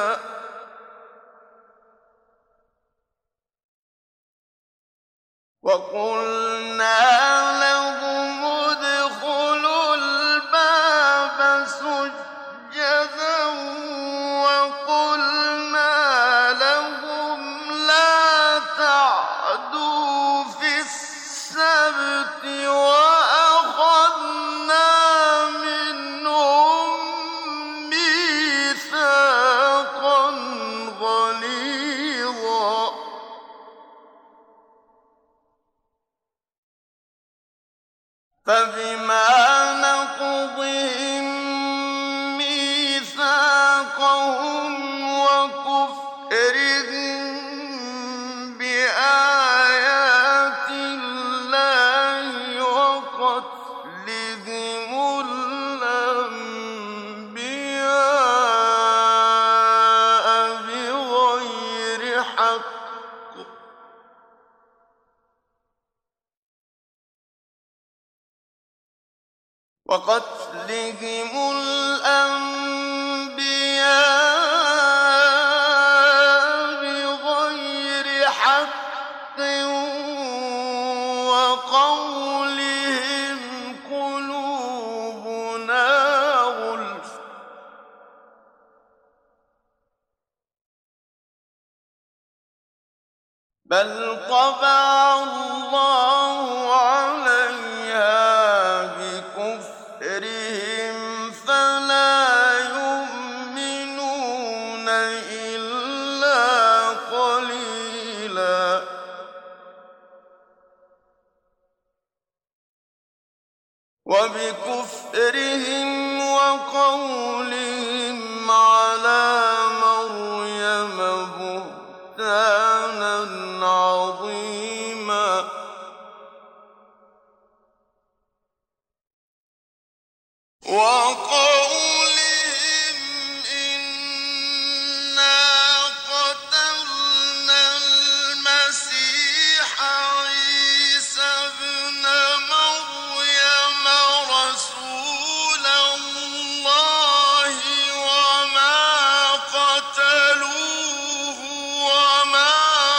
وَقُلْنَا لَهُمْ لَا تَعْدُوا فِي السَّبْتِ وَأَخَذْنَا مِنْهُم مِّيثَاقًا غَلِيظًا. وقتلهم الأنبياء بغير حق وقولهم قلوبنا غلف بل طبع الله عليها بكفرهم فلا يؤمنون إلا قليلا وبكفرهم وقولهم على مريم بهتانا عظيما وقولهم إنا قتلنا المسيح عيسى ابن مريم رسول الله وما قتلوه وما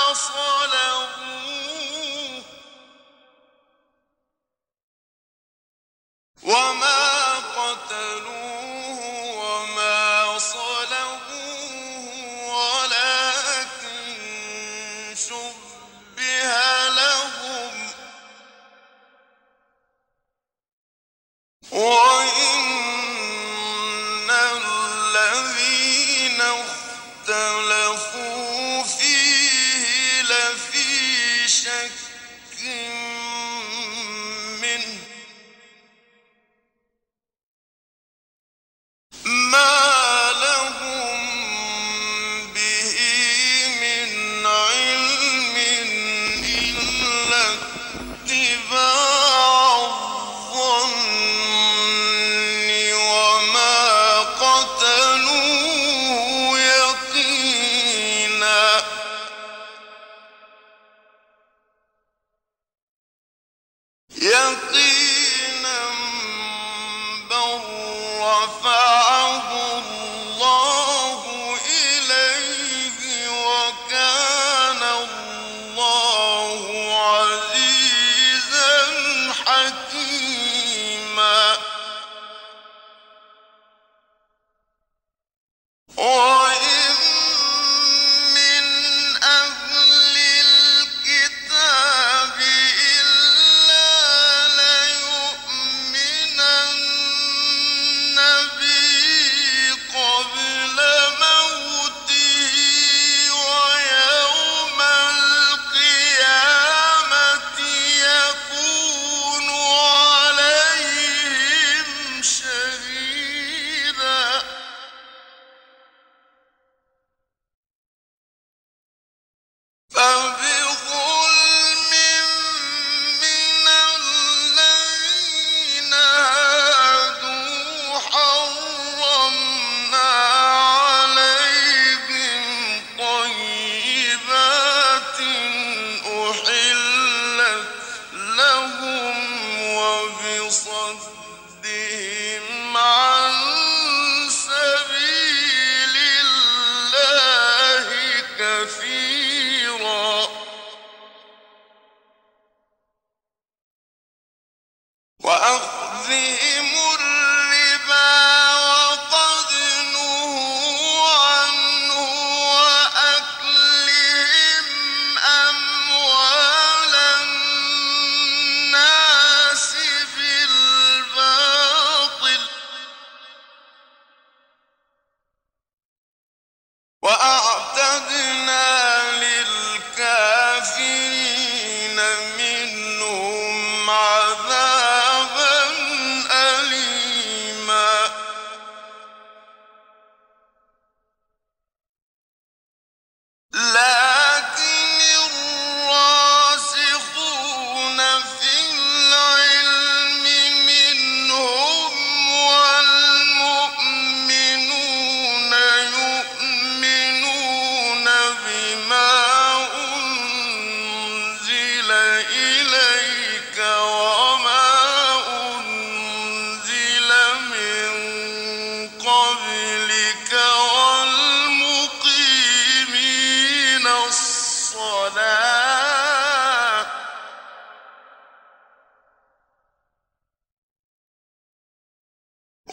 صلبوه ولكن شبه لهم وإن الذين اختلفوا فيه لفي شك منه ما لهم به من علم إلا اتباع الظن وما قتلوه يقينا بل رفعه الله إليه وكان الله عزيزا حكيما وإن من أهل الكتاب إلا ليؤمنن به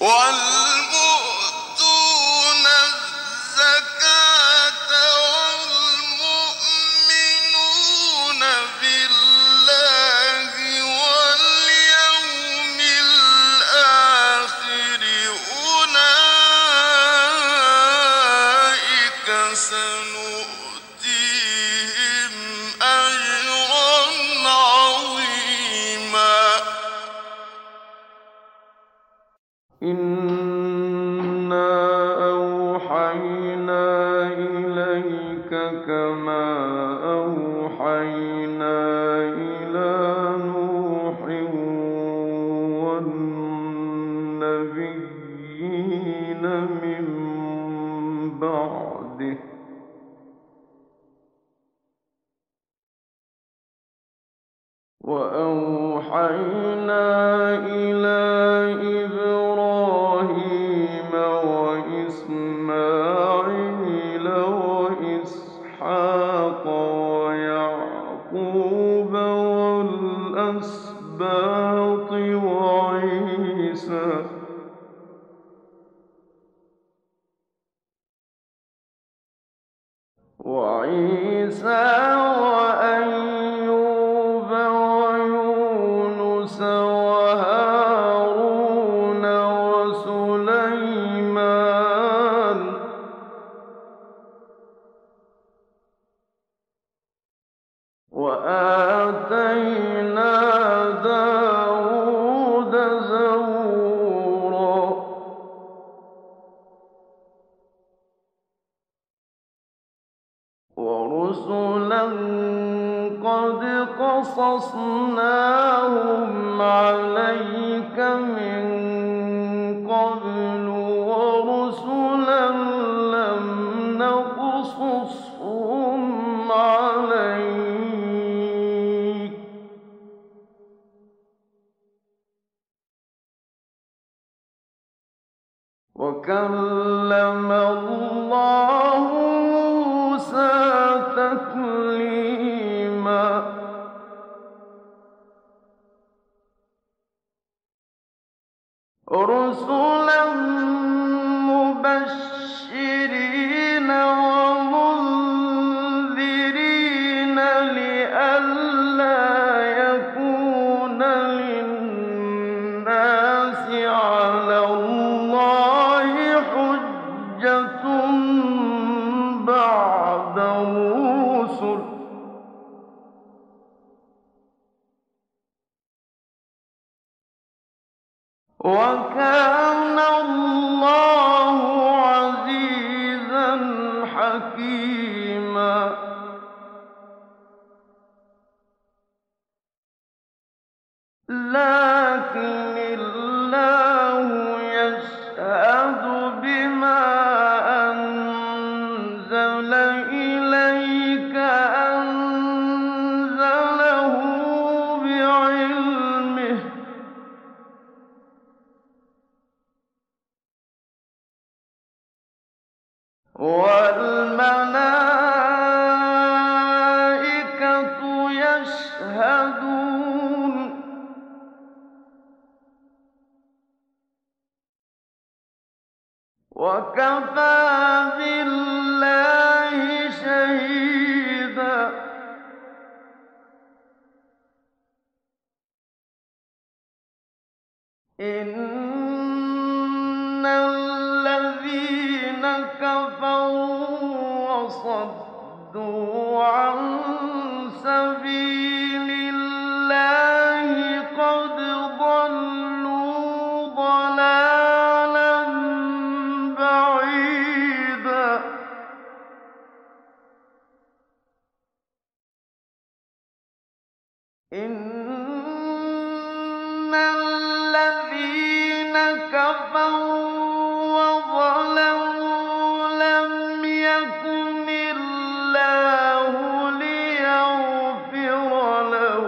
والمؤتون الزكاة والمؤمنون بالله واليوم الآخر أولئك سنؤتيهم أجرا عظيما. إِنَّا أَوْحَيْنَا إِلَيْكَ كَمَا أَوْحَيْنَا إِلَىٰ نُوحٍ وَالنَّبِيِّينَ مِن بَعْدِهِ ۚ وَأَوْحَيْنَا إِلَىٰ إِبْرَاهِيمَ وَإِسْمَاعِيلَ وَإِسْحَاقَ وَيَعْقُوبَ وَالْأَسْبَاطِ وَعِيسَىٰ وَأَيُّوبَ وَيُونُسَ وَهَارُونَ وَسُلَيْمَانَ ۚ وَآتَيْنَا دَاوُودَ زَبُورًا. وَرُسُلًا قَدْ قَصَصْنَاهُمْ عَلَيْكَ مِن قَبْلُ وَرُسُلًا لَّمْ نَقْصُصْهُمْ عَلَيْكَ ۚ وَكَلَّمَ اللَّهُ مُوسَىٰ تَكْلِيمًا. رُسُلًا مُّبَشِّرِينَ وَمُنذِرِينَ لِئَلَّا يَكُونَ لِلنَّاسِ عَلَى اللَّهِ حُجَّةٌ بَعْدَ الرُّسُلِ ۚ وَكَانَ اللَّهُ عَزِيزًا حَكِيمًا. لَّٰكِنِ اللَّهُ يَشْهَدُ بِمَا أَنزَلَ إِلَيْكَ أَنزَلَهُ بِعِلْمِهِ ۖ وَالْمَلَائِكَةُ يَشْهَدُونَ ۚ وَكَفَىٰ بِاللَّهِ شَهِيدًا. إِنَّ الَّذِينَ كَفَرُوا وَصَدُّوا عَن سَبِيلِ اللَّهِ قَدْ ضَلُّوا ضَلَالًا بَعِيدًا. إِنَّ الَّذِينَ كَفَروا وَظَلَمُوا لَمْ يَكُنِ اللَّهُ لِيَغْفِرَ لَهُمْ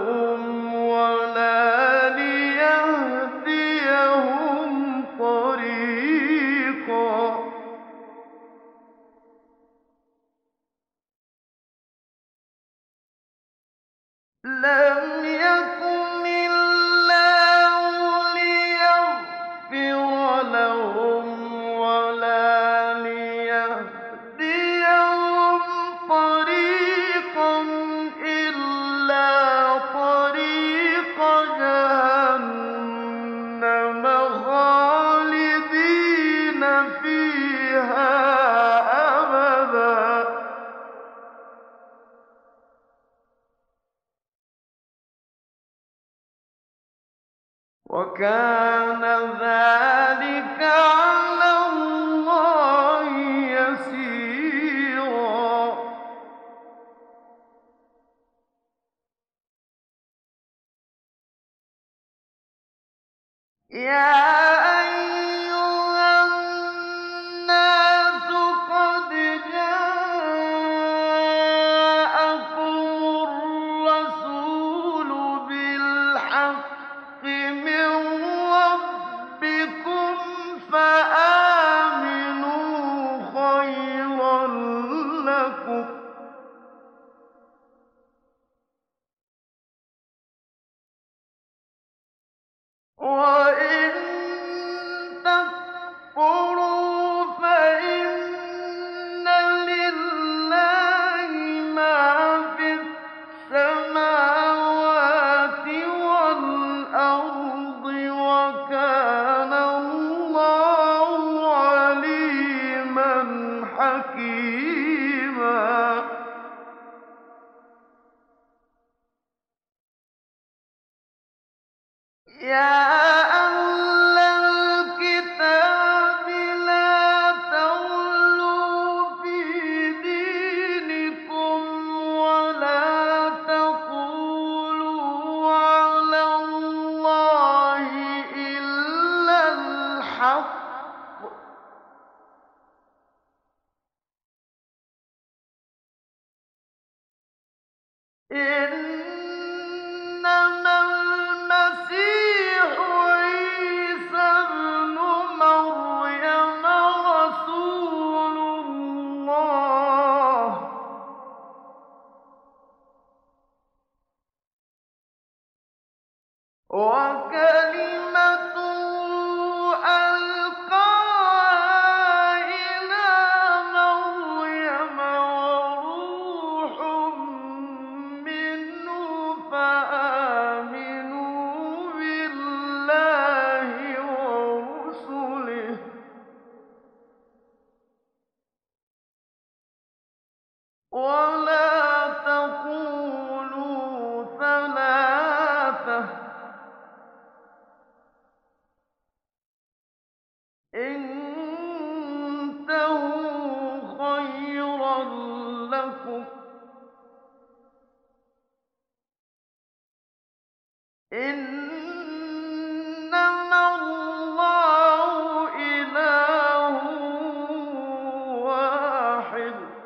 إِنَّمَا الْمَسِيحُ عِيسَى ابْنُ مَرْيَمَ رَسُولُ اللَّهِ وَكَلِمَتُهُ أَلْقَاهَا إِلَىٰ مَرْيَمَ وَرُوحٌ مِّنْهُ ۖ فَآمِنُوا بِاللَّهِ وَرُسُلِهِ ۖ وَلَا تَقُولُوا ثَلَاثَةٌ ۚ انتهوا خيرا لكم ۚ إِنَّمَا اللَّهُ إِلَٰهٌ وَاحِدٌ ۖ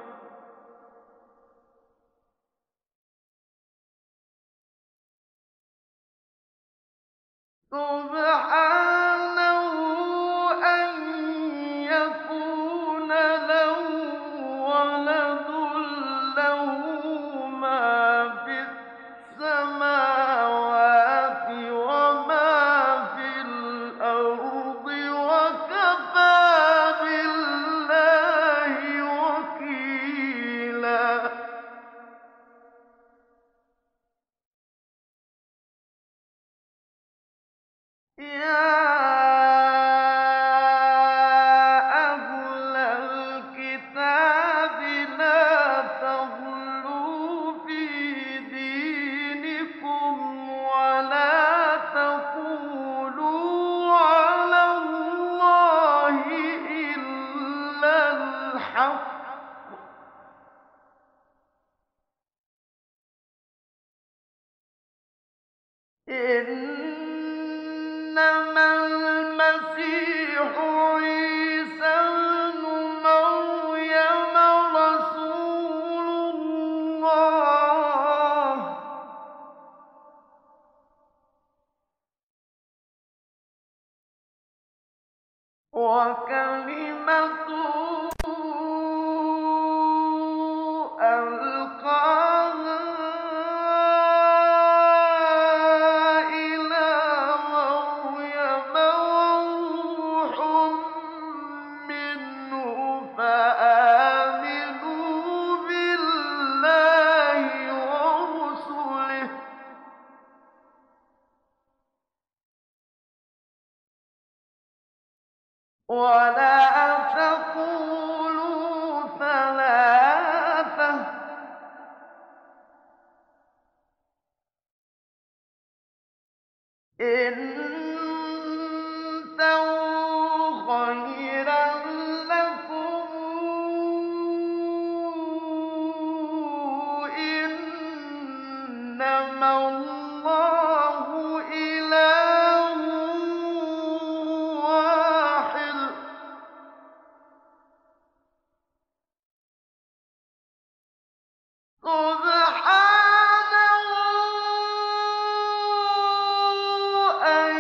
سُبْحَانَهُ أَن يَكُونَ لَهُ وَلَدٌ ۖ لَّهُ مَا فِي السَّمَاوَاتِ وَمَا فِي الْأَرْضِ ۚ وَكَفَىٰ بِاللَّهِ وَكِيلًا يَا أَهْلَ الْكِتَابِ لَا تَغْلُوا فِي دِينِكُمْ وَلَا تَقُولُوا عَلَى اللَّهِ إِلَّا الْحَقَّ ۚ إِنَّمَا الْمَسِيحُ عِيسَى ابْنُ مَرْيَمَ رَسُولُ اللَّهِ وَكَلِمَتُهُ أَلْقَاهَا إِلَىٰ مَرْيَمَ وَرُوحٌ مِّنْهُ ۖ فَآمِنُوا بِاللَّهِ وَرُسُلِهِ ۖ وَلَا تَقُولُوا ثَلَاثَةٌ ۚ انتهوا خيرا لكم ۚ إِنَّمَا اللَّهُ إِلَٰهٌ وَاحِدٌ ۖ سُبْحَانَهُ أَن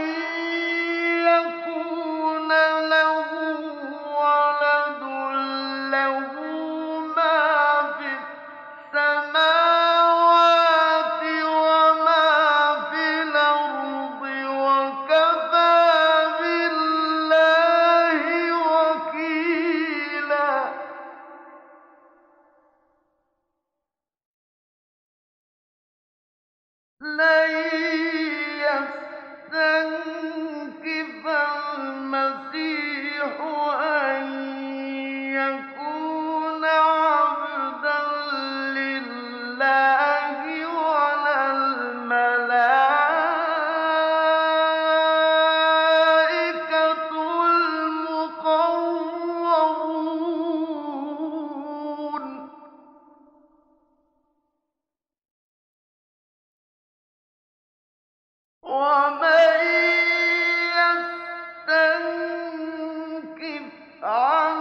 يَكُونَ لَهُ وَلَدٌ ۖ لَّهُ مَا فِي السَّمَاوَاتِ وَمَا فِي الْأَرْضِ ۚ وَكَفَىٰ بِاللَّهِ وَكِيلًا لَّن يَسْتَنكِفَ الْمَسِيحُ أَن يَكُونَ عَبْدًا لِّلَّهِ وَلَا الْمَلَائِكَةُ الْمُقَرَّبُونَ ۚ وَمَن يَسْتَنكِفْ عَنْ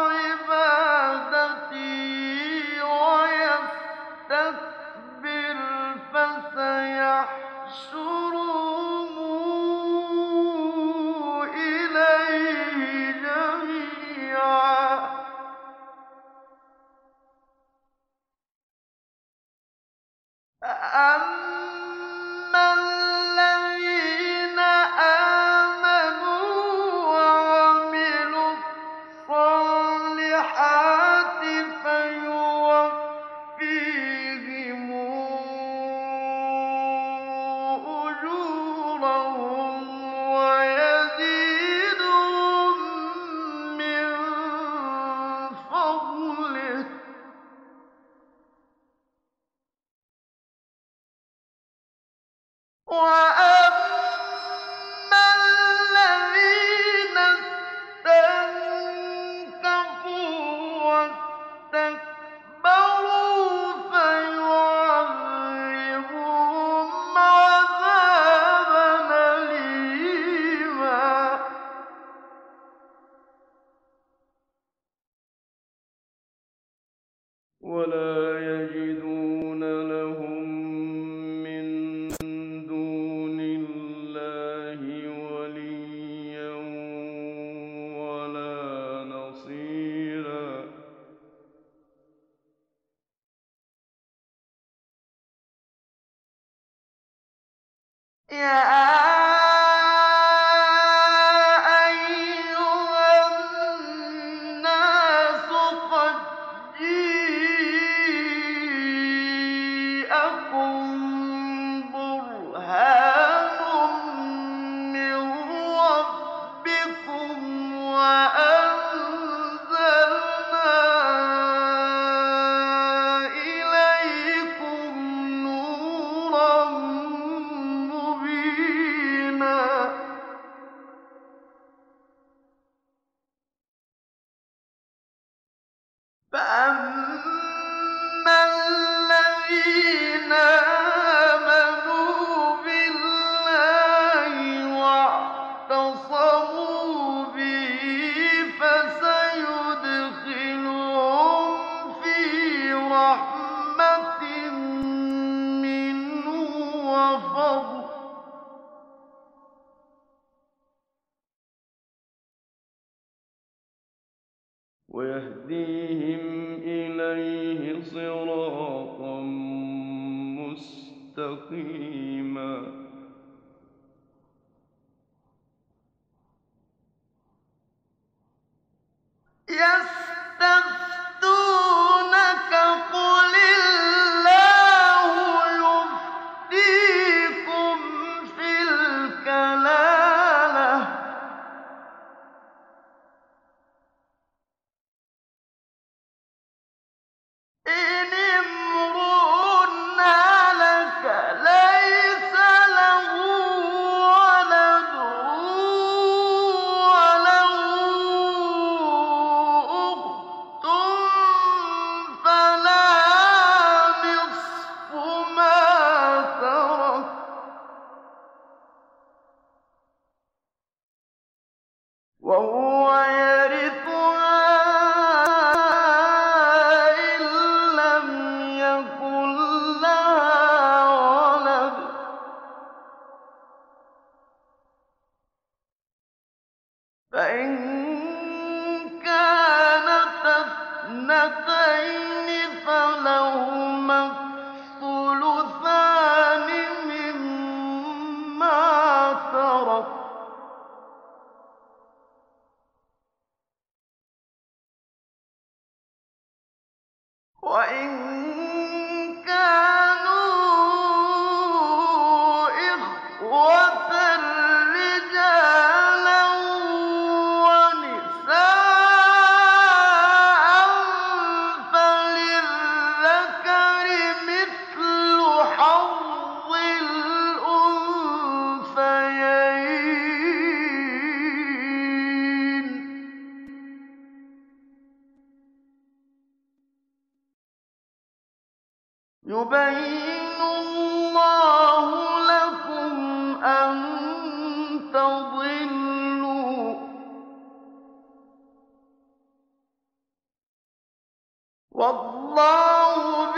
عِبَادَتِي وَيَسْتَكْبِرْ ولا يجدون لهم من دون الله وليا ولا نصيرا يا أيها الناس قد جاءكم برهان من ربكم وأنزلنا إليكم نورا مبينا فأما الذين آمنوا بالله واعتصموا به فسيدخلهم في رحمة منه وفضل ويهديهم إليه صراطا مستقيما يستفتونك قل الله يفتيكم في الكلالة إن امرؤ هلك ليس له ولد وله أخت فلها نصف ما ترك وهو يرثها إن لم يكن لها ولد فإن كانت اثنتين فلهما الثلثان مما ترك وإن كانوا إخوة رجالا ونساء فللذكر مثل حظ الأنثيين يبين الله لكم أن تضلوا والله